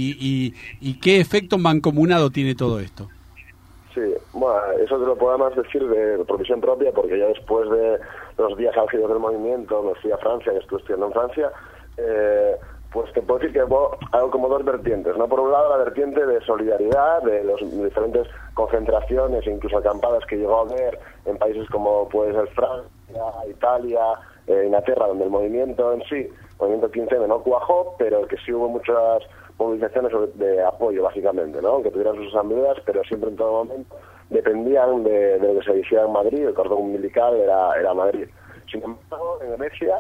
y qué efecto mancomunado tiene todo esto? Sí, bueno, eso te lo podemos decir de provisión propia, porque ya después de los días álgidos del movimiento, me fui a Francia, que estuve estudiando en Francia, pues te puedo decir que hay como dos vertientes, ¿no? Por un lado, la vertiente de solidaridad, de las diferentes concentraciones e incluso acampadas que llegó a haber en países como puede ser Francia, Italia, Inglaterra, donde el movimiento en sí, el movimiento 15M no cuajó, pero que sí hubo muchas movilizaciones de apoyo, básicamente, ¿no? Aunque tuvieran sus asambleas, pero siempre en todo momento dependían de lo que se hiciera en Madrid. El cordón umbilical era Madrid. Sin embargo, en Grecia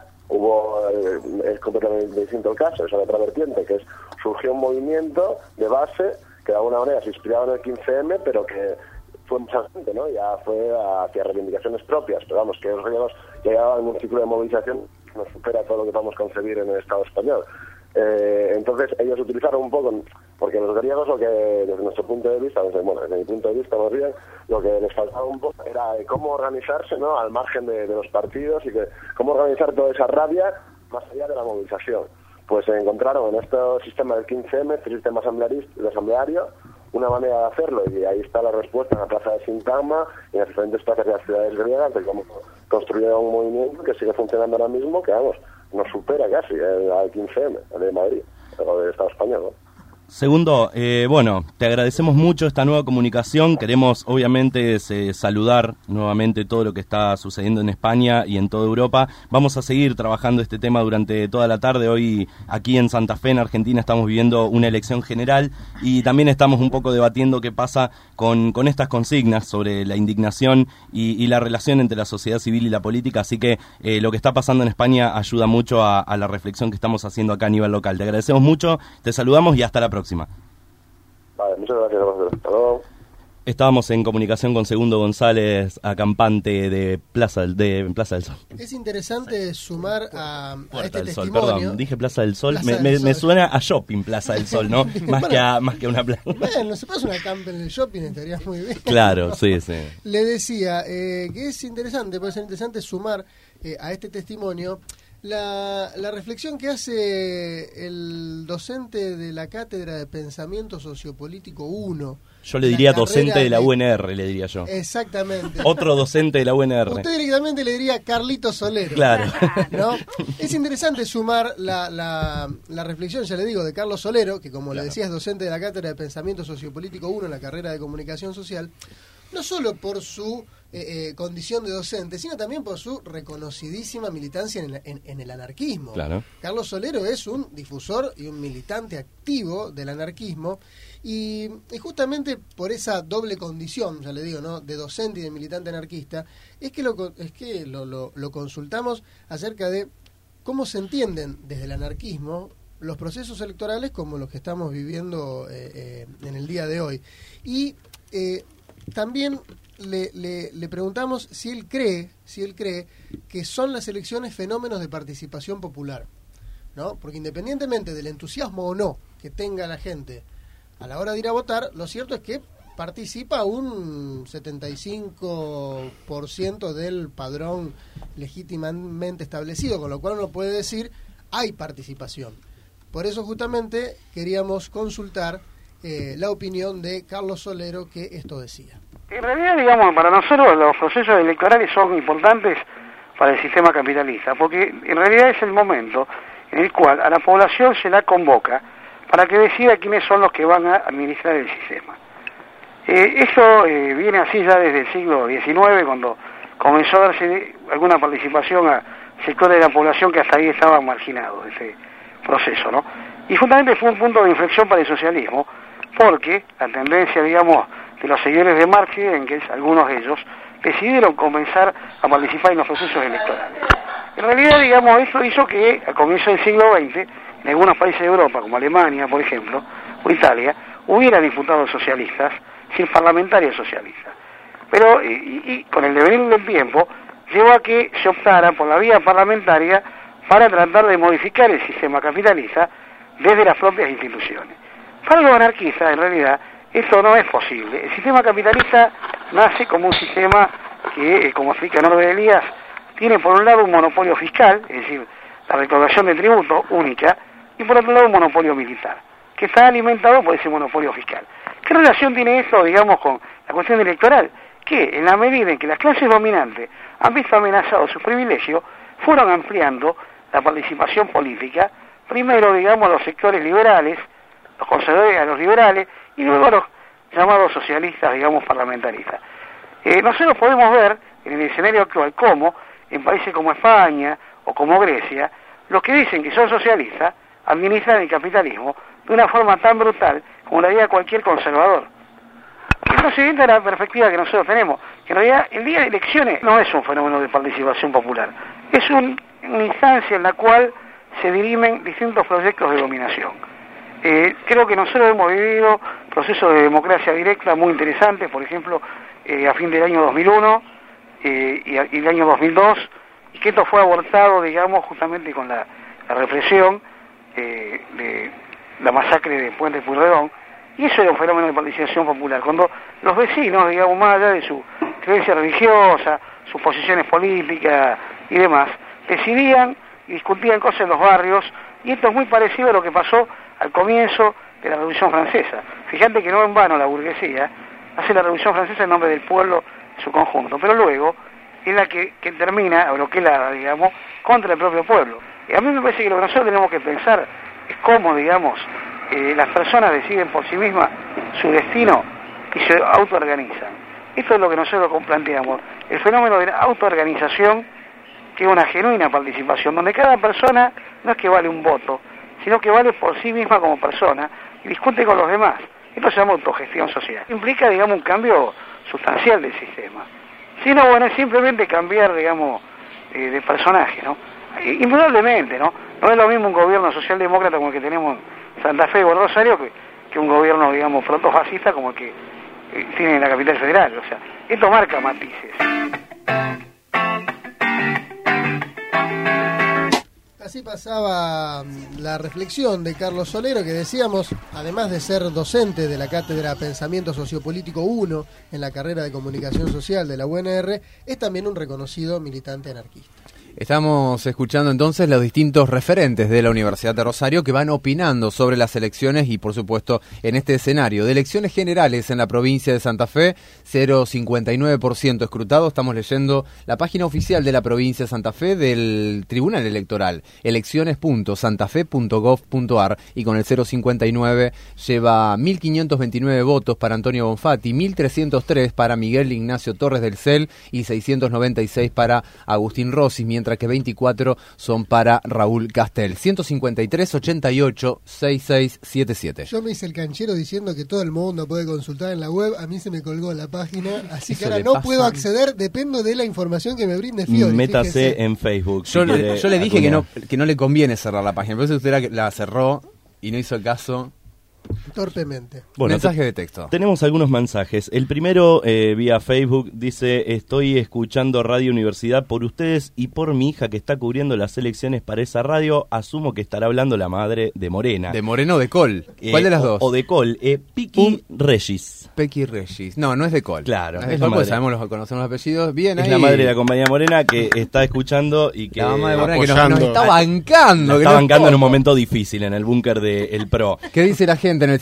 es completamente distinto el caso, es otra vertiente, que surgió un movimiento de base que de alguna manera se inspiraba en el 15M, pero que fue mucha gente, ¿no? Ya fue hacia reivindicaciones propias, pero vamos, que los griegos ya llegaban en un ciclo de movilización que nos supera todo lo que podemos concebir en el Estado español. Entonces ellos utilizaron un poco, porque los griegos, lo que desde nuestro punto de vista, desde mi punto de vista más bien, lo que les faltaba un poco era cómo organizarse, ¿no? Al margen de los partidos, y cómo organizar toda esa rabia más allá de la movilización. Pues se encontraron en este sistema del 15M, este sistema asambleario, una manera de hacerlo, y ahí está la respuesta en la plaza de Sintagma y en las diferentes plazas de las ciudades griegas, de cómo construyeron un movimiento que sigue funcionando ahora mismo, que vamos, nos supera casi al 15M, al de Madrid, o del Estado español, ¿no? Segundo, bueno, te agradecemos mucho esta nueva comunicación. Queremos, obviamente, saludar nuevamente todo lo que está sucediendo en España y en toda Europa. Vamos a seguir trabajando este tema durante toda la tarde. Hoy, aquí en Santa Fe, en Argentina, estamos viviendo una elección general y también estamos un poco debatiendo qué pasa con estas consignas sobre la indignación y la relación entre la sociedad civil y la política. Así que lo que está pasando en España ayuda mucho a la reflexión que estamos haciendo acá a nivel local. Te agradecemos mucho, te saludamos y hasta la próxima. Vale, muchas gracias. Hasta luego. Estábamos en comunicación con Segundo González, acampante de Plaza del Sol. Es interesante sumar a este del Sol, testimonio. perdón, dije Plaza del Sol, Plaza del Sol. Me suena a shopping Plaza del Sol, ¿no? más que a una plaza. Bueno, se pasa una campa en el shopping, estaría muy bien. Claro, sí, sí. Le decía que es interesante, puede ser interesante sumar a este testimonio la reflexión que hace el docente de la Cátedra de Pensamiento Sociopolítico 1. Yo le diría docente de la UNR, le diría yo. Exactamente. Otro docente de la UNR. Usted directamente le diría Carlito Solero. Claro. ¿No? Es interesante sumar la reflexión, ya le digo, de Carlos Solero, que como le decía es docente de la Cátedra de Pensamiento Sociopolítico 1 en la carrera de Comunicación Social, no solo por su condición de docente, sino también por su reconocidísima militancia en el anarquismo. Claro. Carlos Solero es un difusor y un militante activo del anarquismo, y justamente por esa doble condición, ya le digo, ¿no?, de docente y de militante anarquista, es que lo consultamos acerca de cómo se entienden desde el anarquismo los procesos electorales como los que estamos viviendo en el día de hoy. Y también le preguntamos si él cree que son las elecciones fenómenos de participación popular, ¿no? Porque independientemente del entusiasmo o no que tenga la gente a la hora de ir a votar, lo cierto es que participa un 75% del padrón legítimamente establecido, con lo cual uno puede decir hay participación. Por eso justamente queríamos consultar la opinión de Carlos Solero, que esto decía. En realidad, digamos, para nosotros los procesos electorales son importantes para el sistema capitalista, porque en realidad es el momento en el cual a la población se la convoca para que decida quiénes son los que van a administrar el sistema. Eso viene así ya desde el siglo XIX, cuando comenzó a darse alguna participación a sectores de la población que hasta ahí estaban marginados de ese proceso, ¿no? Y justamente fue un punto de inflexión para el socialismo, porque la tendencia, digamos, de los seguidores de Marx y Engels, algunos de ellos, decidieron comenzar a participar en los procesos electorales. En realidad, digamos, eso hizo que a comienzos del siglo XX, en algunos países de Europa, como Alemania, por ejemplo, o Italia, hubiera diputados socialistas, sin parlamentarios socialistas. Pero y con el devenir del tiempo llevó a que se optara por la vía parlamentaria para tratar de modificar el sistema capitalista desde las propias instituciones. Para los anarquistas, en realidad, esto no es posible. El sistema capitalista nace como un sistema que, como explica Norbert Elias, tiene por un lado un monopolio fiscal, es decir, la recaudación de tributo única, y por otro lado un monopolio militar, que está alimentado por ese monopolio fiscal. ¿Qué relación tiene esto, digamos, con la cuestión electoral? Que en la medida en que las clases dominantes han visto amenazados sus privilegios, fueron ampliando la participación política, primero, digamos, los sectores liberales, los conservadores a los liberales, y luego los llamados socialistas, digamos, parlamentaristas. Nosotros podemos ver en el escenario actual cómo, en países como España o como Grecia, los que dicen que son socialistas administran el capitalismo de una forma tan brutal como la haría cualquier conservador. Entonces, esta es la perspectiva que nosotros tenemos, que en realidad el día de elecciones no es un fenómeno de participación popular, es una instancia en la cual se dirimen distintos proyectos de dominación. Creo que nosotros hemos vivido procesos de democracia directa muy interesantes, por ejemplo, a fin del año 2001 y el año 2002, y que esto fue abortado, digamos, justamente con la represión de la masacre de Puente Pueyrredón, y eso era un fenómeno de participación popular, cuando los vecinos, digamos, más allá de su creencia religiosa, sus posiciones políticas y demás, decidían y discutían cosas en los barrios, y esto es muy parecido a lo que pasó al comienzo de la Revolución Francesa. Fíjate que no en vano la burguesía hace la Revolución Francesa en nombre del pueblo en su conjunto, pero luego es la que termina bloqueada, digamos, contra el propio pueblo. Y a mí me parece que lo que nosotros tenemos que pensar es cómo, digamos, las personas deciden por sí mismas su destino y se autoorganizan. Esto es lo que nosotros planteamos, el fenómeno de la autoorganización, que es una genuina participación, donde cada persona no es que vale un voto, sino que vale por sí misma como persona y discute con los demás. Esto se llama autogestión social. Implica, digamos, un cambio sustancial del sistema. Si no, bueno, es simplemente cambiar, digamos, de personaje, ¿no? Indudablemente, ¿no? No es lo mismo un gobierno socialdemócrata como el que tenemos en Santa Fe o en Rosario que un gobierno, digamos, protofascista como el que tiene en la capital federal. O sea, esto marca matices. Así pasaba la reflexión de Carlos Solero, que decíamos, además de ser docente de la Cátedra Pensamiento Sociopolítico 1 en la carrera de Comunicación Social de la UNR, es también un reconocido militante anarquista. Estamos escuchando entonces los distintos referentes de la Universidad de Rosario que van opinando sobre las elecciones y, por supuesto, en este escenario de elecciones generales en la provincia de Santa Fe, 0,59% escrutado. Estamos leyendo la página oficial de la provincia de Santa Fe del Tribunal Electoral, elecciones.santafe.gov.ar, y con el 0,59 lleva 1.529 votos para Antonio Bonfatti, 1.303 para Miguel Ignacio Torres del CEL y 696 para Agustín Rossi, mientras que 24 son para Raúl Castel. 153-88-6677. Yo me hice el canchero diciendo que todo el mundo puede consultar en la web, a mí se me colgó la página, así que ahora no puedo acceder, dependo de la información que me brinde Fiori. Métase fíjese. En Facebook. Yo le dije que no le conviene cerrar la página, por eso usted la cerró y no hizo caso. Torpemente. Bueno, mensaje de texto. Tenemos algunos mensajes. El primero, vía Facebook, dice: estoy escuchando Radio Universidad por ustedes y por mi hija que está cubriendo las elecciones para esa radio. Asumo que estará hablando la madre de Morena. ¿De Moreno o de Col? ¿Cuál de las dos? O de Col. Piqui Regis. Piqui Regis. No es de Col. Claro. Es de Col, porque conocemos los apellidos. Bien, es ahí. La madre de la compañía Morena que está escuchando y que... La mamá de Morena que nos está bancando. Nos está bancando en un momento difícil en el búnker del PRO. ¿Qué dice la gente en el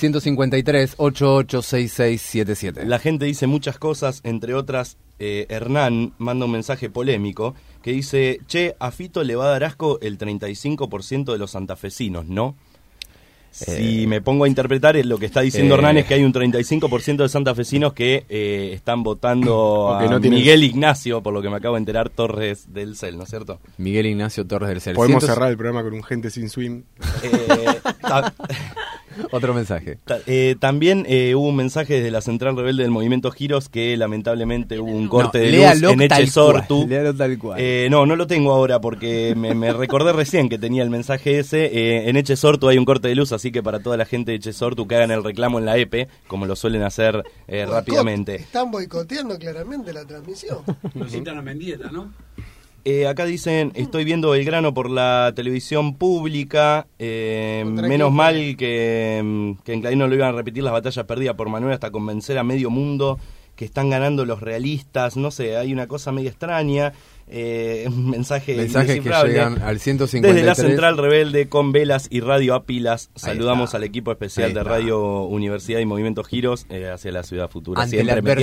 153-886677? La gente dice muchas cosas, entre otras, Hernán manda un mensaje polémico que dice: che, a Fito le va a dar asco el 35% de los santafesinos, ¿no? Si me pongo a interpretar, lo que está diciendo Hernán es que hay un 35% de santafesinos que están votando a Miguel Ignacio, por lo que me acabo de enterar, Torres del CEL, ¿no es cierto? Miguel Ignacio Torres del CEL. Podemos cerrar el programa con un gente sin swing. Otro mensaje. También hubo un mensaje desde la Central Rebelde del Movimiento Giros que lamentablemente hubo un corte de léalo luz en Echesortu. Léalo tal cual. No lo tengo ahora porque me recordé recién que tenía el mensaje ese. En Echesortu hay un corte de luz, así que para toda la gente de Echesortu que hagan el reclamo en la EPE, como lo suelen hacer rápidamente. Están boicoteando claramente la transmisión. Lo citan a Mendieta, ¿no? Acá dicen, estoy viendo Belgrano por la televisión pública, menos mal que en Clarín no lo iban a repetir las batallas perdidas por Manuel hasta convencer a medio mundo que están ganando los realistas, no sé, hay una cosa media extraña. Mensajes que llegan al 153 desde la Central Rebelde con velas y radio a pilas. Saludamos al equipo especial de Radio Universidad y Movimiento Giros hacia la ciudad futura. Ante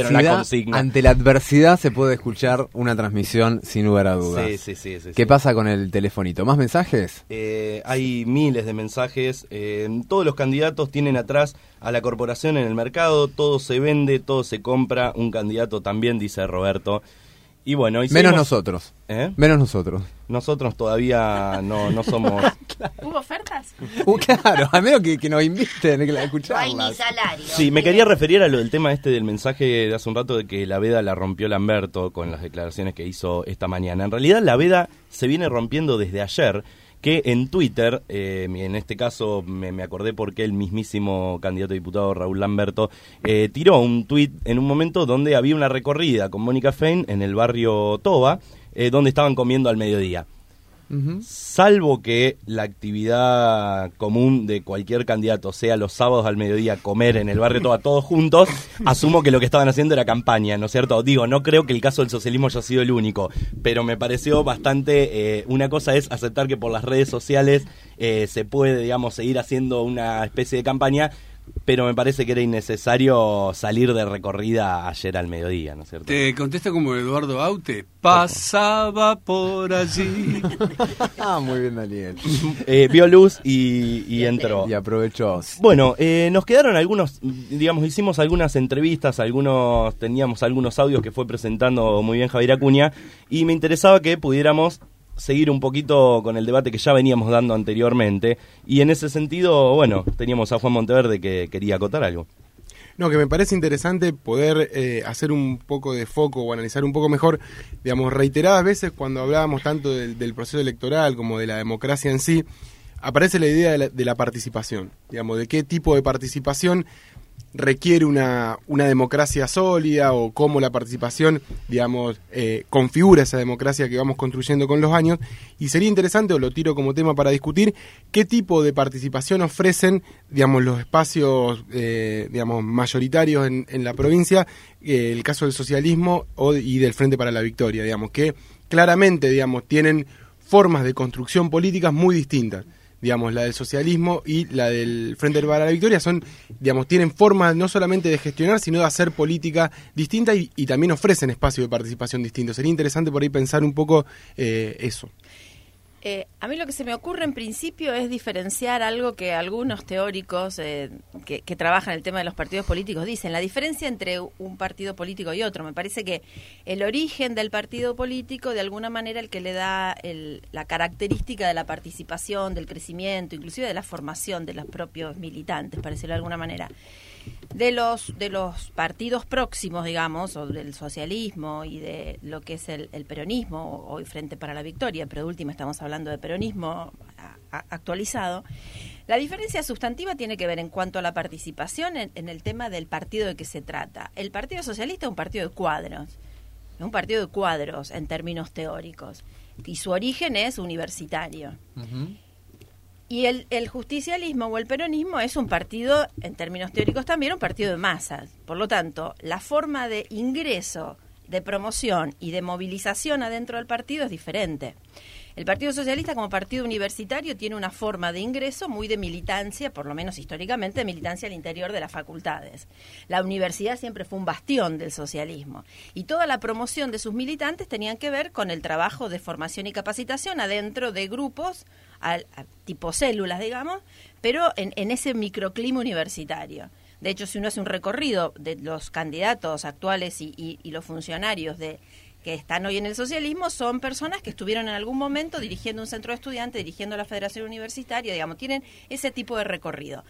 la adversidad se puede escuchar una transmisión sin lugar a dudas. Sí. ¿Qué pasa con el telefonito? ¿Más mensajes? Hay miles de mensajes. Todos los candidatos tienen atrás a la corporación en el mercado, todo se vende, todo se compra, un candidato también, dice Roberto. Y bueno, menos nosotros. Menos nosotros. Nosotros todavía no somos. Claro. ¿Hubo ofertas? Claro, al menos que nos inviten, que la escucharlas. No hay ni salario. Sí, me quería referir a lo del tema del mensaje de hace un rato de que la veda la rompió Lamberto con las declaraciones que hizo esta mañana. En realidad la veda se viene rompiendo desde ayer, que en Twitter, en este caso me acordé porque el mismísimo candidato a diputado Raúl Lamberto tiró un tuit en un momento donde había una recorrida con Mónica Fein en el barrio Toba, donde estaban comiendo al mediodía. Salvo que la actividad común de cualquier candidato sea los sábados al mediodía comer en el barrio todos juntos, asumo que lo que estaban haciendo era campaña, ¿no es cierto? Digo, no creo que el caso del socialismo haya sido el único, pero me pareció bastante... una cosa es aceptar que por las redes sociales se puede, digamos, seguir haciendo una especie de campaña, pero me parece que era innecesario salir de recorrida ayer al mediodía, ¿no es cierto? Te contesta como Eduardo Aute. Pasaba por allí. Muy bien, Daniel. Vio luz y entró. Y aprovechó. Bueno, nos quedaron algunos, digamos, hicimos algunas entrevistas, teníamos algunos audios que fue presentando muy bien Javier Acuña, y me interesaba que pudiéramos seguir un poquito con el debate que ya veníamos dando anteriormente, y en ese sentido, bueno, teníamos a Juan Monteverde que quería acotar algo. No, que me parece interesante poder hacer un poco de foco o analizar un poco mejor, digamos, reiteradas veces cuando hablábamos tanto del proceso electoral como de la democracia en sí, aparece la idea de la participación, digamos, de qué tipo de participación requiere una democracia sólida, o cómo la participación, digamos, configura esa democracia que vamos construyendo con los años. Y sería interesante, o lo tiro como tema para discutir, qué tipo de participación ofrecen, digamos, los espacios, digamos, mayoritarios en la provincia, el caso del socialismo y del Frente para la Victoria, digamos, que claramente, digamos, tienen formas de construcción políticas muy distintas. Digamos, la del socialismo y la del Frente para la Victoria tienen formas no solamente de gestionar, sino de hacer política distinta, y también ofrecen espacios de participación distintos. Sería interesante por ahí pensar un poco eso. A mí lo que se me ocurre en principio es diferenciar algo que algunos teóricos que trabajan el tema de los partidos políticos dicen, la diferencia entre un partido político y otro. Me parece que el origen del partido político, de alguna manera, el que le da la característica de la participación, del crecimiento, inclusive de la formación de los propios militantes, para decirlo de alguna manera. De los partidos próximos, digamos, o del socialismo y de lo que es el peronismo, o el Frente para la Victoria, pero de última estamos hablando de peronismo actualizado, la diferencia sustantiva tiene que ver en cuanto a la participación en el tema del partido de que se trata. El Partido Socialista es un partido de cuadros, es un partido de cuadros en términos teóricos, y su origen es universitario. Y el justicialismo o el peronismo es un partido, en términos teóricos también, un partido de masas. Por lo tanto, la forma de ingreso, de promoción y de movilización adentro del partido es diferente. El Partido Socialista, como partido universitario, tiene una forma de ingreso muy de militancia, por lo menos históricamente, de militancia al interior de las facultades. La universidad siempre fue un bastión del socialismo, y toda la promoción de sus militantes tenían que ver con el trabajo de formación y capacitación adentro de grupos, tipo células, digamos, pero en ese microclima universitario. De hecho, si uno hace un recorrido de los candidatos actuales y los funcionarios que están hoy en el socialismo, son personas que estuvieron en algún momento dirigiendo un centro de estudiantes, dirigiendo la federación universitaria, digamos, tienen ese tipo de recorrido.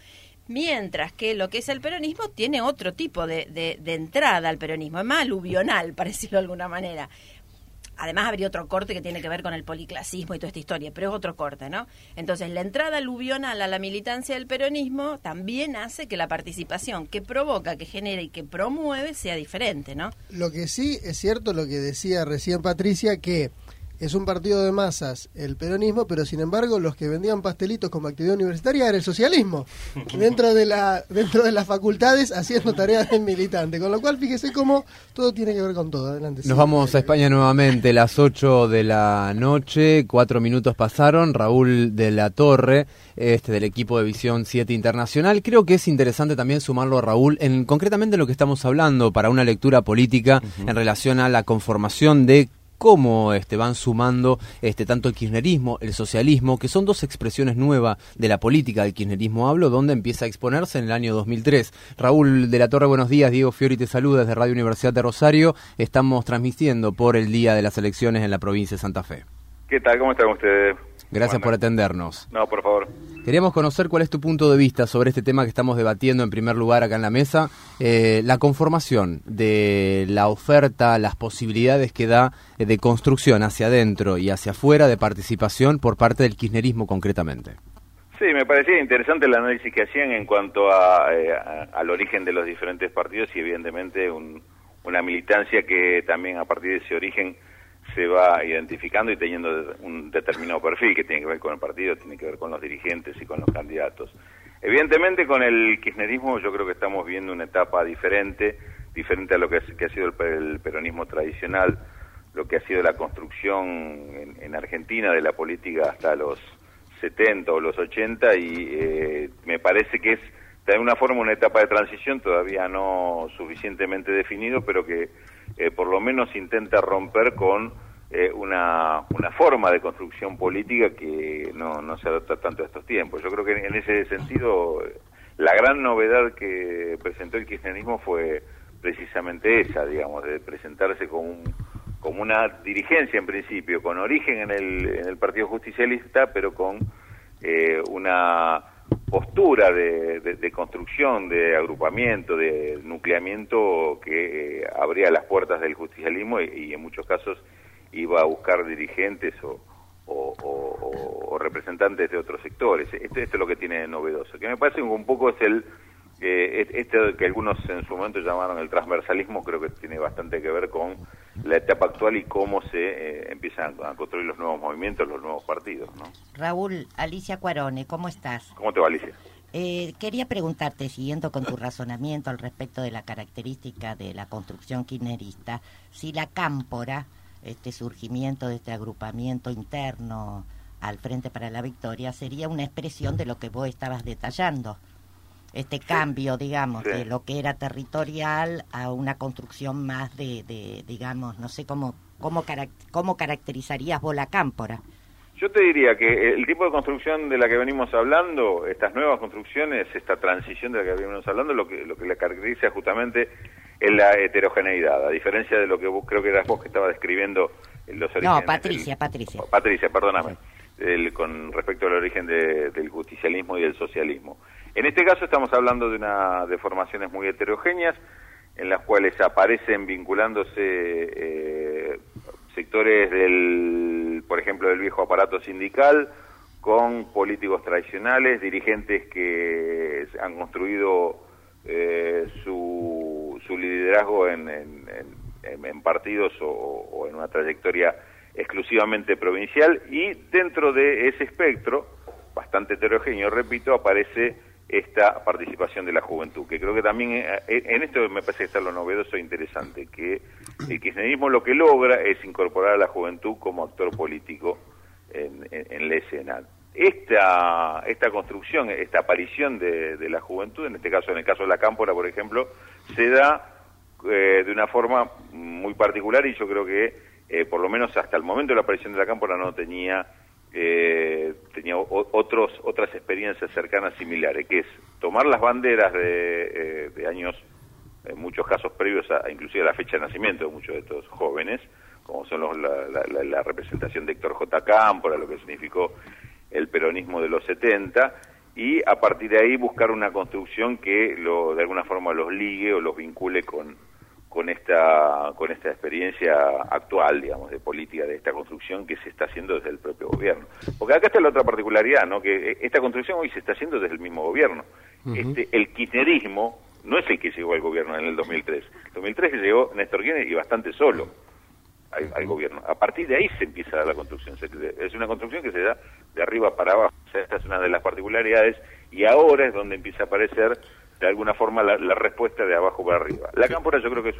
Mientras que lo que es el peronismo tiene otro tipo de entrada al peronismo, es más aluvional, para decirlo de alguna manera. Además habría otro corte que tiene que ver con el policlasismo y toda esta historia, pero es otro corte, ¿no? Entonces la entrada aluvional a la militancia del peronismo también hace que la participación que provoca, que genera y que promueve sea diferente, ¿no? Lo que sí es cierto, lo que decía recién Patricia, que es un partido de masas el peronismo, pero sin embargo los que vendían pastelitos como actividad universitaria era el socialismo, dentro de las facultades haciendo tareas de militante, con lo cual fíjese cómo todo tiene que ver con todo. Adelante. Nos vamos a España nuevamente, las 8 de la noche, 4 minutos pasaron. Raúl de la Torre, del equipo de Visión 7 Internacional. Creo que es interesante también sumarlo a Raúl en concretamente lo que estamos hablando para una lectura política en relación a la conformación de cómo van sumando tanto el kirchnerismo, el socialismo, que son dos expresiones nuevas de la política del kirchnerismo, hablo, donde empieza a exponerse en el año 2003. Raúl de la Torre, buenos días. Diego Fiori te saluda desde Radio Universidad de Rosario. Estamos transmitiendo por el Día de las Elecciones en la provincia de Santa Fe. ¿Qué tal? ¿Cómo están ustedes? Gracias por atendernos. No, por favor. Queríamos conocer cuál es tu punto de vista sobre este tema que estamos debatiendo en primer lugar acá en la mesa, la conformación de la oferta, las posibilidades que da de construcción hacia adentro y hacia afuera de participación por parte del kirchnerismo concretamente. Sí, me parecía interesante el análisis que hacían en cuanto al origen de los diferentes partidos y evidentemente una militancia que también a partir de ese origen se va identificando y teniendo un determinado perfil que tiene que ver con el partido, tiene que ver con los dirigentes y con los candidatos. Evidentemente con el kirchnerismo yo creo que estamos viendo una etapa diferente a lo que ha sido el peronismo tradicional, lo que ha sido la construcción en Argentina de la política hasta los 70 o los 80 y me parece que es de alguna forma una etapa de transición todavía no suficientemente definido, pero que por lo menos intenta romper con una forma de construcción política que no se adapta tanto a estos tiempos. Yo creo que en ese sentido la gran novedad que presentó el kirchnerismo fue precisamente esa, digamos, de presentarse como una dirigencia en principio, con origen en el Partido Justicialista, pero con una postura de construcción, de agrupamiento, de nucleamiento que abría las puertas del justicialismo y en muchos casos iba a buscar dirigentes o representantes de otros sectores. Esto es lo que tiene de novedoso, que me parece un poco es este que algunos en su momento llamaron el transversalismo. Creo que tiene bastante que ver con la etapa actual y cómo se empiezan a construir los nuevos movimientos, los nuevos partidos, ¿no? Raúl, Alicia Cuarone, ¿cómo estás? ¿Cómo te va, Alicia? Quería preguntarte, siguiendo con tu razonamiento al respecto de la característica de la construcción kirchnerista, si la cámpora, este surgimiento de este agrupamiento interno al Frente para la Victoria, sería una expresión de lo que vos estabas detallando. Este cambio, digamos, de lo que era territorial a una construcción más de digamos, no sé cómo caracterizarías vos la cámpora. Yo te diría que el tipo de construcción de la que venimos hablando, estas nuevas construcciones, esta transición de la que venimos hablando, lo que la caracteriza justamente es la heterogeneidad, a diferencia de lo que vos, creo que eras vos que estaba describiendo los orígenes. No, Patricia, perdóname, con respecto al origen del justicialismo y del socialismo. En este caso estamos hablando de formaciones muy heterogéneas, en las cuales aparecen vinculándose sectores por ejemplo, del viejo aparato sindical, con políticos tradicionales, dirigentes que han construido su liderazgo en partidos o en una trayectoria exclusivamente provincial, y dentro de ese espectro, bastante heterogéneo, repito, aparece esta participación de la juventud, que creo que también en esto me parece que está lo novedoso e interesante, que el kirchnerismo lo que logra es incorporar a la juventud como actor político en la escena. Esta construcción, esta aparición de la juventud, en el caso de la cámpora, por ejemplo, se da de una forma muy particular, y yo creo que por lo menos hasta el momento de la aparición de la cámpora no tenía otras experiencias cercanas similares, que es tomar las banderas de años, en muchos casos previos a inclusive a la fecha de nacimiento de muchos de estos jóvenes, como son la representación de Héctor J. Cámpora, lo que significó el peronismo de los 70, y a partir de ahí buscar una construcción que de alguna forma los ligue o los vincule con esta experiencia actual, digamos, de política, de esta construcción que se está haciendo desde el propio gobierno. Porque acá está la otra particularidad, ¿no? Que esta construcción hoy se está haciendo desde el mismo gobierno. El kirchnerismo no es el que llegó al gobierno en el 2003. En 2003 llegó Néstor Kirchner y bastante solo al gobierno. A partir de ahí se empieza a dar la construcción. Es una construcción que se da de arriba para abajo. O sea, esta es una de las particularidades y ahora es donde empieza a aparecer de alguna forma la respuesta de abajo para arriba. La Cámpora yo creo que es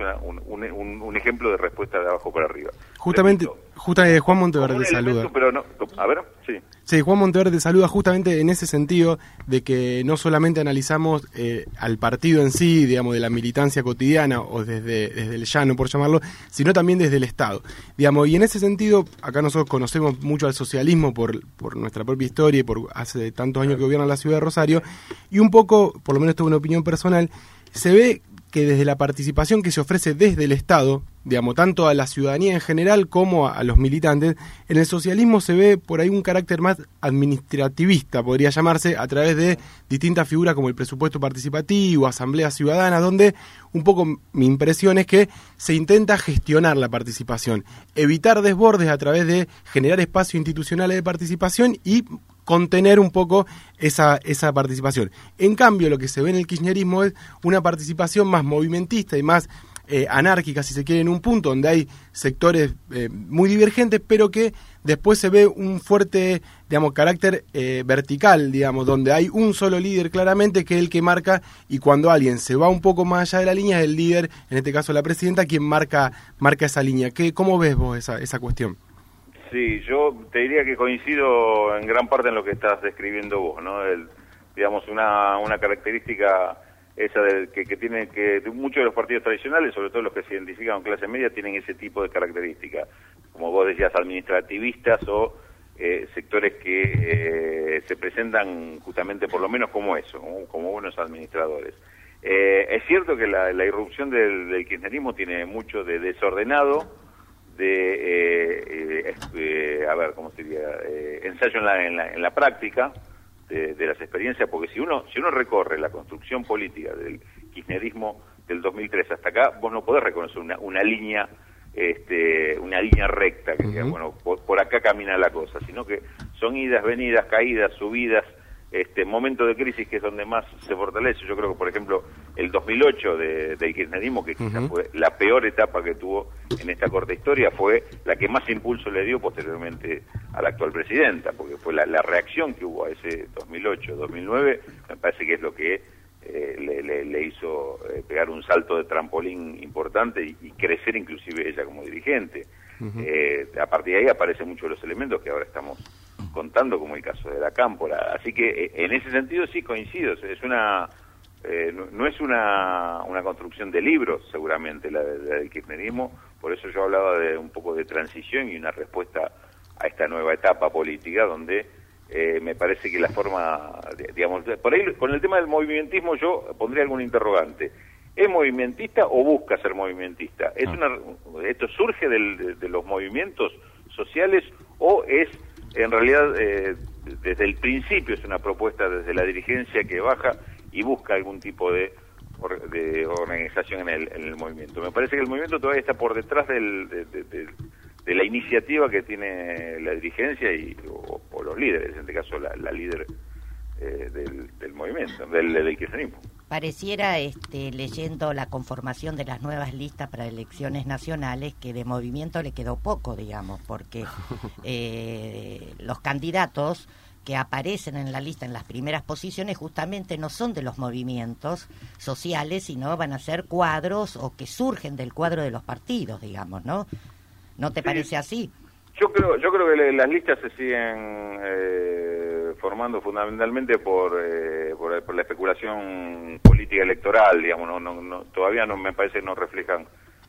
un ejemplo de respuesta de abajo para arriba. Justamente Juan Monteverde te saluda. Pero no, a ver, sí. Sí, Juan Monteverde te saluda justamente en ese sentido de que no solamente analizamos al partido en sí, digamos, de la militancia cotidiana o desde el llano, por llamarlo, sino también desde el Estado. Digamos, y en ese sentido, acá nosotros conocemos mucho al socialismo por nuestra propia historia y por hace tantos años que gobierna la ciudad de Rosario, y un poco, por lo menos esto es una opinión personal, se ve que desde la participación que se ofrece desde el Estado, digamos, tanto a la ciudadanía en general como a los militantes, en el socialismo se ve por ahí un carácter más administrativista, podría llamarse, a través de distintas figuras como el presupuesto participativo, asambleas ciudadanas, donde un poco mi impresión es que se intenta gestionar la participación, evitar desbordes a través de generar espacios institucionales de participación y contener un poco esa participación. En cambio, lo que se ve en el kirchnerismo es una participación más movimentista y más anárquica, si se quiere, en un punto donde hay sectores muy divergentes, pero que después se ve un fuerte, digamos, carácter vertical, digamos, donde hay un solo líder claramente que es el que marca, y cuando alguien se va un poco más allá de la línea es el líder, en este caso la presidenta, quien marca esa línea. ¿Cómo ves vos esa cuestión? Sí, yo te diría que coincido en gran parte en lo que estás describiendo vos, ¿no? Digamos, una característica esa que tienen que muchos de los partidos tradicionales, sobre todo los que se identifican con clase media, tienen ese tipo de características, como vos decías, administrativistas o sectores que se presentan justamente por lo menos como eso, como buenos administradores. Es cierto que la irrupción del kirchnerismo tiene mucho de desordenado, a ver, ¿cómo se diría? Ensayo en la práctica de las experiencias, porque si uno recorre la construcción política del kirchnerismo del 2003 hasta acá, vos no podés reconocer una línea recta, que diga, bueno, por acá camina la cosa, sino que son idas, venidas, caídas, subidas, momento de crisis que es donde más se fortalece. Yo creo que, por ejemplo, el 2008 del kirchnerismo, que quizás fue la peor etapa que tuvo en esta corta historia, fue la que más impulso le dio posteriormente a la actual presidenta, porque fue la reacción que hubo a ese 2008-2009, me parece que es lo que le hizo pegar un salto de trampolín importante y crecer inclusive ella como dirigente. A partir de ahí aparecen muchos de los elementos que ahora estamos contando, como el caso de la Cámpora. Así que en ese sentido sí coincido. No es una construcción de libros, seguramente, la del kirchnerismo. Por eso yo hablaba de un poco de transición y una respuesta a esta nueva etapa política, donde me parece que la forma, digamos, por ahí con el tema del movimentismo yo pondría algún interrogante. ¿Es movimentista o busca ser movimentista? ¿Esto surge de los movimientos sociales o es en realidad desde el principio es una propuesta desde la dirigencia que baja y busca algún tipo de organización en el movimiento? Me parece que el movimiento todavía está por detrás de la iniciativa que tiene la dirigencia o los líderes, en este caso la líder del movimiento, del kirchnerismo. Pareciera, leyendo la conformación de las nuevas listas para elecciones nacionales, que de movimiento le quedó poco, digamos, porque los candidatos que aparecen en la lista en las primeras posiciones justamente no son de los movimientos sociales, sino van a ser cuadros o que surgen del cuadro de los partidos, digamos, ¿no? ¿No te parece así? Yo creo que las listas se siguen formando fundamentalmente por la especulación política electoral, digamos, todavía no me parece que no reflejan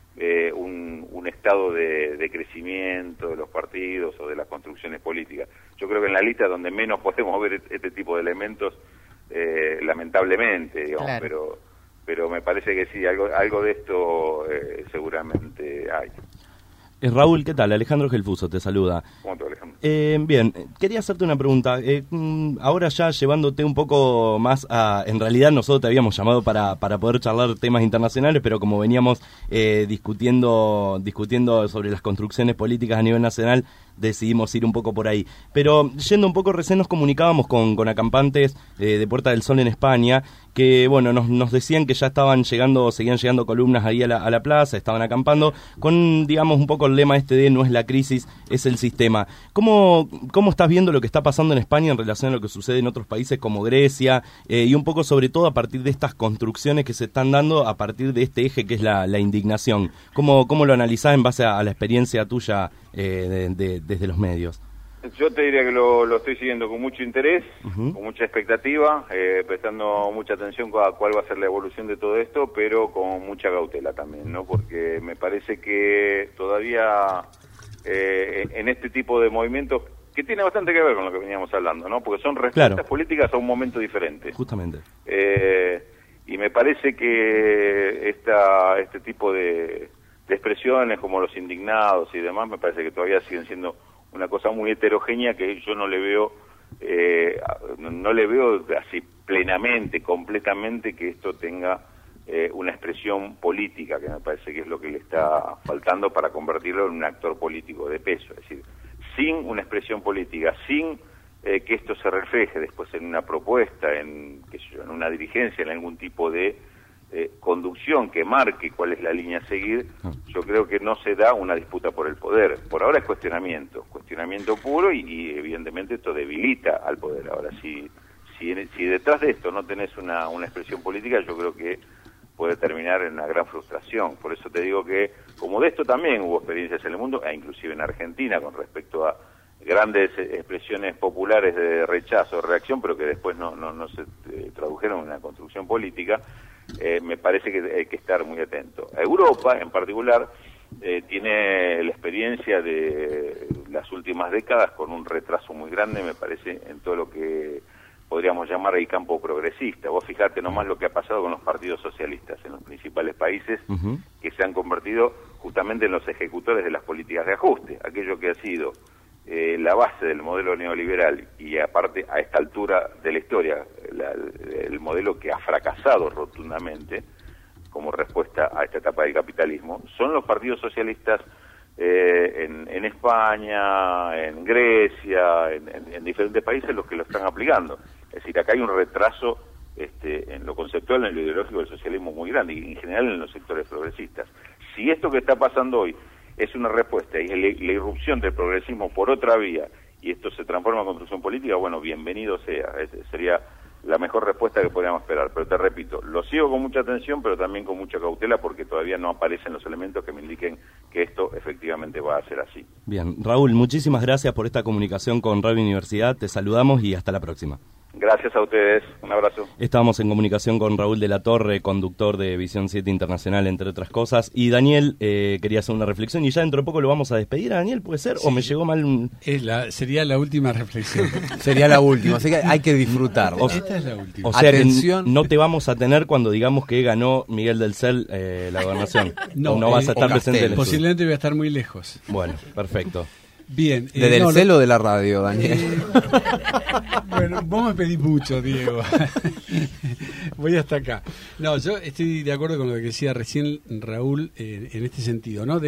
un estado de crecimiento de los partidos o de las construcciones políticas. Yo creo que en la lista donde menos podemos ver este tipo de elementos, lamentablemente, digamos, claro. pero me parece que sí, algo de esto seguramente hay. Raúl, ¿qué tal? Alejandro Gelfuso te saluda. ¿Cómo te, Alejandro? ejemplo. Bien, quería hacerte una pregunta. Ahora ya llevándote un poco más a... En realidad nosotros te habíamos llamado para poder charlar temas internacionales, pero como veníamos discutiendo sobre las construcciones políticas a nivel nacional, decidimos ir un poco por ahí. Pero yendo un poco, recién nos comunicábamos con acampantes de Puerta del Sol en España, que bueno, nos decían que ya seguían llegando columnas ahí a la plaza, estaban acampando, con digamos un poco el lema de no es la crisis, es el sistema. ¿Cómo estás viendo lo que está pasando en España en relación a lo que sucede en otros países como Grecia, y un poco sobre todo a partir de estas construcciones que se están dando a partir de este eje que es la indignación? ¿Cómo lo analizás en base a la experiencia tuya desde los medios? Yo te diría que lo estoy siguiendo con mucho interés, con mucha expectativa, prestando mucha atención a cuál va a ser la evolución de todo esto, pero con mucha cautela también, ¿no? Porque me parece que todavía en este tipo de movimientos, que tiene bastante que ver con lo que veníamos hablando, ¿no? Porque son respuestas políticas a un momento diferente. Justamente. Y me parece que este tipo de expresiones como los indignados y demás, me parece que todavía siguen siendo una cosa muy heterogénea que yo no le veo así plenamente, completamente, que esto tenga una expresión política, que me parece que es lo que le está faltando para convertirlo en un actor político de peso. Es decir, sin una expresión política, sin que esto se refleje después en una propuesta, en una dirigencia, en algún tipo de conducción que marque cuál es la línea a seguir, yo creo que no se da una disputa por el poder. Por ahora es cuestionamiento puro y evidentemente esto debilita al poder. Ahora, si detrás de esto no tenés una expresión política, yo creo que puede terminar en una gran frustración. Por eso te digo que, como de esto también hubo experiencias en el mundo, e inclusive en Argentina, con respecto a grandes expresiones populares de rechazo, reacción, pero que después no se tradujeron en una construcción política, me parece que hay que estar muy atento. Europa, en particular, tiene la experiencia de las últimas décadas con un retraso muy grande, me parece, en todo lo que podríamos llamar el campo progresista. Vos fijate nomás lo que ha pasado con los partidos socialistas en los principales países, que se han convertido justamente en los ejecutores de las políticas de ajuste, aquello que ha sido la base del modelo neoliberal y aparte a esta altura de la historia el modelo que ha fracasado rotundamente como respuesta a esta etapa del capitalismo, son los partidos socialistas en España, en Grecia, en diferentes países los que lo están aplicando. Es decir, acá hay un retraso en lo conceptual, en lo ideológico del socialismo muy grande y en general en los sectores progresistas. Si esto que está pasando hoy es una respuesta y la irrupción del progresismo por otra vía y esto se transforma en construcción política, bueno, bienvenido sea. Sería la mejor respuesta que podríamos esperar. Pero te repito, lo sigo con mucha atención, pero también con mucha cautela porque todavía no aparecen los elementos que me indiquen que esto efectivamente va a ser así. Bien, Raúl, muchísimas gracias por esta comunicación con Radio Universidad. Te saludamos y hasta la próxima. Gracias a ustedes, un abrazo. Estábamos en comunicación con Raúl de la Torre, conductor de Visión 7 Internacional, entre otras cosas. Y Daniel quería hacer una reflexión y ya dentro de poco lo vamos a despedir a Daniel, ¿puede ser? Sí. ¿O me llegó mal? Sería la última reflexión. Sería la última, así que hay que disfrutarlo. Esta es la última. O sea, atención, que no te vamos a tener cuando digamos que ganó Miguel del Cel la gobernación. No vas a estar presente en el posiblemente voy a estar muy lejos. Bueno, perfecto. Bien. ¿De del Cel o de la radio, Daniel? Bueno, vos me pedís mucho, Diego. Voy hasta acá. No, yo estoy de acuerdo con lo que decía recién Raúl en este sentido, ¿no?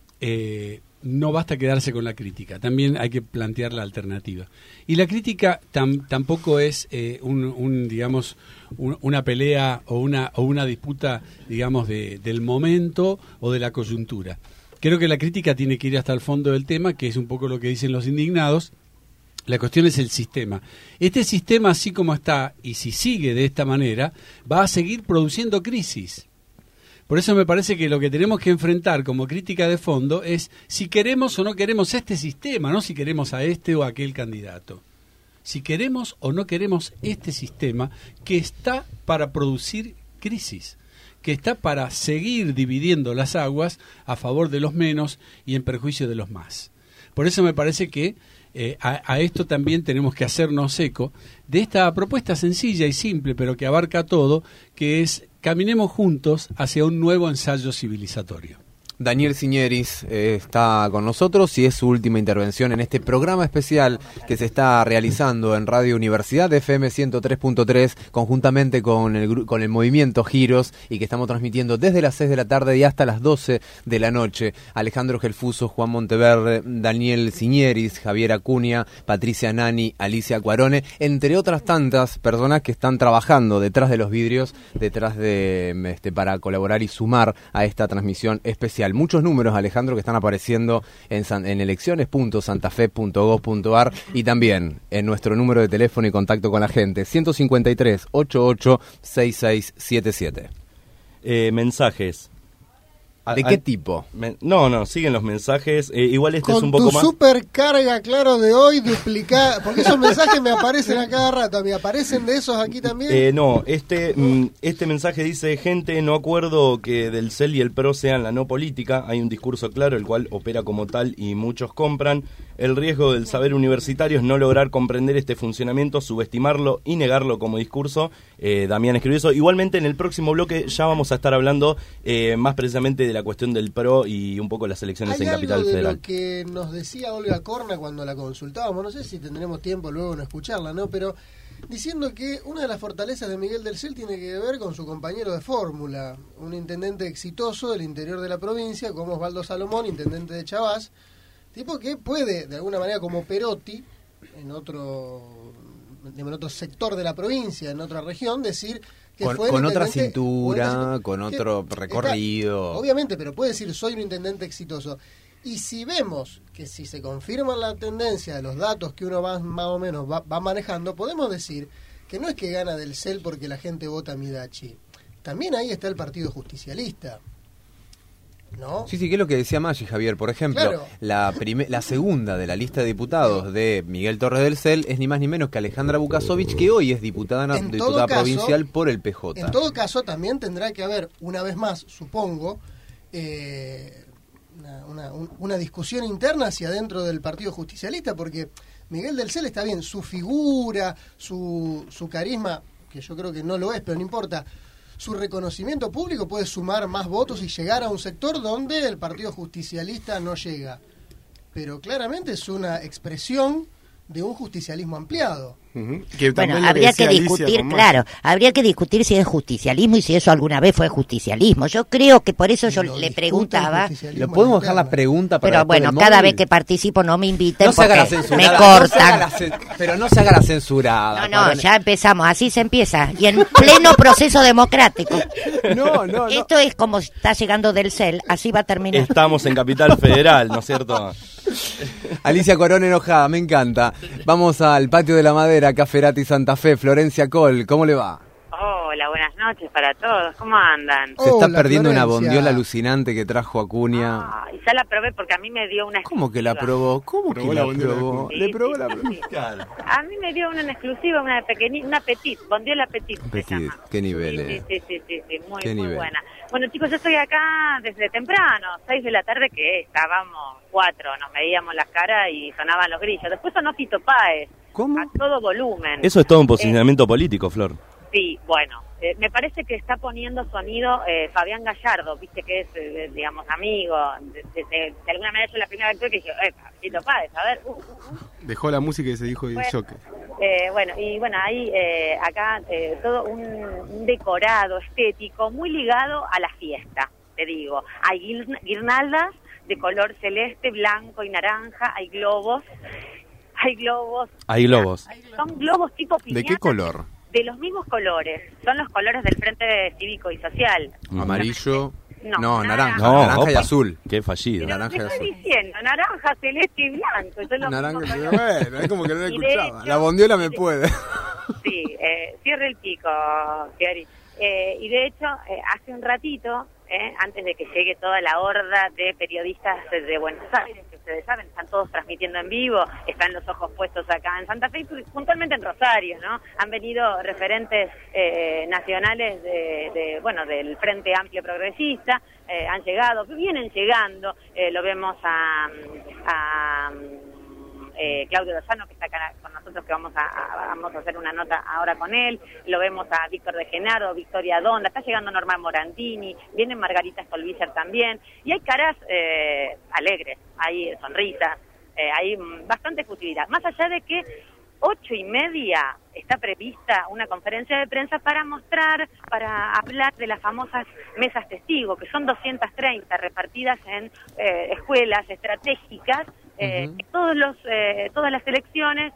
No basta quedarse con la crítica, también hay que plantear la alternativa. Y la crítica tampoco es digamos, una pelea o una disputa, digamos, del momento o de la coyuntura. Creo que la crítica tiene que ir hasta el fondo del tema, que es un poco lo que dicen los indignados. La cuestión es el sistema. Este sistema, así como está, y si sigue de esta manera, va a seguir produciendo crisis. Por eso me parece que lo que tenemos que enfrentar como crítica de fondo es si queremos o no queremos este sistema, no si queremos a este o a aquel candidato. Si queremos o no queremos este sistema que está para producir crisis, que está para seguir dividiendo las aguas a favor de los menos y en perjuicio de los más. Por eso me parece que a esto también tenemos que hacernos eco de esta propuesta sencilla y simple, pero que abarca todo, que es caminemos juntos hacia un nuevo ensayo civilizatorio. Daniel Signeris está con nosotros y es su última intervención en este programa especial que se está realizando en Radio Universidad FM 103.3 conjuntamente con el movimiento Giros y que estamos transmitiendo desde las 6 de la tarde y hasta las 12 de la noche. Alejandro Gelfuso, Juan Monteverde, Daniel Signeris, Javier Acuña, Patricia Nani, Alicia Cuarone, entre otras tantas personas que están trabajando detrás de los vidrios, detrás de para colaborar y sumar a esta transmisión especial. Muchos números, Alejandro, que están apareciendo en elecciones.santafe.gov.ar y también en nuestro número de teléfono y contacto con la gente, 153-88-6677. Mensajes. ¿De qué tipo? No, siguen los mensajes. Igual este es un poco más... Con tu supercarga, claro, de hoy duplicada. Porque esos mensajes me aparecen a cada rato. ¿Me aparecen de esos aquí también? No, este mensaje dice: gente, no acuerdo que del CEL y el PRO sean la no política. Hay un discurso claro, el cual opera como tal y muchos compran. El riesgo del saber universitario es no lograr comprender este funcionamiento, subestimarlo y negarlo como discurso. Damián escribió eso. Igualmente, en el próximo bloque ya vamos a estar hablando más precisamente de la cuestión del PRO y un poco las elecciones en Capital Federal. Hay algo de lo que nos decía Olga Corna cuando la consultábamos, no sé si tendremos tiempo luego de escucharla, ¿no? Pero diciendo que una de las fortalezas de Miguel del Cel tiene que ver con su compañero de fórmula, un intendente exitoso del interior de la provincia, como Osvaldo Salomón, intendente de Chavás, tipo que puede, de alguna manera, como Perotti, en otro sector de la provincia, en otra región, decir... Con otra cintura, con otro recorrido. Obviamente, pero puede decir, soy un intendente exitoso. Y si vemos que si se confirma la tendencia de los datos que uno más o menos va manejando, podemos decir que no es que gana del CEL porque la gente vota a Midachi. También ahí está el Partido Justicialista, ¿no? Sí, que es lo que decía Maggi, Javier. Por ejemplo, claro. la segunda de la lista de diputados de Miguel Torres del Cel es ni más ni menos que Alejandra Bukasovich, que hoy es diputada provincial por el PJ. En todo caso, también tendrá que haber, una vez más, supongo, una discusión interna hacia dentro del Partido Justicialista, porque Miguel del Cel está bien, su figura, su carisma, que yo creo que no lo es, pero no importa, su reconocimiento público puede sumar más votos y llegar a un sector donde el Partido Justicialista no llega. Pero claramente es una expresión de un justicialismo ampliado. Bueno, habría que discutir, claro, habría que discutir si es justicialismo y si eso alguna vez fue justicialismo. Yo creo que por eso yo le preguntaba. ¿Lo podemos dejar la pregunta para pero bueno, cada vez que participo no me inviten no porque me cortan. Pero no se haga la censurada. No, ya empezamos, así se empieza. Y en pleno proceso democrático. No. Esto es como está llegando del CEL, así va a terminar. Estamos en Capital Federal, ¿no es cierto? Alicia Cuarone enojada, me encanta. Vamos al Patio de la Madera, Caferati Santa Fe. Florencia Col, ¿cómo le va? Hola, buenas noches para todos. ¿Cómo andan? Se está perdiendo Florencia. Una bondiola alucinante que trajo Acuña. Y ya la probé porque a mí me dio una ¿Cómo que la probó? ¿Cómo que la probó? Sí, ¿Le probó sí, la probó? Sí. A mí me dio una en exclusiva, una petit, bondiola petit. ¿Qué nivel? Sí, muy buena. Bueno, chicos, yo estoy acá desde temprano, 6 de la tarde, que estábamos 4, nos veíamos las caras y sonaban los grillos. Después sonó Fito Páez. ¿Cómo? A todo volumen. Eso es todo un posicionamiento político, Flor. Sí, bueno, me parece que está poniendo sonido Fabián Gallardo, viste que es, digamos, amigo. De alguna manera yo la primera vez que dije, Fito Páez, a ver. Dejó la música y se dijo el choque. Hay acá todo un decorado estético muy ligado a la fiesta, te digo. Hay guirnaldas de color celeste, blanco y naranja, hay globos. Son globos tipo piñata. ¿De qué color? De los mismos colores. Son los colores del Frente Cívico y Social. Amarillo. No, naranja. No, naranja y azul. Qué fallido. Pero naranja y azul. Estoy diciendo, naranja, celeste y blanco. Naranja, bueno, es como que no he escuchado. La bondiola me puede. Sí, cierre el pico, Fiori. Y de hecho, hace un ratito, antes de que llegue toda la horda de periodistas de Buenos Aires, que ustedes saben, están todos transmitiendo en vivo, están los ojos puestos acá en Santa Fe y puntualmente en Rosario, ¿no? Han venido referentes nacionales del Frente Amplio Progresista, vienen llegando, lo vemos a Claudio Lozano, que está acá con nosotros, que vamos a hacer una nota ahora con él. Lo vemos a Víctor de Genaro, Victoria Donda, está llegando Norma Morandini, viene Margarita Stolbizer también, y hay caras alegres, hay sonrisas, hay bastante futilidad. Más allá de que 8:30 está prevista una conferencia de prensa para hablar de las famosas mesas testigo, que son 230 repartidas en escuelas estratégicas, todas las elecciones.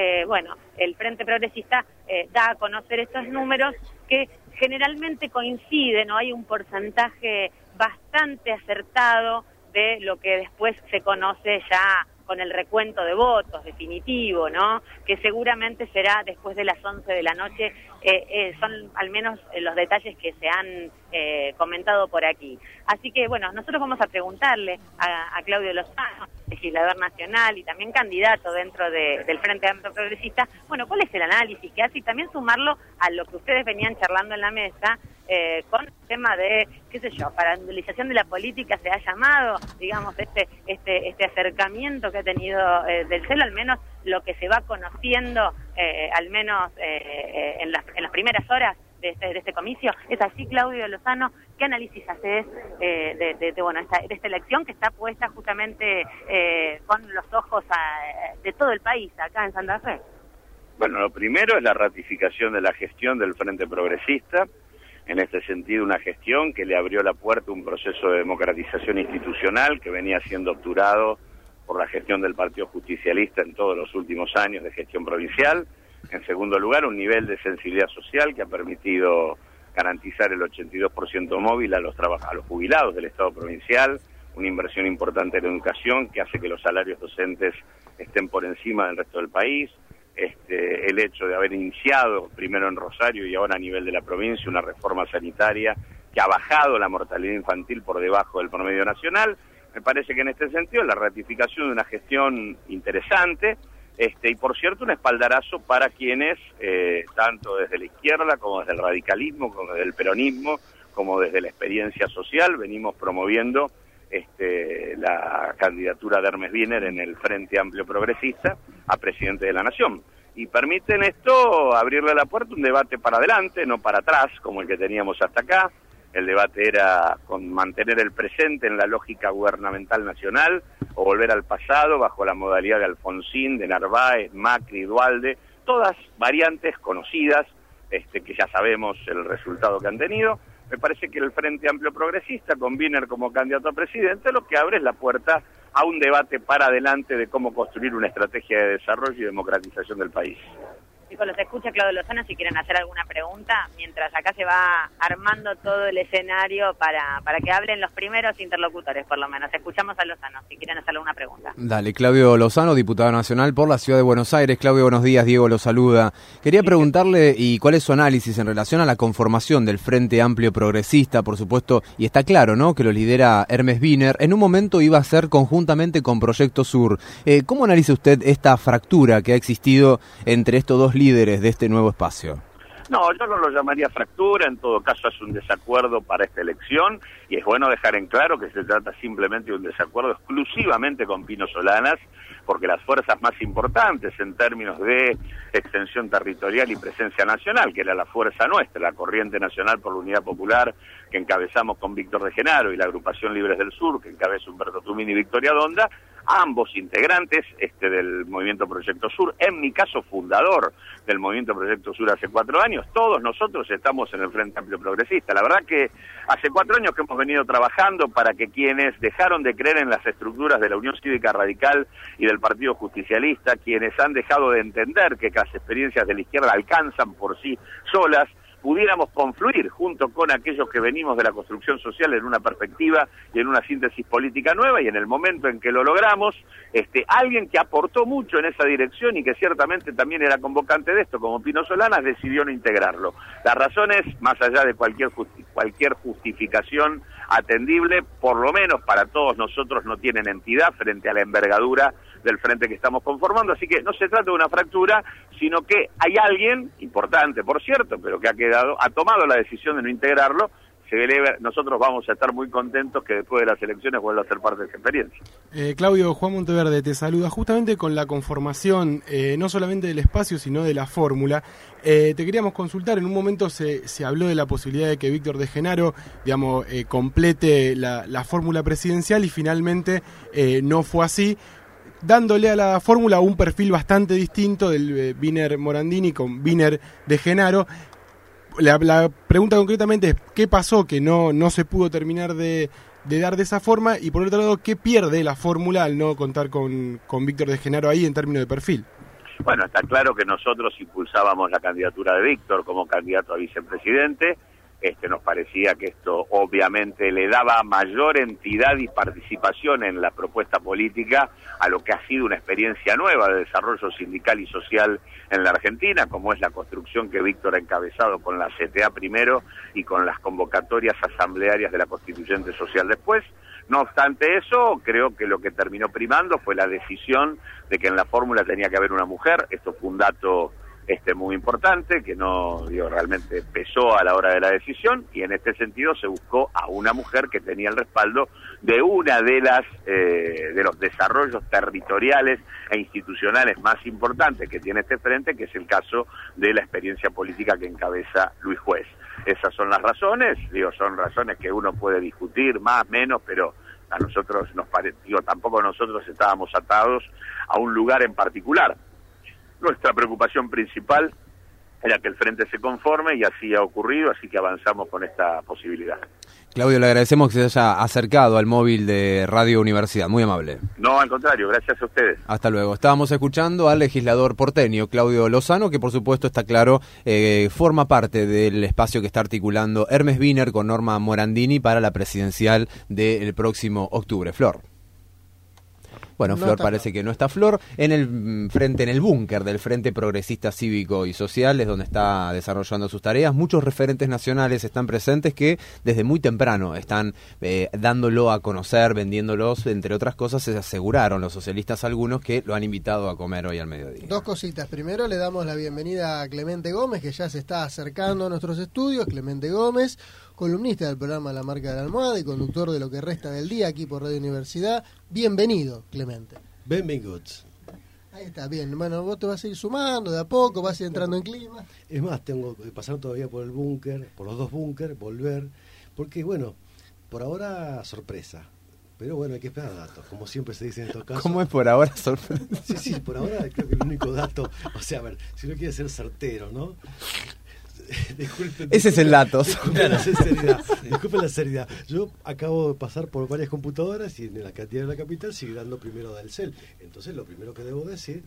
El Frente Progresista da a conocer estos números que generalmente coinciden, ¿no? Hay un porcentaje bastante acertado de lo que después se conoce ya con el recuento de votos definitivo, ¿no? Que seguramente será después de las 11 de la noche. Son al menos los detalles que se han comentado por aquí. Así que, nosotros vamos a preguntarle a Claudio Lozano, legislador nacional y también candidato dentro del Frente Amplio Progresista, cuál es el análisis que hace, y también sumarlo a lo que ustedes venían charlando en la mesa, con el tema de, parandelización de la política. Se ha llamado, digamos, este acercamiento que ha tenido del CEL, al menos lo que se va conociendo, al menos en las primeras horas de este comicio. ¿Es así, Claudio Lozano? ¿Qué análisis haces de esta elección que está puesta justamente con los ojos de todo el país acá en Santa Fe? Bueno, lo primero es la ratificación de la gestión del Frente Progresista. En este sentido, una gestión que le abrió la puerta a un proceso de democratización institucional que venía siendo obturado por la gestión del Partido Justicialista en todos los últimos años de gestión provincial. En segundo lugar, un nivel de sensibilidad social que ha permitido garantizar el 82% móvil a los jubilados del Estado provincial, una inversión importante en educación que hace que los salarios docentes estén por encima del resto del país. El hecho de haber iniciado primero en Rosario y ahora a nivel de la provincia una reforma sanitaria que ha bajado la mortalidad infantil por debajo del promedio nacional. Me parece que en este sentido la ratificación de una gestión interesante, y por cierto un espaldarazo para quienes, tanto desde la izquierda como desde el radicalismo, como desde el peronismo, como desde la experiencia social, venimos promoviendo la candidatura de Hermes Wiener en el Frente Amplio Progresista a presidente de la Nación. Y permiten esto abrirle la puerta a un debate para adelante, no para atrás, como el que teníamos hasta acá. El debate era con mantener el presente en la lógica gubernamental nacional o volver al pasado bajo la modalidad de Alfonsín, de Narváez, Macri, Duhalde, todas variantes conocidas, que ya sabemos el resultado que han tenido. Me parece que el Frente Amplio Progresista, con Wiener como candidato a presidente, lo que abre es la puerta a un debate para adelante de cómo construir una estrategia de desarrollo y democratización del país. Chicos, los escucha Claudio Lozano si quieren hacer alguna pregunta, mientras acá se va armando todo el escenario para que hablen los primeros interlocutores, por lo menos. Escuchamos a Lozano si quieren hacer alguna pregunta. Dale, Claudio Lozano, diputado nacional por la Ciudad de Buenos Aires. Claudio, buenos días, Diego lo saluda. Quería preguntarle y cuál es su análisis en relación a la conformación del Frente Amplio Progresista, por supuesto, y está claro, ¿no?, que lo lidera Hermes Wiener. En un momento iba a ser conjuntamente con Proyecto Sur. ¿Cómo analiza usted esta fractura que ha existido entre estos dos líderes de este nuevo espacio? No, yo no lo llamaría fractura, en todo caso es un desacuerdo para esta elección, y es bueno dejar en claro que se trata simplemente de un desacuerdo exclusivamente con Pino Solanas, porque las fuerzas más importantes en términos de extensión territorial y presencia nacional, que era la fuerza nuestra, la Corriente Nacional por la Unidad Popular, que encabezamos con Víctor de Genaro, y la Agrupación Libres del Sur, que encabeza Humberto Tumín y Victoria Donda, ambos integrantes del Movimiento Proyecto Sur, en mi caso fundador del Movimiento Proyecto Sur hace 4 años, todos nosotros estamos en el Frente Amplio Progresista. La verdad que hace 4 años que hemos venido trabajando para que quienes dejaron de creer en las estructuras de la Unión Cívica Radical y del Partido Justicialista, quienes han dejado de entender que las experiencias de la izquierda alcanzan por sí solas, pudiéramos confluir junto con aquellos que venimos de la construcción social en una perspectiva y en una síntesis política nueva, y en el momento en que lo logramos, alguien que aportó mucho en esa dirección y que ciertamente también era convocante de esto, como Pino Solanas, decidió no integrarlo. Las razones, más allá de cualquier justificación atendible, por lo menos para todos nosotros no tienen entidad frente a la envergadura del frente que estamos conformando, así que no se trata de una fractura, sino que hay alguien, importante por cierto, pero que ha tomado la decisión de no integrarlo, nosotros vamos a estar muy contentos que después de las elecciones vuelva a ser parte de esa experiencia. Claudio, Juan Monteverde te saluda. Justamente con la conformación no solamente del espacio, sino de la fórmula, te queríamos consultar. En un momento se habló de la posibilidad de que Víctor de Genaro, digamos, complete la fórmula presidencial, y finalmente no fue así, dándole a la fórmula un perfil bastante distinto del Wiener Morandini con Wiener de Genaro. La pregunta concretamente es ¿qué pasó que no se pudo terminar de dar de esa forma? Y por otro lado, ¿qué pierde la fórmula al no contar con Víctor de Genaro ahí en términos de perfil? Bueno, está claro que nosotros impulsábamos la candidatura de Víctor como candidato a vicepresidente. Nos parecía que esto obviamente le daba mayor entidad y participación en la propuesta política a lo que ha sido una experiencia nueva de desarrollo sindical y social en la Argentina, como es la construcción que Víctor ha encabezado con la CTA primero y con las convocatorias asamblearias de la Constituyente Social después. No obstante eso, creo que lo que terminó primando fue la decisión de que en la fórmula tenía que haber una mujer. Esto fue un dato muy importante, que realmente pesó a la hora de la decisión, y en este sentido se buscó a una mujer que tenía el respaldo de una de los desarrollos territoriales e institucionales más importantes que tiene este frente, que es el caso de la experiencia política que encabeza Luis Juez. Esas son las razones, son razones que uno puede discutir más, menos, pero a nosotros tampoco nosotros estábamos atados a un lugar en particular. Nuestra preocupación principal era que el frente se conforme, y así ha ocurrido, así que avanzamos con esta posibilidad. Claudio, le agradecemos que se haya acercado al móvil de Radio Universidad, muy amable. No, al contrario, gracias a ustedes. Hasta luego. Estábamos escuchando al legislador porteño, Claudio Lozano, que por supuesto está claro, forma parte del espacio que está articulando Hermes Wiener con Norma Morandini para la presidencial del próximo octubre. Flor. Bueno, no Flor parece que no está Flor. En el búnker del Frente Progresista Cívico y Social es donde está desarrollando sus tareas. Muchos referentes nacionales están presentes que desde muy temprano están dándolo a conocer, vendiéndolos, entre otras cosas. Se aseguraron los socialistas algunos que lo han invitado a comer hoy al mediodía. Dos cositas. Primero le damos la bienvenida a Clemente Gómez, que ya se está acercando a nuestros estudios. Clemente Gómez, columnista del programa La Marca de la Almohada y conductor de Lo que Resta del Día aquí por Radio Universidad. Bienvenido, Clemente. Benvinguts. Ahí está, bien. Bueno, vos te vas a ir sumando de a poco, vas a ir entrando en clima. Es más, tengo que pasar todavía por el búnker, por los dos búnker, volver, porque bueno, por ahora sorpresa. Pero bueno, hay que esperar datos, como siempre se dice en estos casos. ¿Cómo es por ahora sorpresa? Sí, por ahora creo que el único dato, o sea, a ver, si uno quiere ser certero, ¿no? Disculpen, ese es el dato. Disculpen la seriedad. Yo acabo de pasar por varias computadoras y en la cantidad de la capital sigue dando primero Delcel. Entonces lo primero que debo decir,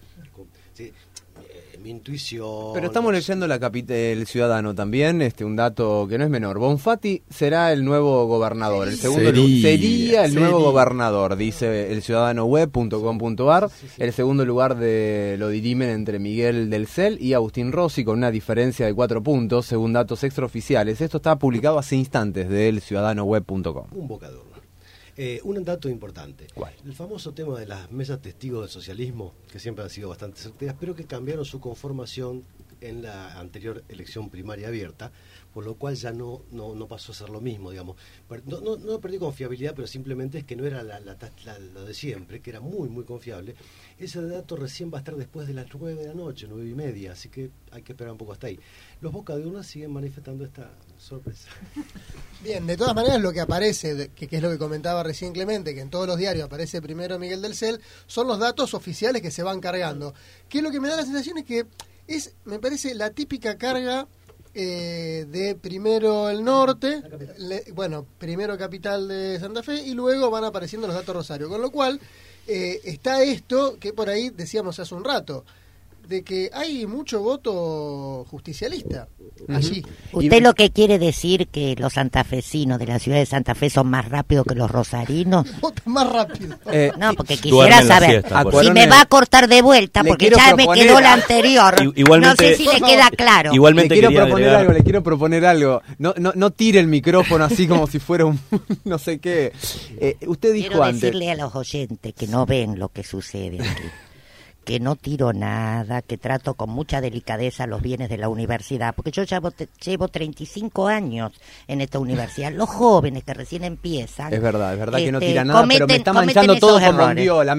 mi intuición. Pero estamos leyendo El Ciudadano también, un dato que no es menor. Bonfatti será el nuevo gobernador. El segundo sería el nuevo gobernador, dice elciudadanoweb.com.ar. El segundo lugar lo dirimen entre Miguel Delcel y Agustín Rossi con una diferencia de 4 puntos, según datos extraoficiales. Esto está publicado hace instantes de elciudadanoweb.com. Un bocador. Un dato importante. ¿Cuál? El famoso tema de las mesas testigos del socialismo, que siempre han sido bastante certeras, pero que cambiaron su conformación en la anterior elección primaria abierta, por lo cual ya no pasó a ser lo mismo, digamos. No perdí confiabilidad, pero simplemente es que no era lo de siempre, que era muy, muy confiable. Ese dato recién va a estar después de las 9 de la noche, 9:30, así que hay que esperar un poco hasta ahí. Los Boca de Urna siguen manifestando esta sorpresa. Bien, de todas maneras lo que aparece, que es lo que comentaba recién Clemente, que en todos los diarios aparece primero Miguel Delcel, son los datos oficiales que se van cargando. Que lo que me da la sensación es que me parece la típica carga de primero el norte, primero capital de Santa Fe y luego van apareciendo los datos Rosario, con lo cual está esto que por ahí decíamos hace un rato, de que hay mucho voto justicialista allí. ¿Usted lo que quiere decir que los santafesinos de la ciudad de Santa Fe son más rápidos que los rosarinos? Votan más rápido. No, porque quisiera saber si me va a cortar de vuelta, porque ya me quedó la anterior. No sé si le queda claro. Igualmente le quiero proponer algo. No tire el micrófono así como si fuera un no sé qué. Usted dijo quiero antes. Decirle a los oyentes que no ven lo que sucede aquí, que no tiro nada, que trato con mucha delicadeza los bienes de la universidad, porque yo ya llevo 35 años en esta universidad. Los jóvenes que recién empiezan... Es verdad que no tira nada, pero me está manchando todo con bondiola,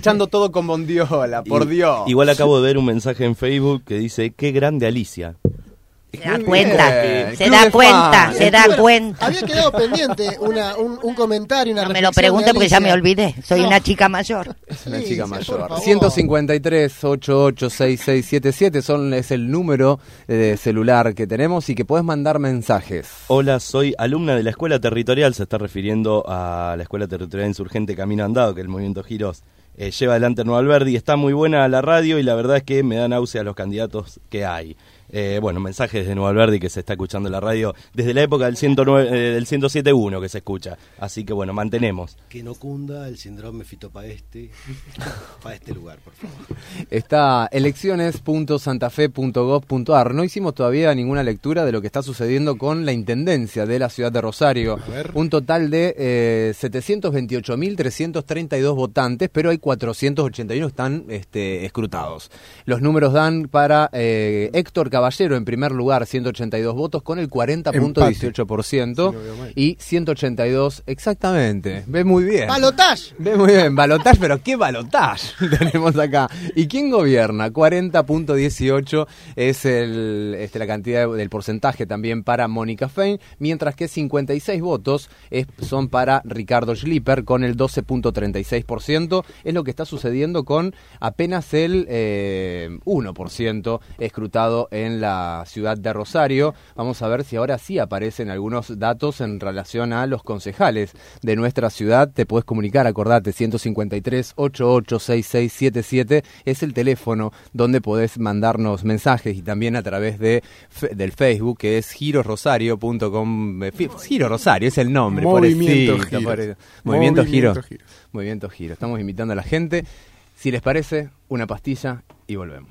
por Dios. Igual acabo de ver un mensaje en Facebook que dice, qué grande Alicia. Se da cuenta. Había quedado pendiente un comentario, una reflexión. No me lo pregunte porque ya me olvidé. Soy una chica mayor. Es una chica mayor. 153-886677 es el número de celular que tenemos y que podés mandar mensajes. Hola, soy alumna de la Escuela Territorial. Se está refiriendo a la Escuela Territorial Insurgente Camino Andado, que el Movimiento Giros lleva adelante Nuevo Alberdi. Está muy buena la radio y la verdad es que me da náusea los candidatos que hay. Mensajes de Nuevo Alberdi que se está escuchando en la radio desde la época del 107.1 que se escucha. Así que mantenemos. Que no cunda el síndrome Fito para este lugar, por favor. Está elecciones.santafe.gov.ar. No hicimos todavía ninguna lectura de lo que está sucediendo con la Intendencia de la ciudad de Rosario. Un total de 728.332 votantes, pero hay 481 que están escrutados. Los números dan para Héctor Caballero en primer lugar, 182 votos con el 40.18%, y 182, exactamente. Ve muy bien. ¡Balotage! Ve muy bien, balotage, pero ¿qué balotage tenemos acá? ¿Y quién gobierna? 40.18 es la cantidad del porcentaje también para Mónica Fein, mientras que 56 votos son para Ricardo Schlipper con el 12.36%. Es lo que está sucediendo con apenas el 1% escrutado en la ciudad de Rosario. Vamos a ver si ahora sí aparecen algunos datos en relación a los concejales de nuestra ciudad. Te puedes comunicar, acordate, 153-886677 es el teléfono donde podés mandarnos mensajes, y también a través del Facebook, que es girosrosario.com. Giro Rosario es el nombre. Movimiento Giro. Movimiento Giro. Estamos invitando a la gente. Si les parece, una pastilla y volvemos.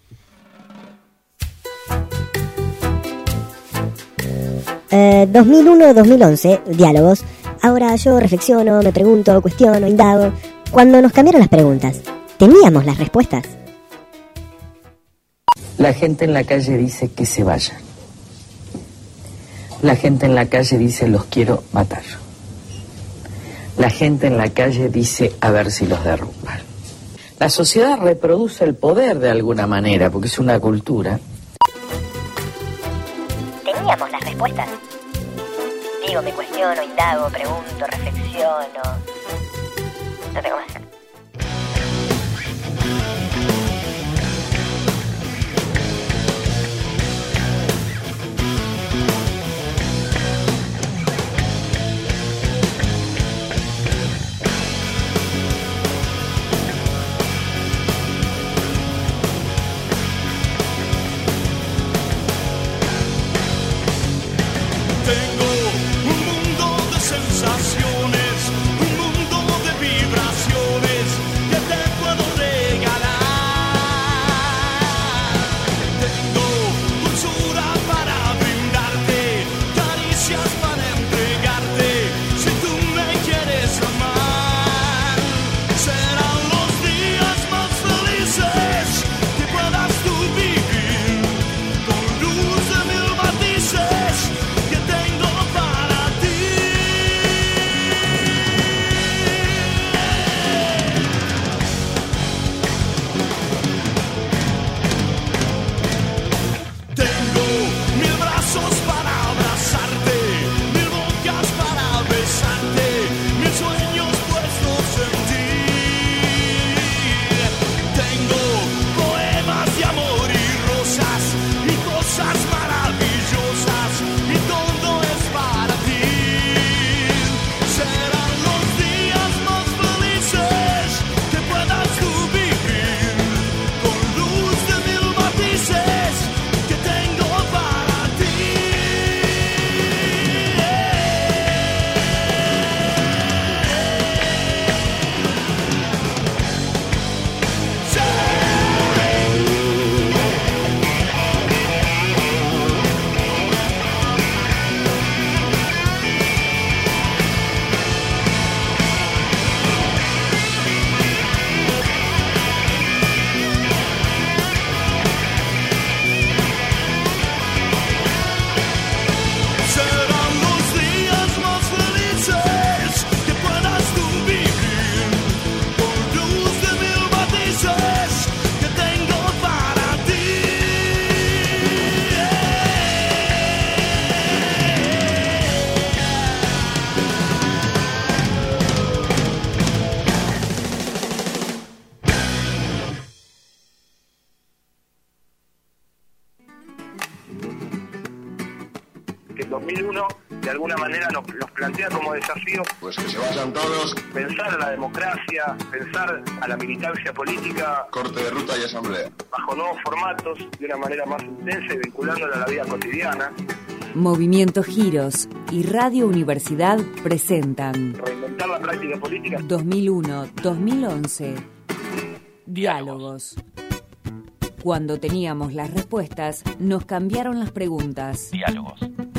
2001-2011, diálogos. Ahora yo reflexiono, me pregunto, cuestiono, indago. Cuando nos cambiaron las preguntas, ¿teníamos las respuestas? La gente en la calle dice que se vayan. La gente en la calle dice los quiero matar. La gente en la calle dice a ver si los derrumban. La sociedad reproduce el poder de alguna manera, porque es una cultura. ¿Teníamos las respuestas? Digo, me cuestiono, indago, pregunto, reflexiono. No tengo más. Un mundo de vibraciones, 2001 de alguna manera nos plantea como desafío Pues que se vayan todos. pensar a la democracia, pensar a la militancia política Corte de ruta y asamblea. bajo nuevos formatos, de una manera más intensa y vinculándola a la vida cotidiana. Movimiento Giros y Radio Universidad presentan Reinventar la práctica política. 2001-2011. Diálogos. Cuando teníamos las respuestas, nos cambiaron las preguntas. Diálogos.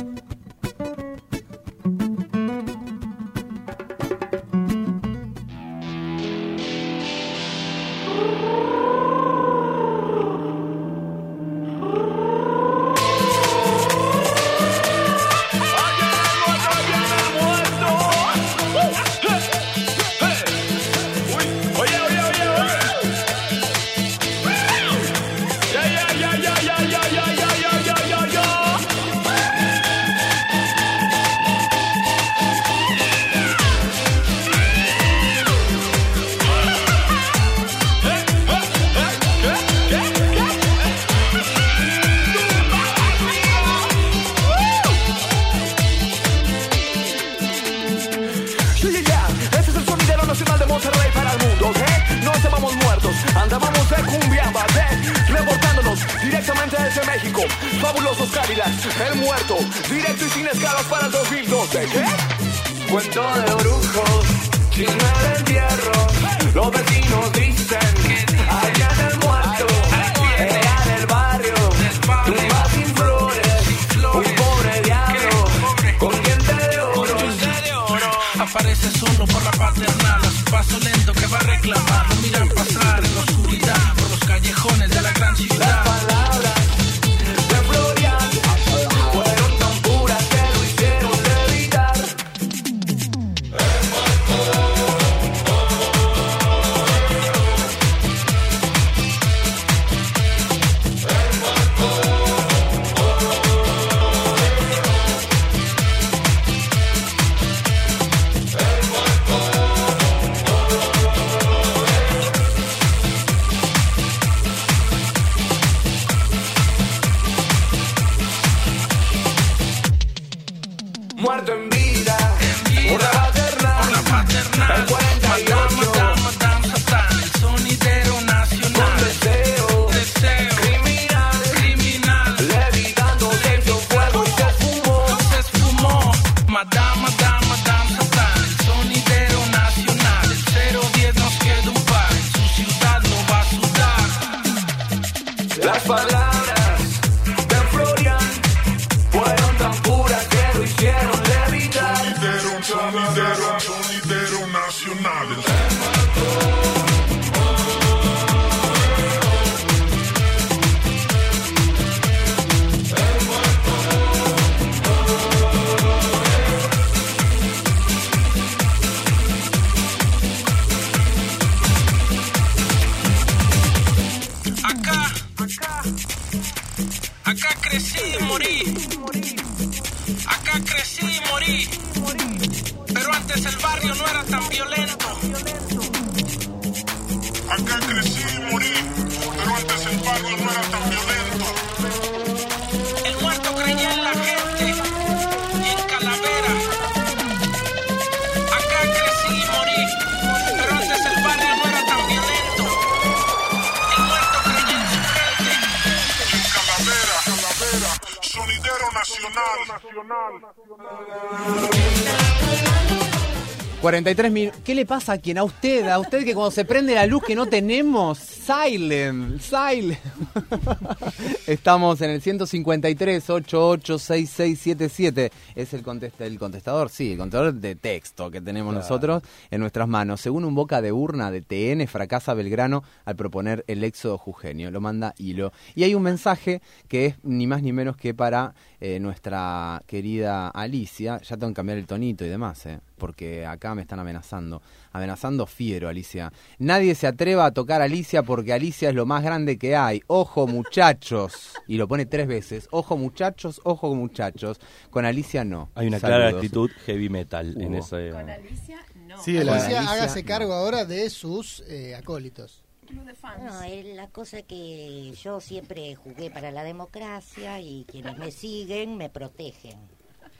Este es el sonidero nacional de Monterrey para el mundo, ¿ok? No estábamos muertos, andábamos de cumbiamba, reportándonos directamente desde México. Fabulosos Cadillacs, el muerto, directo y sin escalas para el 2012, ¿qué? Cuento de brujos, chisme de entierro, los vecinos dicen, allá en el muerto, allá en el barrio, tumba sin flores, un pobre diablo, con diente de oro. Aparece solo por la paternal, a su paso lento que va a reclamar. Lo miran pasar en la oscuridad por los callejones de la gran ciudad. Las palabras de Florian fueron tan puras que lo hicieron levitar. Muerto en vida, por la paternal, el 48, Madame Satán, el sonidero nacional. con deseo, criminal, levitando se hizo fuego y se esfumó. Madame Satán, el sonidero nacional. El 010 nos queda un par, en su ciudad no va a sudar. Las palabras de Florian fueron tan puras que lo hicieron levitar. Sonidero nacional. Acá crecí y morí. Acá crecí y morí. Pero antes el barrio no era tan violento. Acá crecí y morí, pero antes el barrio no era tan violento. El muerto creía en la gente y en Calavera. Acá crecí y morí, pero antes el barrio no era tan violento. El muerto creía en su gente. En Calavera, sonidero nacional. 43 minutos. ¿Qué le pasa a usted? A usted que cuando se prende la luz que no tenemos. Silent. Estamos en el 153-886677. Es el contestador, sí, el contestador de texto que tenemos nosotros en nuestras manos. Según un boca de urna de TN, fracasa Belgrano al proponer el éxodo jujeño. Lo manda Hilo. Y hay un mensaje que es ni más ni menos que para nuestra querida Alicia. Ya tengo que cambiar el tonito y demás, porque acá me están amenazando fiero, Alicia. Nadie se atreva a tocar a Alicia porque Alicia es lo más grande que hay. Ojo, muchachos. Y lo pone 3 veces. Ojo, muchachos. Con Alicia no. Hay una clara actitud heavy metal en ese... Con Alicia no. Sí, Alicia, hágase cargo ahora de sus acólitos. No, la cosa es que yo siempre jugué para la democracia y quienes me siguen me protegen.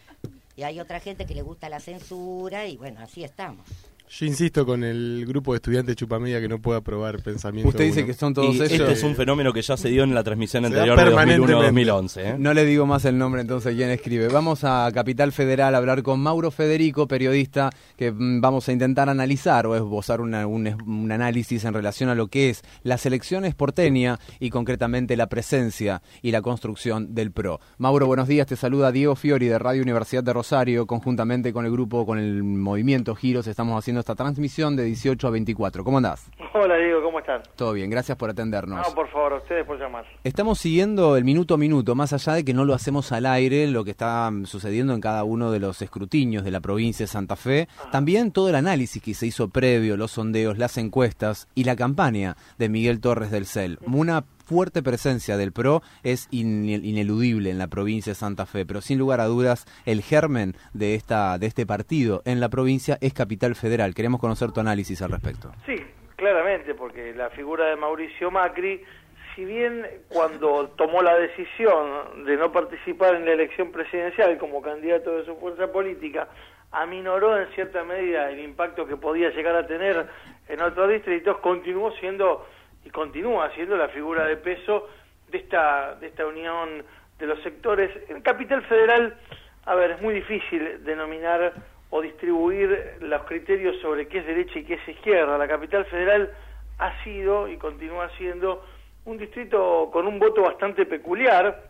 Y hay otra gente que le gusta la censura y bueno, así estamos. Yo insisto con el grupo de estudiantes chupamedia que no puede aprobar pensamiento. Usted dice uno. que son todos ellos. Este es un fenómeno que ya se dio en la transmisión Se anterior da de permanentemente. 2001-2011. ¿eh? No le digo más el nombre entonces quién escribe. Vamos a Capital Federal a hablar con Mauro Federico, periodista, que vamos a intentar analizar o esbozar un análisis en relación a lo que es las elecciones porteña y concretamente la presencia y la construcción del PRO. Mauro, buenos días, te saluda Diego Fiori de Radio Universidad de Rosario, conjuntamente con el grupo, con el movimiento Giros, estamos haciendo esta transmisión de 18 a 24. ¿Cómo andás? Hola Diego, ¿cómo están? Todo bien, gracias por atendernos. No, por favor, a ustedes por llamar. Estamos siguiendo el minuto a minuto, más allá de que no lo hacemos al aire, lo que está sucediendo en cada uno de los escrutinios de la provincia de Santa Fe, también todo el análisis que se hizo previo, los sondeos, las encuestas y la campaña de Miguel Torres del CEL. Una fuerte presencia del PRO es ineludible en la provincia de Santa Fe, pero sin lugar a dudas el germen de este partido en la provincia es Capital Federal. Queremos conocer tu análisis al respecto. Sí, claramente, porque la figura de Mauricio Macri, si bien cuando tomó la decisión de no participar en la elección presidencial como candidato de su fuerza política, aminoró en cierta medida el impacto que podía llegar a tener en otros distritos, continuó siendo y continúa siendo la figura de peso de esta unión de los sectores. En Capital Federal, a ver, es muy difícil denominar o distribuir los criterios sobre qué es derecha y qué es izquierda. La Capital Federal ha sido y continúa siendo un distrito con un voto bastante peculiar,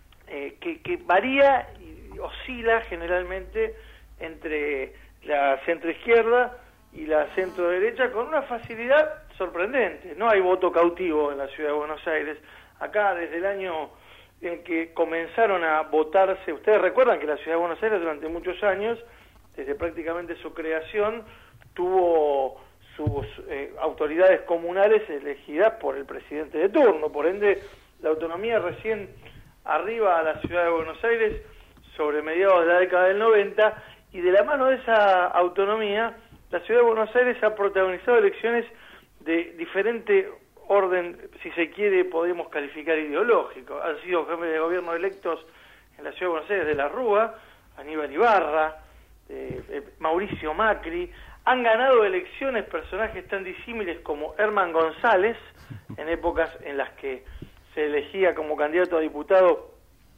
que varía y oscila generalmente entre la centroizquierda y la centro-derecha con una facilidad sorprendente. No hay voto cautivo en la ciudad de Buenos Aires. Acá, desde el año en que comenzaron a votarse, ustedes recuerdan que la ciudad de Buenos Aires durante muchos años, desde prácticamente su creación, tuvo sus autoridades comunales elegidas por el presidente de turno. Por ende, la autonomía recién arriba a la ciudad de Buenos Aires sobre mediados de la década del 90, y de la mano de esa autonomía, la ciudad de Buenos Aires ha protagonizado elecciones de diferente orden, si se quiere, podemos calificar ideológico. Han sido jefes de gobierno electos en la ciudad de Buenos Aires de la Rúa, Aníbal Ibarra, Mauricio Macri. Han ganado elecciones personajes tan disímiles como Herman González, en épocas en las que se elegía como candidato a diputado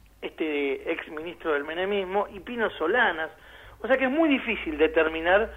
este ex ministro del menemismo, y Pino Solanas. O sea que es muy difícil determinar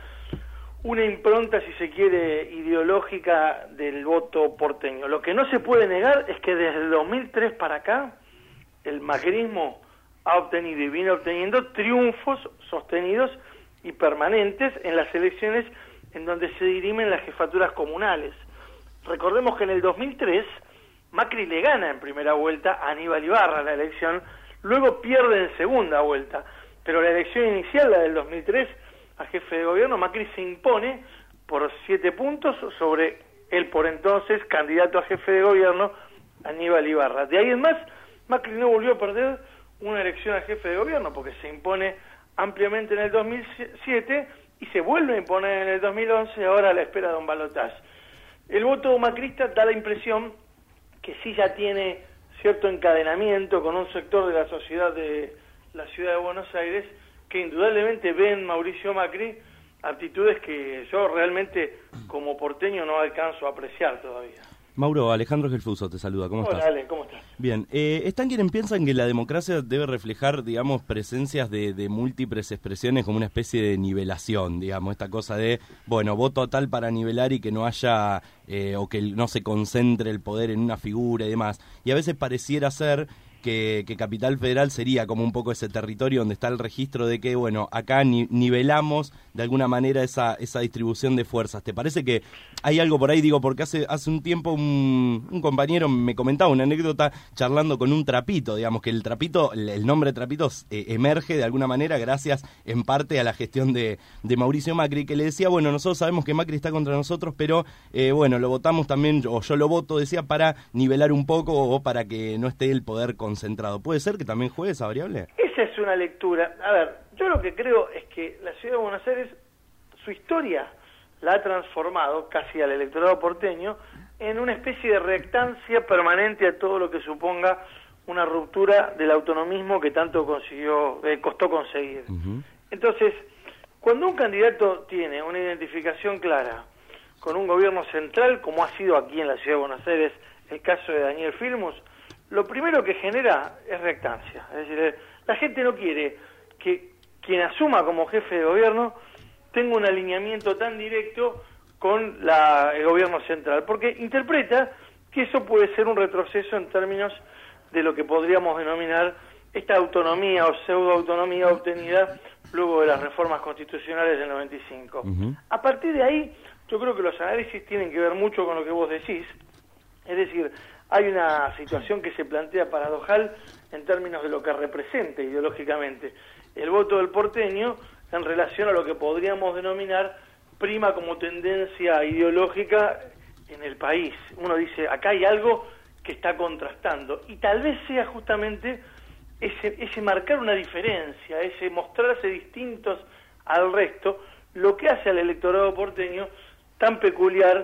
una impronta, si se quiere, ideológica del voto porteño. Lo que no se puede negar es que desde el 2003 para acá, el macrismo ha obtenido y viene obteniendo triunfos sostenidos y permanentes en las elecciones en donde se dirimen las jefaturas comunales. Recordemos que en el 2003 Macri le gana en primera vuelta a Aníbal Ibarra la elección, luego pierde en segunda vuelta, pero la elección inicial, la del 2003, a jefe de gobierno, Macri se impone por 7 puntos sobre el por entonces candidato a jefe de gobierno, Aníbal Ibarra. De ahí en más, Macri no volvió a perder una elección a jefe de gobierno, porque se impone ampliamente en el 2007 y se vuelve a imponer en el 2011, ahora a la espera de un balotaje. El voto macrista da la impresión que sí ya tiene cierto encadenamiento con un sector de la sociedad de la ciudad de Buenos Aires, que indudablemente ven en Mauricio Macri actitudes que yo realmente como porteño no alcanzo a apreciar todavía. Mauro, Alejandro Gelfuso te saluda, ¿cómo estás? Hola Ale, ¿cómo estás? Bien, están quienes piensan que la democracia debe reflejar, digamos, presencias de múltiples expresiones como una especie de nivelación, digamos, esta cosa de, bueno, voto tal para nivelar y que no haya, o que no se concentre el poder en una figura y demás. Y a veces pareciera ser que Capital Federal sería como un poco ese territorio donde está el registro de que, bueno, acá nivelamos de alguna manera esa distribución de fuerzas. ¿Te parece que hay algo por ahí? Digo, porque hace un tiempo un compañero me comentaba una anécdota charlando con un trapito, digamos, que el trapito, el nombre trapito emerge de alguna manera gracias en parte a la gestión de Mauricio Macri, que le decía, bueno, nosotros sabemos que Macri está contra nosotros, pero bueno, lo votamos también, o yo lo voto, decía, para nivelar un poco o para que no esté el poder concentrado. ¿Puede ser que también juegue esa variable? Esa es una lectura. A ver, yo lo que creo es que la ciudad de Buenos Aires, su historia la ha transformado casi al electorado porteño en una especie de reactancia permanente a todo lo que suponga una ruptura del autonomismo que tanto costó conseguir. Entonces, cuando un candidato tiene una identificación clara con un gobierno central, como ha sido aquí en la Ciudad de Buenos Aires el caso de Daniel Filmus, lo primero que genera es reactancia. Es decir, la gente no quiere que quien asuma como jefe de gobierno tenga un alineamiento tan directo con el gobierno central, porque interpreta que eso puede ser un retroceso en términos de lo que podríamos denominar esta autonomía o pseudoautonomía obtenida luego de las reformas constitucionales del 95. A partir de ahí, yo creo que los análisis tienen que ver mucho con lo que vos decís, es decir, hay una situación que se plantea paradojal en términos de lo que representa ideológicamente el voto del porteño en relación a lo que podríamos denominar prima como tendencia ideológica en el país. Uno dice, acá hay algo que está contrastando, y tal vez sea justamente ese marcar una diferencia, ese mostrarse distintos al resto, lo que hace al electorado porteño tan peculiar,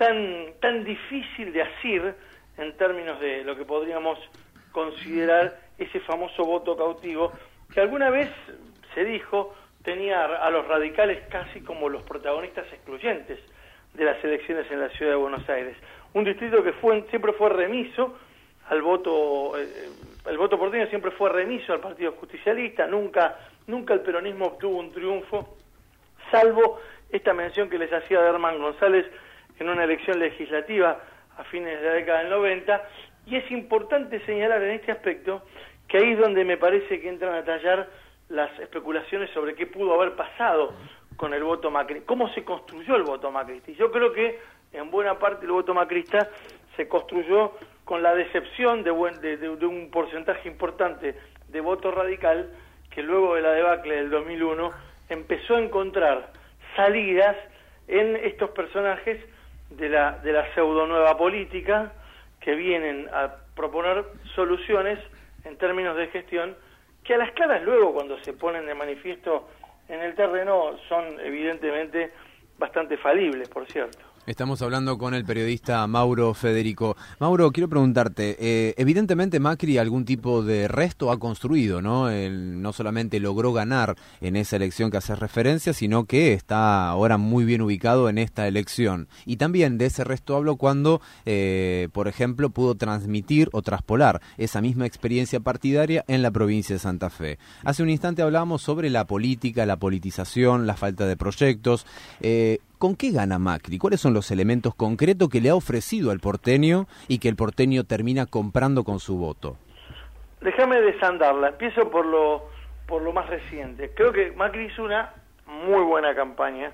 tan difícil de asir en términos de lo que podríamos considerar ese famoso voto cautivo, que alguna vez se dijo tenía a los radicales casi como los protagonistas excluyentes de las elecciones en la Ciudad de Buenos Aires. Un distrito que siempre fue remiso al voto, el voto porteño siempre fue remiso al Partido Justicialista, nunca el peronismo obtuvo un triunfo, salvo esta mención que les hacía de Herman González en una elección legislativa a fines de la década del 90, y es importante señalar en este aspecto que ahí es donde me parece que entran a tallar las especulaciones sobre qué pudo haber pasado con el voto macrista, cómo se construyó el voto macrista. Y yo creo que en buena parte el voto macrista se construyó con la decepción de un porcentaje importante de voto radical que luego de la debacle del 2001 empezó a encontrar salidas en estos personajes de la pseudo nueva política que vienen a proponer soluciones en términos de gestión que a las claras luego cuando se ponen de manifiesto en el terreno son evidentemente bastante falibles, por cierto. Estamos hablando con el periodista Mauro Federico. Mauro, quiero preguntarte, evidentemente Macri algún tipo de resto ha construido, ¿no? Él no solamente logró ganar en esa elección que haces referencia, sino que está ahora muy bien ubicado en esta elección. Y también de ese resto hablo cuando, por ejemplo, pudo transmitir o traspolar esa misma experiencia partidaria en la provincia de Santa Fe. Hace un instante hablábamos sobre la política, la politización, la falta de proyectos. ¿Con qué gana Macri? ¿Cuáles son los elementos concretos que le ha ofrecido al porteño y que el porteño termina comprando con su voto? Déjame desandarla. Empiezo por lo más reciente. Creo que Macri hizo una muy buena campaña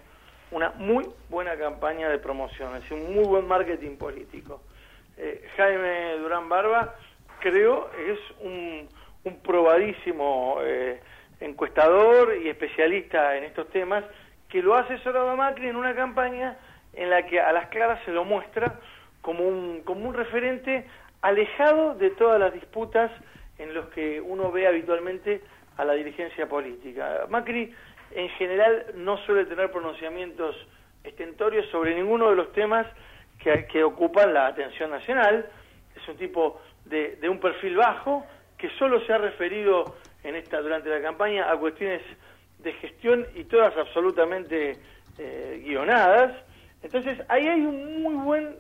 de promoción, es un muy buen marketing político. Jaime Durán Barba creo es un probadísimo encuestador y especialista en estos temas, que lo ha asesorado a Macri en una campaña en la que a las claras se lo muestra como un referente alejado de todas las disputas en los que uno ve habitualmente a la dirigencia política. Macri en general no suele tener pronunciamientos estentorios sobre ninguno de los temas que ocupan la atención nacional. Es un tipo de un perfil bajo que solo se ha referido durante la campaña a cuestiones de gestión y todas absolutamente guionadas. Entonces ahí hay un muy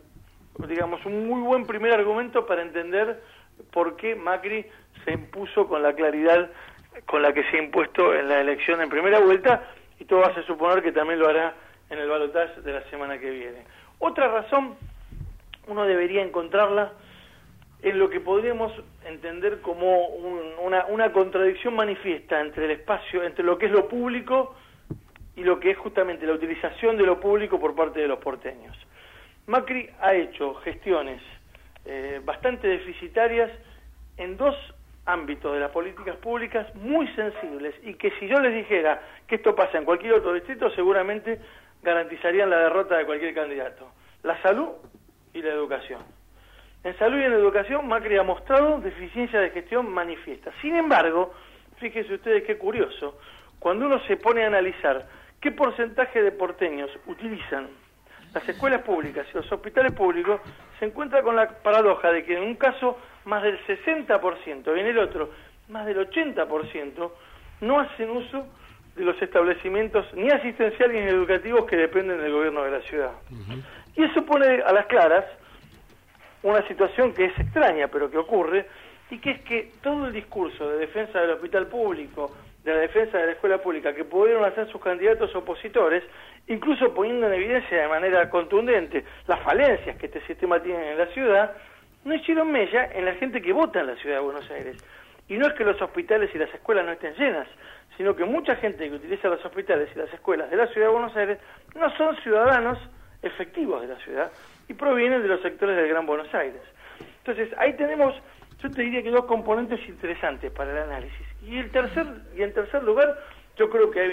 buen primer argumento para entender por qué Macri se impuso con la claridad con la que se ha impuesto en la elección en primera vuelta, y todo hace suponer que también lo hará en el balotaje de la semana que viene. Otra razón uno debería encontrarla en lo que podríamos entender como una contradicción manifiesta entre el espacio, entre lo que es lo público y lo que es justamente la utilización de lo público por parte de los porteños. Macri ha hecho gestiones bastante deficitarias en dos ámbitos de las políticas públicas muy sensibles, y que si yo les dijera que esto pasa en cualquier otro distrito, seguramente garantizarían la derrota de cualquier candidato: la salud y la educación. En salud y en educación Macri ha mostrado deficiencia de gestión manifiesta. Sin embargo, fíjense ustedes qué curioso, cuando uno se pone a analizar qué porcentaje de porteños utilizan las escuelas públicas y los hospitales públicos, se encuentra con la paradoja de que en un caso más del 60% y en el otro más del 80% no hacen uso de los establecimientos ni asistenciales ni educativos que dependen del gobierno de la ciudad. Y eso pone a las claras una situación que es extraña, pero que ocurre, y que es que todo el discurso de defensa del hospital público, de la defensa de la escuela pública, que pudieron hacer sus candidatos opositores, incluso poniendo en evidencia de manera contundente las falencias que este sistema tiene en la ciudad, no hicieron mella en la gente que vota en la ciudad de Buenos Aires. Y no es que los hospitales y las escuelas no estén llenas, sino que mucha gente que utiliza los hospitales y las escuelas de la ciudad de Buenos Aires no son ciudadanos efectivos de la ciudad y provienen de los sectores del Gran Buenos Aires. Entonces, ahí tenemos, yo te diría que dos componentes interesantes para el análisis. Y en tercer lugar, yo creo que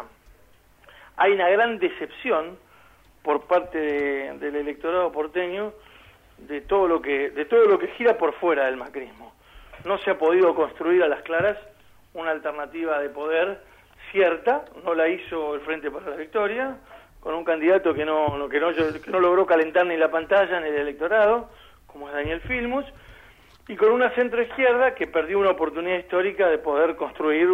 hay una gran decepción por parte del electorado porteño de todo lo que gira por fuera del macrismo. No se ha podido construir a las claras una alternativa de poder cierta, no la hizo el Frente para la Victoria, con un candidato que no logró calentar ni la pantalla ni el electorado, como es Daniel Filmus, y con una centroizquierda que perdió una oportunidad histórica de poder construir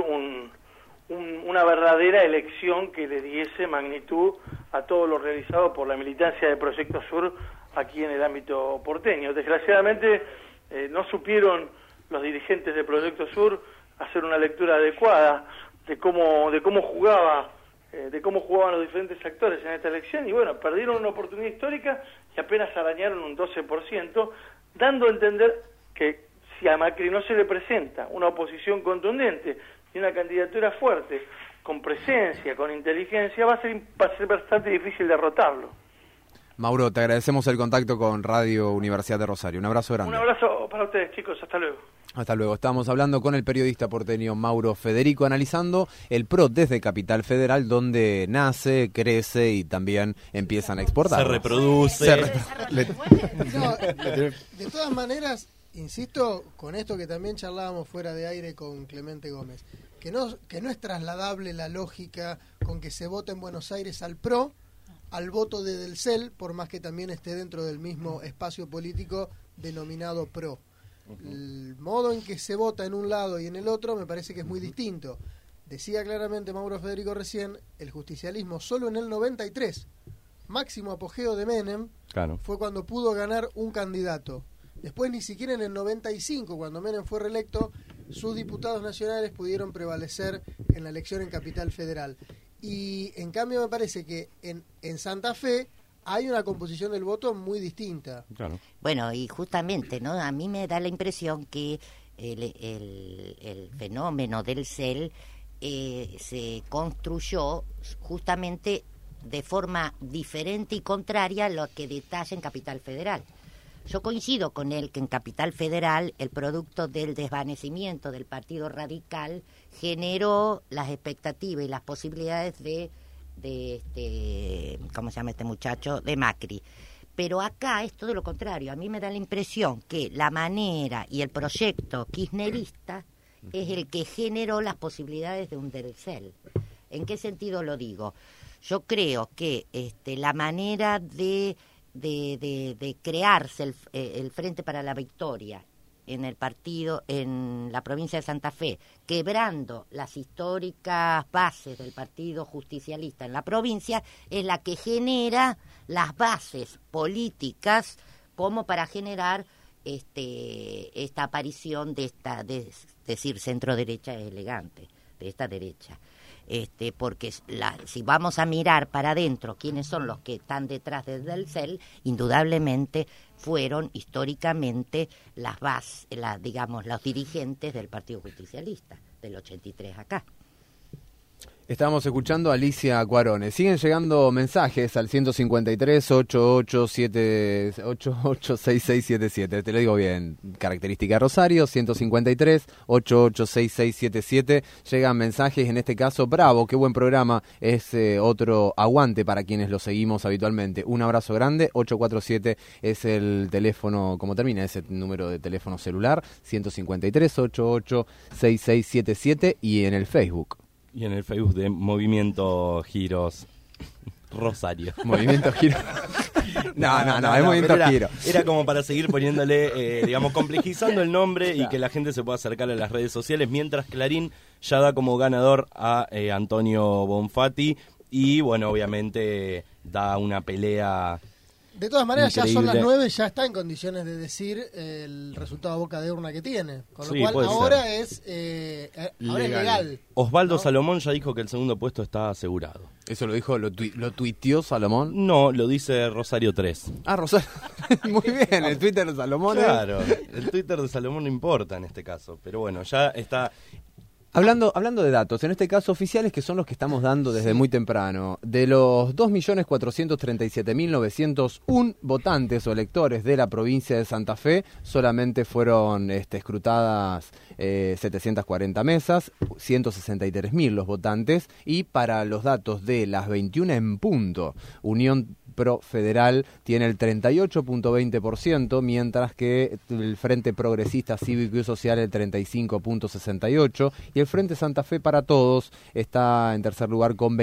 una verdadera elección que le diese magnitud a todo lo realizado por la militancia de Proyecto Sur aquí en el ámbito porteño. Desgraciadamente no supieron los dirigentes de Proyecto Sur hacer una lectura adecuada de cómo jugaban los diferentes actores en esta elección, y bueno, perdieron una oportunidad histórica y apenas arañaron un 12%, dando a entender que si a Macri no se le presenta una oposición contundente y una candidatura fuerte, con presencia, con inteligencia, va a ser bastante difícil derrotarlo. Mauro, te agradecemos el contacto con Radio Universidad de Rosario. Un abrazo grande. Un abrazo para ustedes, chicos. Hasta luego. Hasta luego. Estamos hablando con el periodista porteño Mauro Federico, analizando el PRO desde Capital Federal, donde nace, crece y también empiezan a exportar. Se reproduce. De todas maneras, insisto con esto que también charlábamos fuera de aire con Clemente Gómez, que no es trasladable la lógica con que se vota en Buenos Aires al PRO al voto de Del CEL, por más que también esté dentro del mismo espacio político denominado PRO. El modo en que se vota en un lado y en el otro me parece que es muy distinto. Decía claramente Mauro Federico recién, el justicialismo solo en el 93, máximo apogeo de Menem, claro, fue cuando pudo ganar un candidato. Después ni siquiera en el 95, cuando Menem fue reelecto, sus diputados nacionales pudieron prevalecer en la elección en Capital Federal. Y en cambio me parece que en Santa Fe hay una composición del voto muy distinta. Claro. Bueno, y justamente, ¿no? A mí me da la impresión que el fenómeno del CEL se construyó justamente de forma diferente y contraria a lo que detalla en Capital Federal. Yo coincido con él que en Capital Federal el producto del desvanecimiento del Partido Radical generó las expectativas y las posibilidades de ¿cómo se llama este muchacho? De Macri. Pero acá es todo lo contrario. A mí me da la impresión que la manera y el proyecto kirchnerista es el que generó las posibilidades de un Del CEL. ¿En qué sentido lo digo? Yo creo que la manera de crearse el Frente para la Victoria en el partido, en la provincia de Santa Fe, quebrando las históricas bases del Partido Justicialista en la provincia, es la que genera las bases políticas como para generar esta aparición de decir centro derecha es elegante, de esta derecha. Porque si vamos a mirar para adentro quiénes son los que están detrás del CEL, indudablemente fueron históricamente los dirigentes del Partido Justicialista del 83 acá. Estamos escuchando a Alicia Cuarone. Siguen llegando mensajes al 153-886677. Te lo digo bien, característica Rosario, 153-886677. Llegan mensajes, en este caso, bravo, qué buen programa. Es otro aguante para quienes lo seguimos habitualmente. Un abrazo grande, 847 es el teléfono, como termina ese número de teléfono celular, 153-886677 y en el Facebook. Y en el Facebook de Movimiento Giros Rosario. Movimiento Giros. No, es Movimiento Giro. Era como para seguir poniéndole, digamos, complejizando el nombre y que la gente se pueda acercar a las redes sociales, mientras Clarín ya da como ganador a Antonio Bonfatti y, bueno, obviamente da una pelea. De todas maneras, increíble. Ya son las 9, ya está en condiciones de decir el resultado a boca de urna que tiene. Con lo cual ahora es legal. Osvaldo Salomón ya dijo que el segundo puesto está asegurado. ¿Eso lo dijo, lo tuiteó Salomón? No, lo dice Rosario 3. Ah, Rosario. Muy bien, el Twitter de Salomón. Claro, el Twitter de Salomón no importa en este caso. Pero bueno, ya está. Hablando de datos, en este caso oficiales, que son los que estamos dando desde muy temprano, de los 2.437.901 votantes o electores de la provincia de Santa Fe, solamente fueron escrutadas 740 mesas, 163.000 los votantes, y para los datos de las 21 en punto, Unión Pro Federal tiene el 38.20%, mientras que el Frente Progresista Cívico y Social el 35.68%, y el Frente Santa Fe para Todos está en tercer lugar con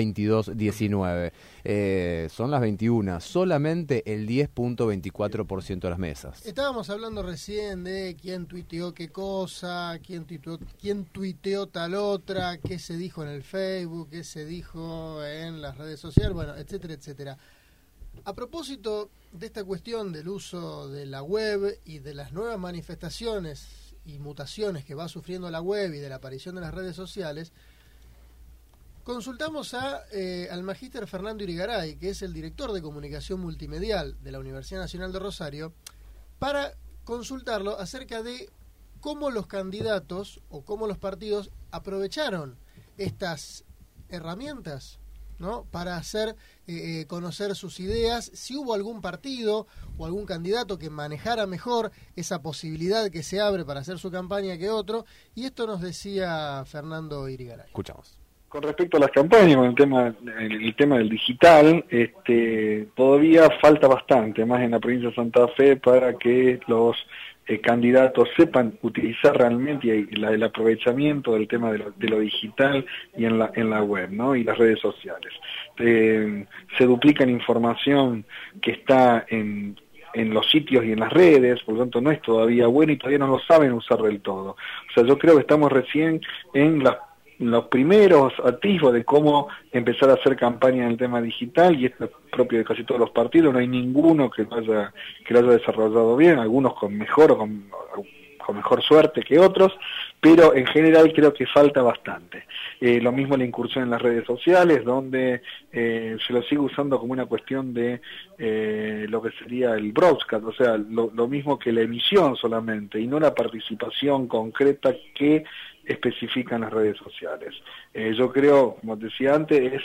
22.19%. Son las 21, solamente el 10.24% de las mesas. Estábamos hablando recién de quién tuiteó qué cosa, quién tuiteó tal otra, qué se dijo en el Facebook, qué se dijo en las redes sociales, bueno, etcétera, etcétera. A propósito de esta cuestión del uso de la web y de las nuevas manifestaciones y mutaciones que va sufriendo la web y de la aparición de las redes sociales, consultamos al magíster Fernando Irigaray, que es el director de comunicación multimedial de la Universidad Nacional de Rosario, para consultarlo acerca de cómo los candidatos o cómo los partidos aprovecharon estas herramientas, ¿no?, para hacer conocer sus ideas, si hubo algún partido o algún candidato que manejara mejor esa posibilidad que se abre para hacer su campaña que otro, y esto nos decía Fernando Irigaray. Escuchamos. Con respecto a las campañas, con el tema del digital, todavía falta bastante, más en la provincia de Santa Fe, para que los candidatos sepan utilizar realmente el aprovechamiento del tema de lo digital y en la web, ¿no?, y las redes sociales. Se duplican información que está en los sitios y en las redes, por lo tanto no es todavía bueno y todavía no lo saben usar del todo. O sea, yo creo que estamos recién en los primeros atisbos de cómo empezar a hacer campaña en el tema digital, y esto es propio de casi todos los partidos. No hay ninguno que lo haya desarrollado bien, algunos con mejor o con mejor suerte que otros, pero en general creo que falta bastante. Lo mismo la incursión en las redes sociales, donde se lo sigue usando como una cuestión de lo que sería el broadcast, o sea, lo mismo que la emisión solamente, y no la participación concreta que especifican las redes sociales. Yo creo, como decía antes,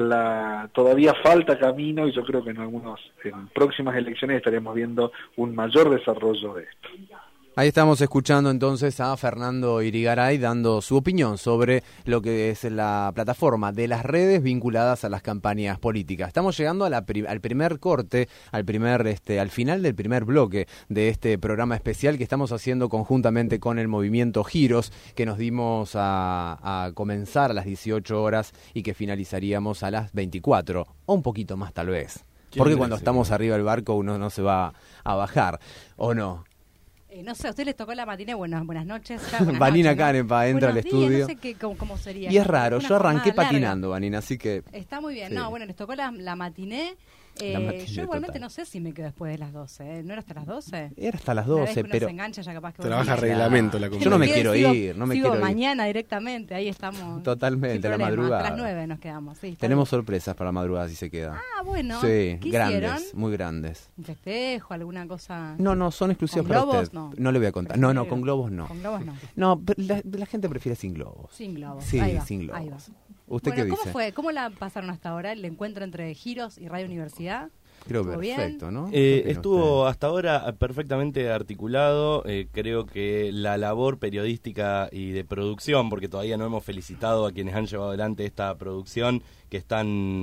todavía falta camino, y yo creo que en próximas elecciones estaremos viendo un mayor desarrollo de esto. Ahí estamos escuchando entonces a Fernando Irigaray dando su opinión sobre lo que es la plataforma de las redes vinculadas a las campañas políticas. Estamos llegando al primer corte, al final del primer bloque de este programa especial que estamos haciendo conjuntamente con el Movimiento Giros, que nos dimos a comenzar a las 18 horas y que finalizaríamos a las 24, o un poquito más tal vez. Porque cuando estamos arriba del barco uno no se va a bajar, ¿o no? No sé, a usted les tocó la matiné, buenas noches. Vanina Canepa entra al estudio. No sé cómo sería. Y es raro, yo arranqué patinando, Vanina, así que... Está muy bien, sí. No, bueno, les tocó la matiné. Yo igualmente no sé si me quedo después de las 12, ¿no era hasta las 12? Era hasta las 12, pero... Se engancha, ya capaz que trabaja reglamento la Yo no me quiero ir, sigo mañana directamente, ahí estamos. Totalmente, la madrugada. A las 9 nos quedamos, sí. Tenemos sorpresas para la madrugada si se queda. Ah, bueno. Sí, ¿Qué grandes, hicieron? muy grandes. ¿Un festejo, alguna cosa? No, son exclusivas para globos? usted. No le voy a contar. No, con globos no. Con globos no. No, la gente prefiere sin globos. Sin globos. Sí, ahí va, sin globos. ahí va. ¿Usted qué dice? ¿Cómo fue? ¿Cómo la pasaron hasta ahora el encuentro entre Giros y Radio Universidad? Creo perfecto, ¿no? Estuvo hasta ahora perfectamente articulado. Creo que la labor periodística y de producción, porque todavía no hemos felicitado a quienes han llevado adelante esta producción, que están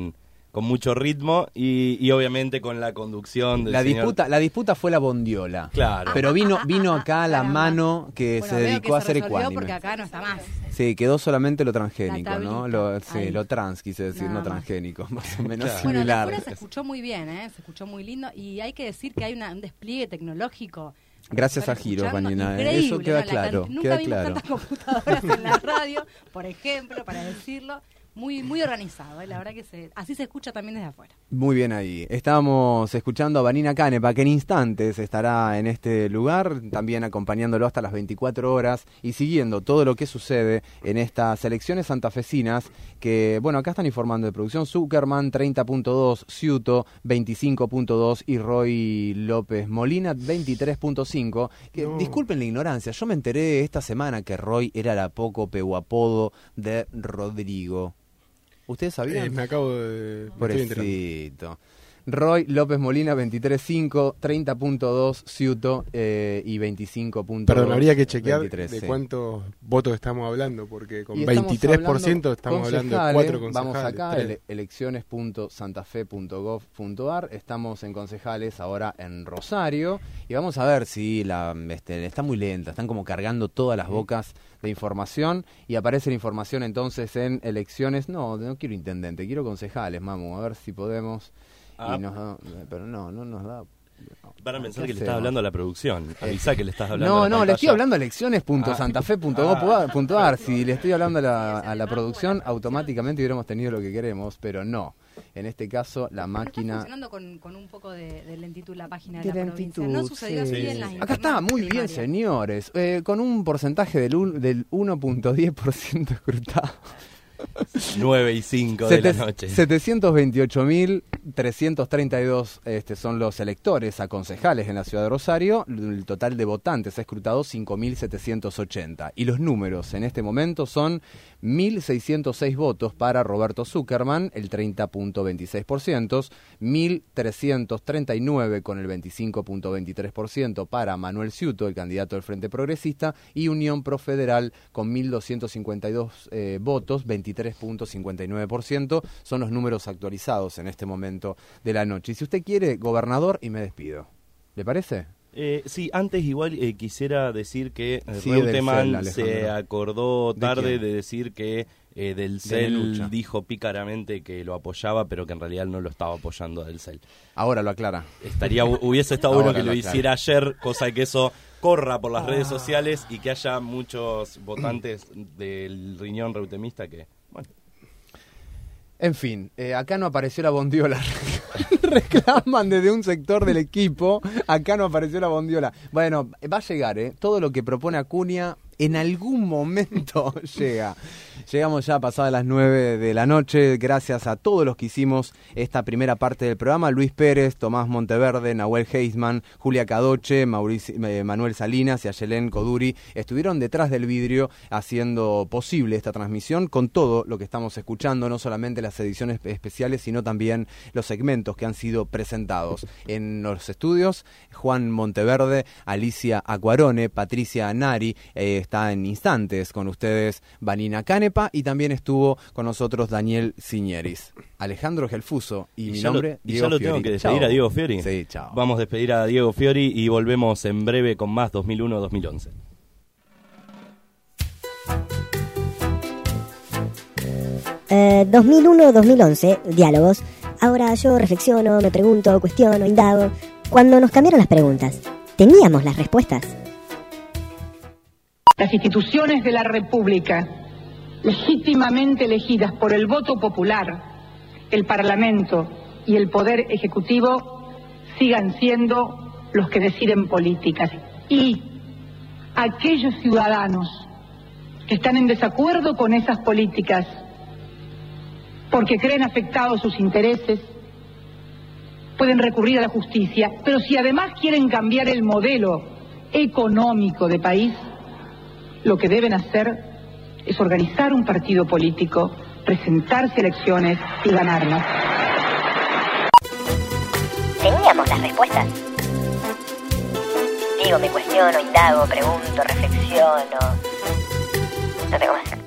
con mucho ritmo y obviamente con la conducción del señor. La disputa fue la bondiola. Claro. Pero vino acá la mano que se dedicó a ser ecuánime. Porque acá no está más. Sí, quedó solamente lo transgénico, La ¿no? Lo trans, quise decir, no transgénico, más o menos Bueno, similar. la se escuchó muy bien, se escuchó muy lindo y hay que decir que hay un despliegue tecnológico. Gracias a Giros, Vanina. Increíble, eso queda claro. Nunca vimos tantas computadoras en la radio, por ejemplo, para decirlo. Muy, muy organizado, la verdad que así se escucha también desde afuera. Muy bien ahí. Estábamos escuchando a Vanina Canepa, que en instantes estará en este lugar, también acompañándolo hasta las 24 horas y siguiendo todo lo que sucede en estas elecciones santafesinas, que, bueno, acá están informando de producción. Zuckerman, 30.2, Ciuto, 25.2 y Roy López Molina, 23.5. No. Disculpen la ignorancia, yo me enteré esta semana que Roy era el apócope o apodo de Rodrigo. ¿Ustedes sabían? Me acabo de... Pobrecito. Roy López Molina, 23.5, 30.2 Ciuto y 25.2. Perdón, habría que chequear 23, de sí. cuántos votos estamos hablando, porque con 23% estamos hablando de 4 concejales. Vamos acá, elecciones.santafe.gov.ar. Estamos en concejales ahora en Rosario y vamos a ver si está muy lenta, están como cargando todas las bocas de información y aparece la información entonces en elecciones. No quiero intendente, quiero concejales, mamu, a ver si podemos. Pero no nos da. Van a pensar que le estás hablando a la producción. Avisá que le estás hablando. No, le estoy hablando a elecciones.santafe.gov.ar. Si le estoy hablando a la producción, automáticamente hubiéramos tenido lo que queremos, pero no. En este caso, la máquina. Está funcionando con un poco de lentitud la página de la provincia. No sucedió así en las Acá está, muy bien, señores. Con un porcentaje del 1.10% escrutado. 9 y 5 de la noche. 728.332 son los electores a concejales en la ciudad de Rosario. El total de votantes ha escrutado 5.780. Y los números en este momento son 1.606 votos para Roberto Zuckerman, el 30.26%, 1.339 con el 25.23% para Manuel Ciuto, el candidato del Frente Progresista, y Unión Profederal con 1.252 votos, 23.59%, son los números actualizados en este momento de la noche. Y si usted quiere, gobernador, y me despido. ¿Le parece? Sí, antes igual quisiera decir que Reutemann se acordó tarde de decir que Del Cel dijo pícaramente que lo apoyaba, pero que en realidad no lo estaba apoyando a Del Cel. Ahora lo aclara. Hubiese estado bueno que lo hiciera ayer, cosa de que eso corra por las redes sociales y que haya muchos votantes del riñón reutemista que... Bueno. En fin, acá no apareció la bondiola. Reclaman desde un sector del equipo. Acá no apareció la bondiola. Bueno, va a llegar, todo lo que propone Acuña en algún momento llega. Llegamos ya pasadas las 9 de la noche. Gracias a todos los que hicimos esta primera parte del programa. Luis Pérez, Tomás Monteverde, Nahuel Heisman, Julia Cadoche, Manuel Salinas y Ayelén Coduri estuvieron detrás del vidrio haciendo posible esta transmisión con todo lo que estamos escuchando, no solamente las ediciones especiales, sino también los segmentos que han sido presentados. En los estudios, Juan Monteverde, Alicia Acuarone, Patricia Nari, está en instantes con ustedes Vanina Canepa y también estuvo con nosotros Daniel Ciñeris. Alejandro Gelfuso y mi nombre, Diego ya lo Fiori. Tengo que despedir a Diego Fiori. Sí, chao. Vamos a despedir a Diego Fiori y volvemos en breve con más 2001-2011. Eh, 2001-2011, diálogos. Ahora yo reflexiono, me pregunto, cuestiono, indago. Cuando nos cambiaron las preguntas, ¿teníamos las respuestas? Las instituciones de la República, legítimamente elegidas por el voto popular, el Parlamento y el Poder Ejecutivo, sigan siendo los que deciden políticas. Y aquellos ciudadanos que están en desacuerdo con esas políticas porque creen afectados sus intereses, pueden recurrir a la justicia. Pero si además quieren cambiar el modelo económico de país, lo que deben hacer es organizar un partido político, presentarse a elecciones y ganarlas. ¿Teníamos las respuestas? Digo, me cuestiono, indago, pregunto, reflexiono. No tengo más.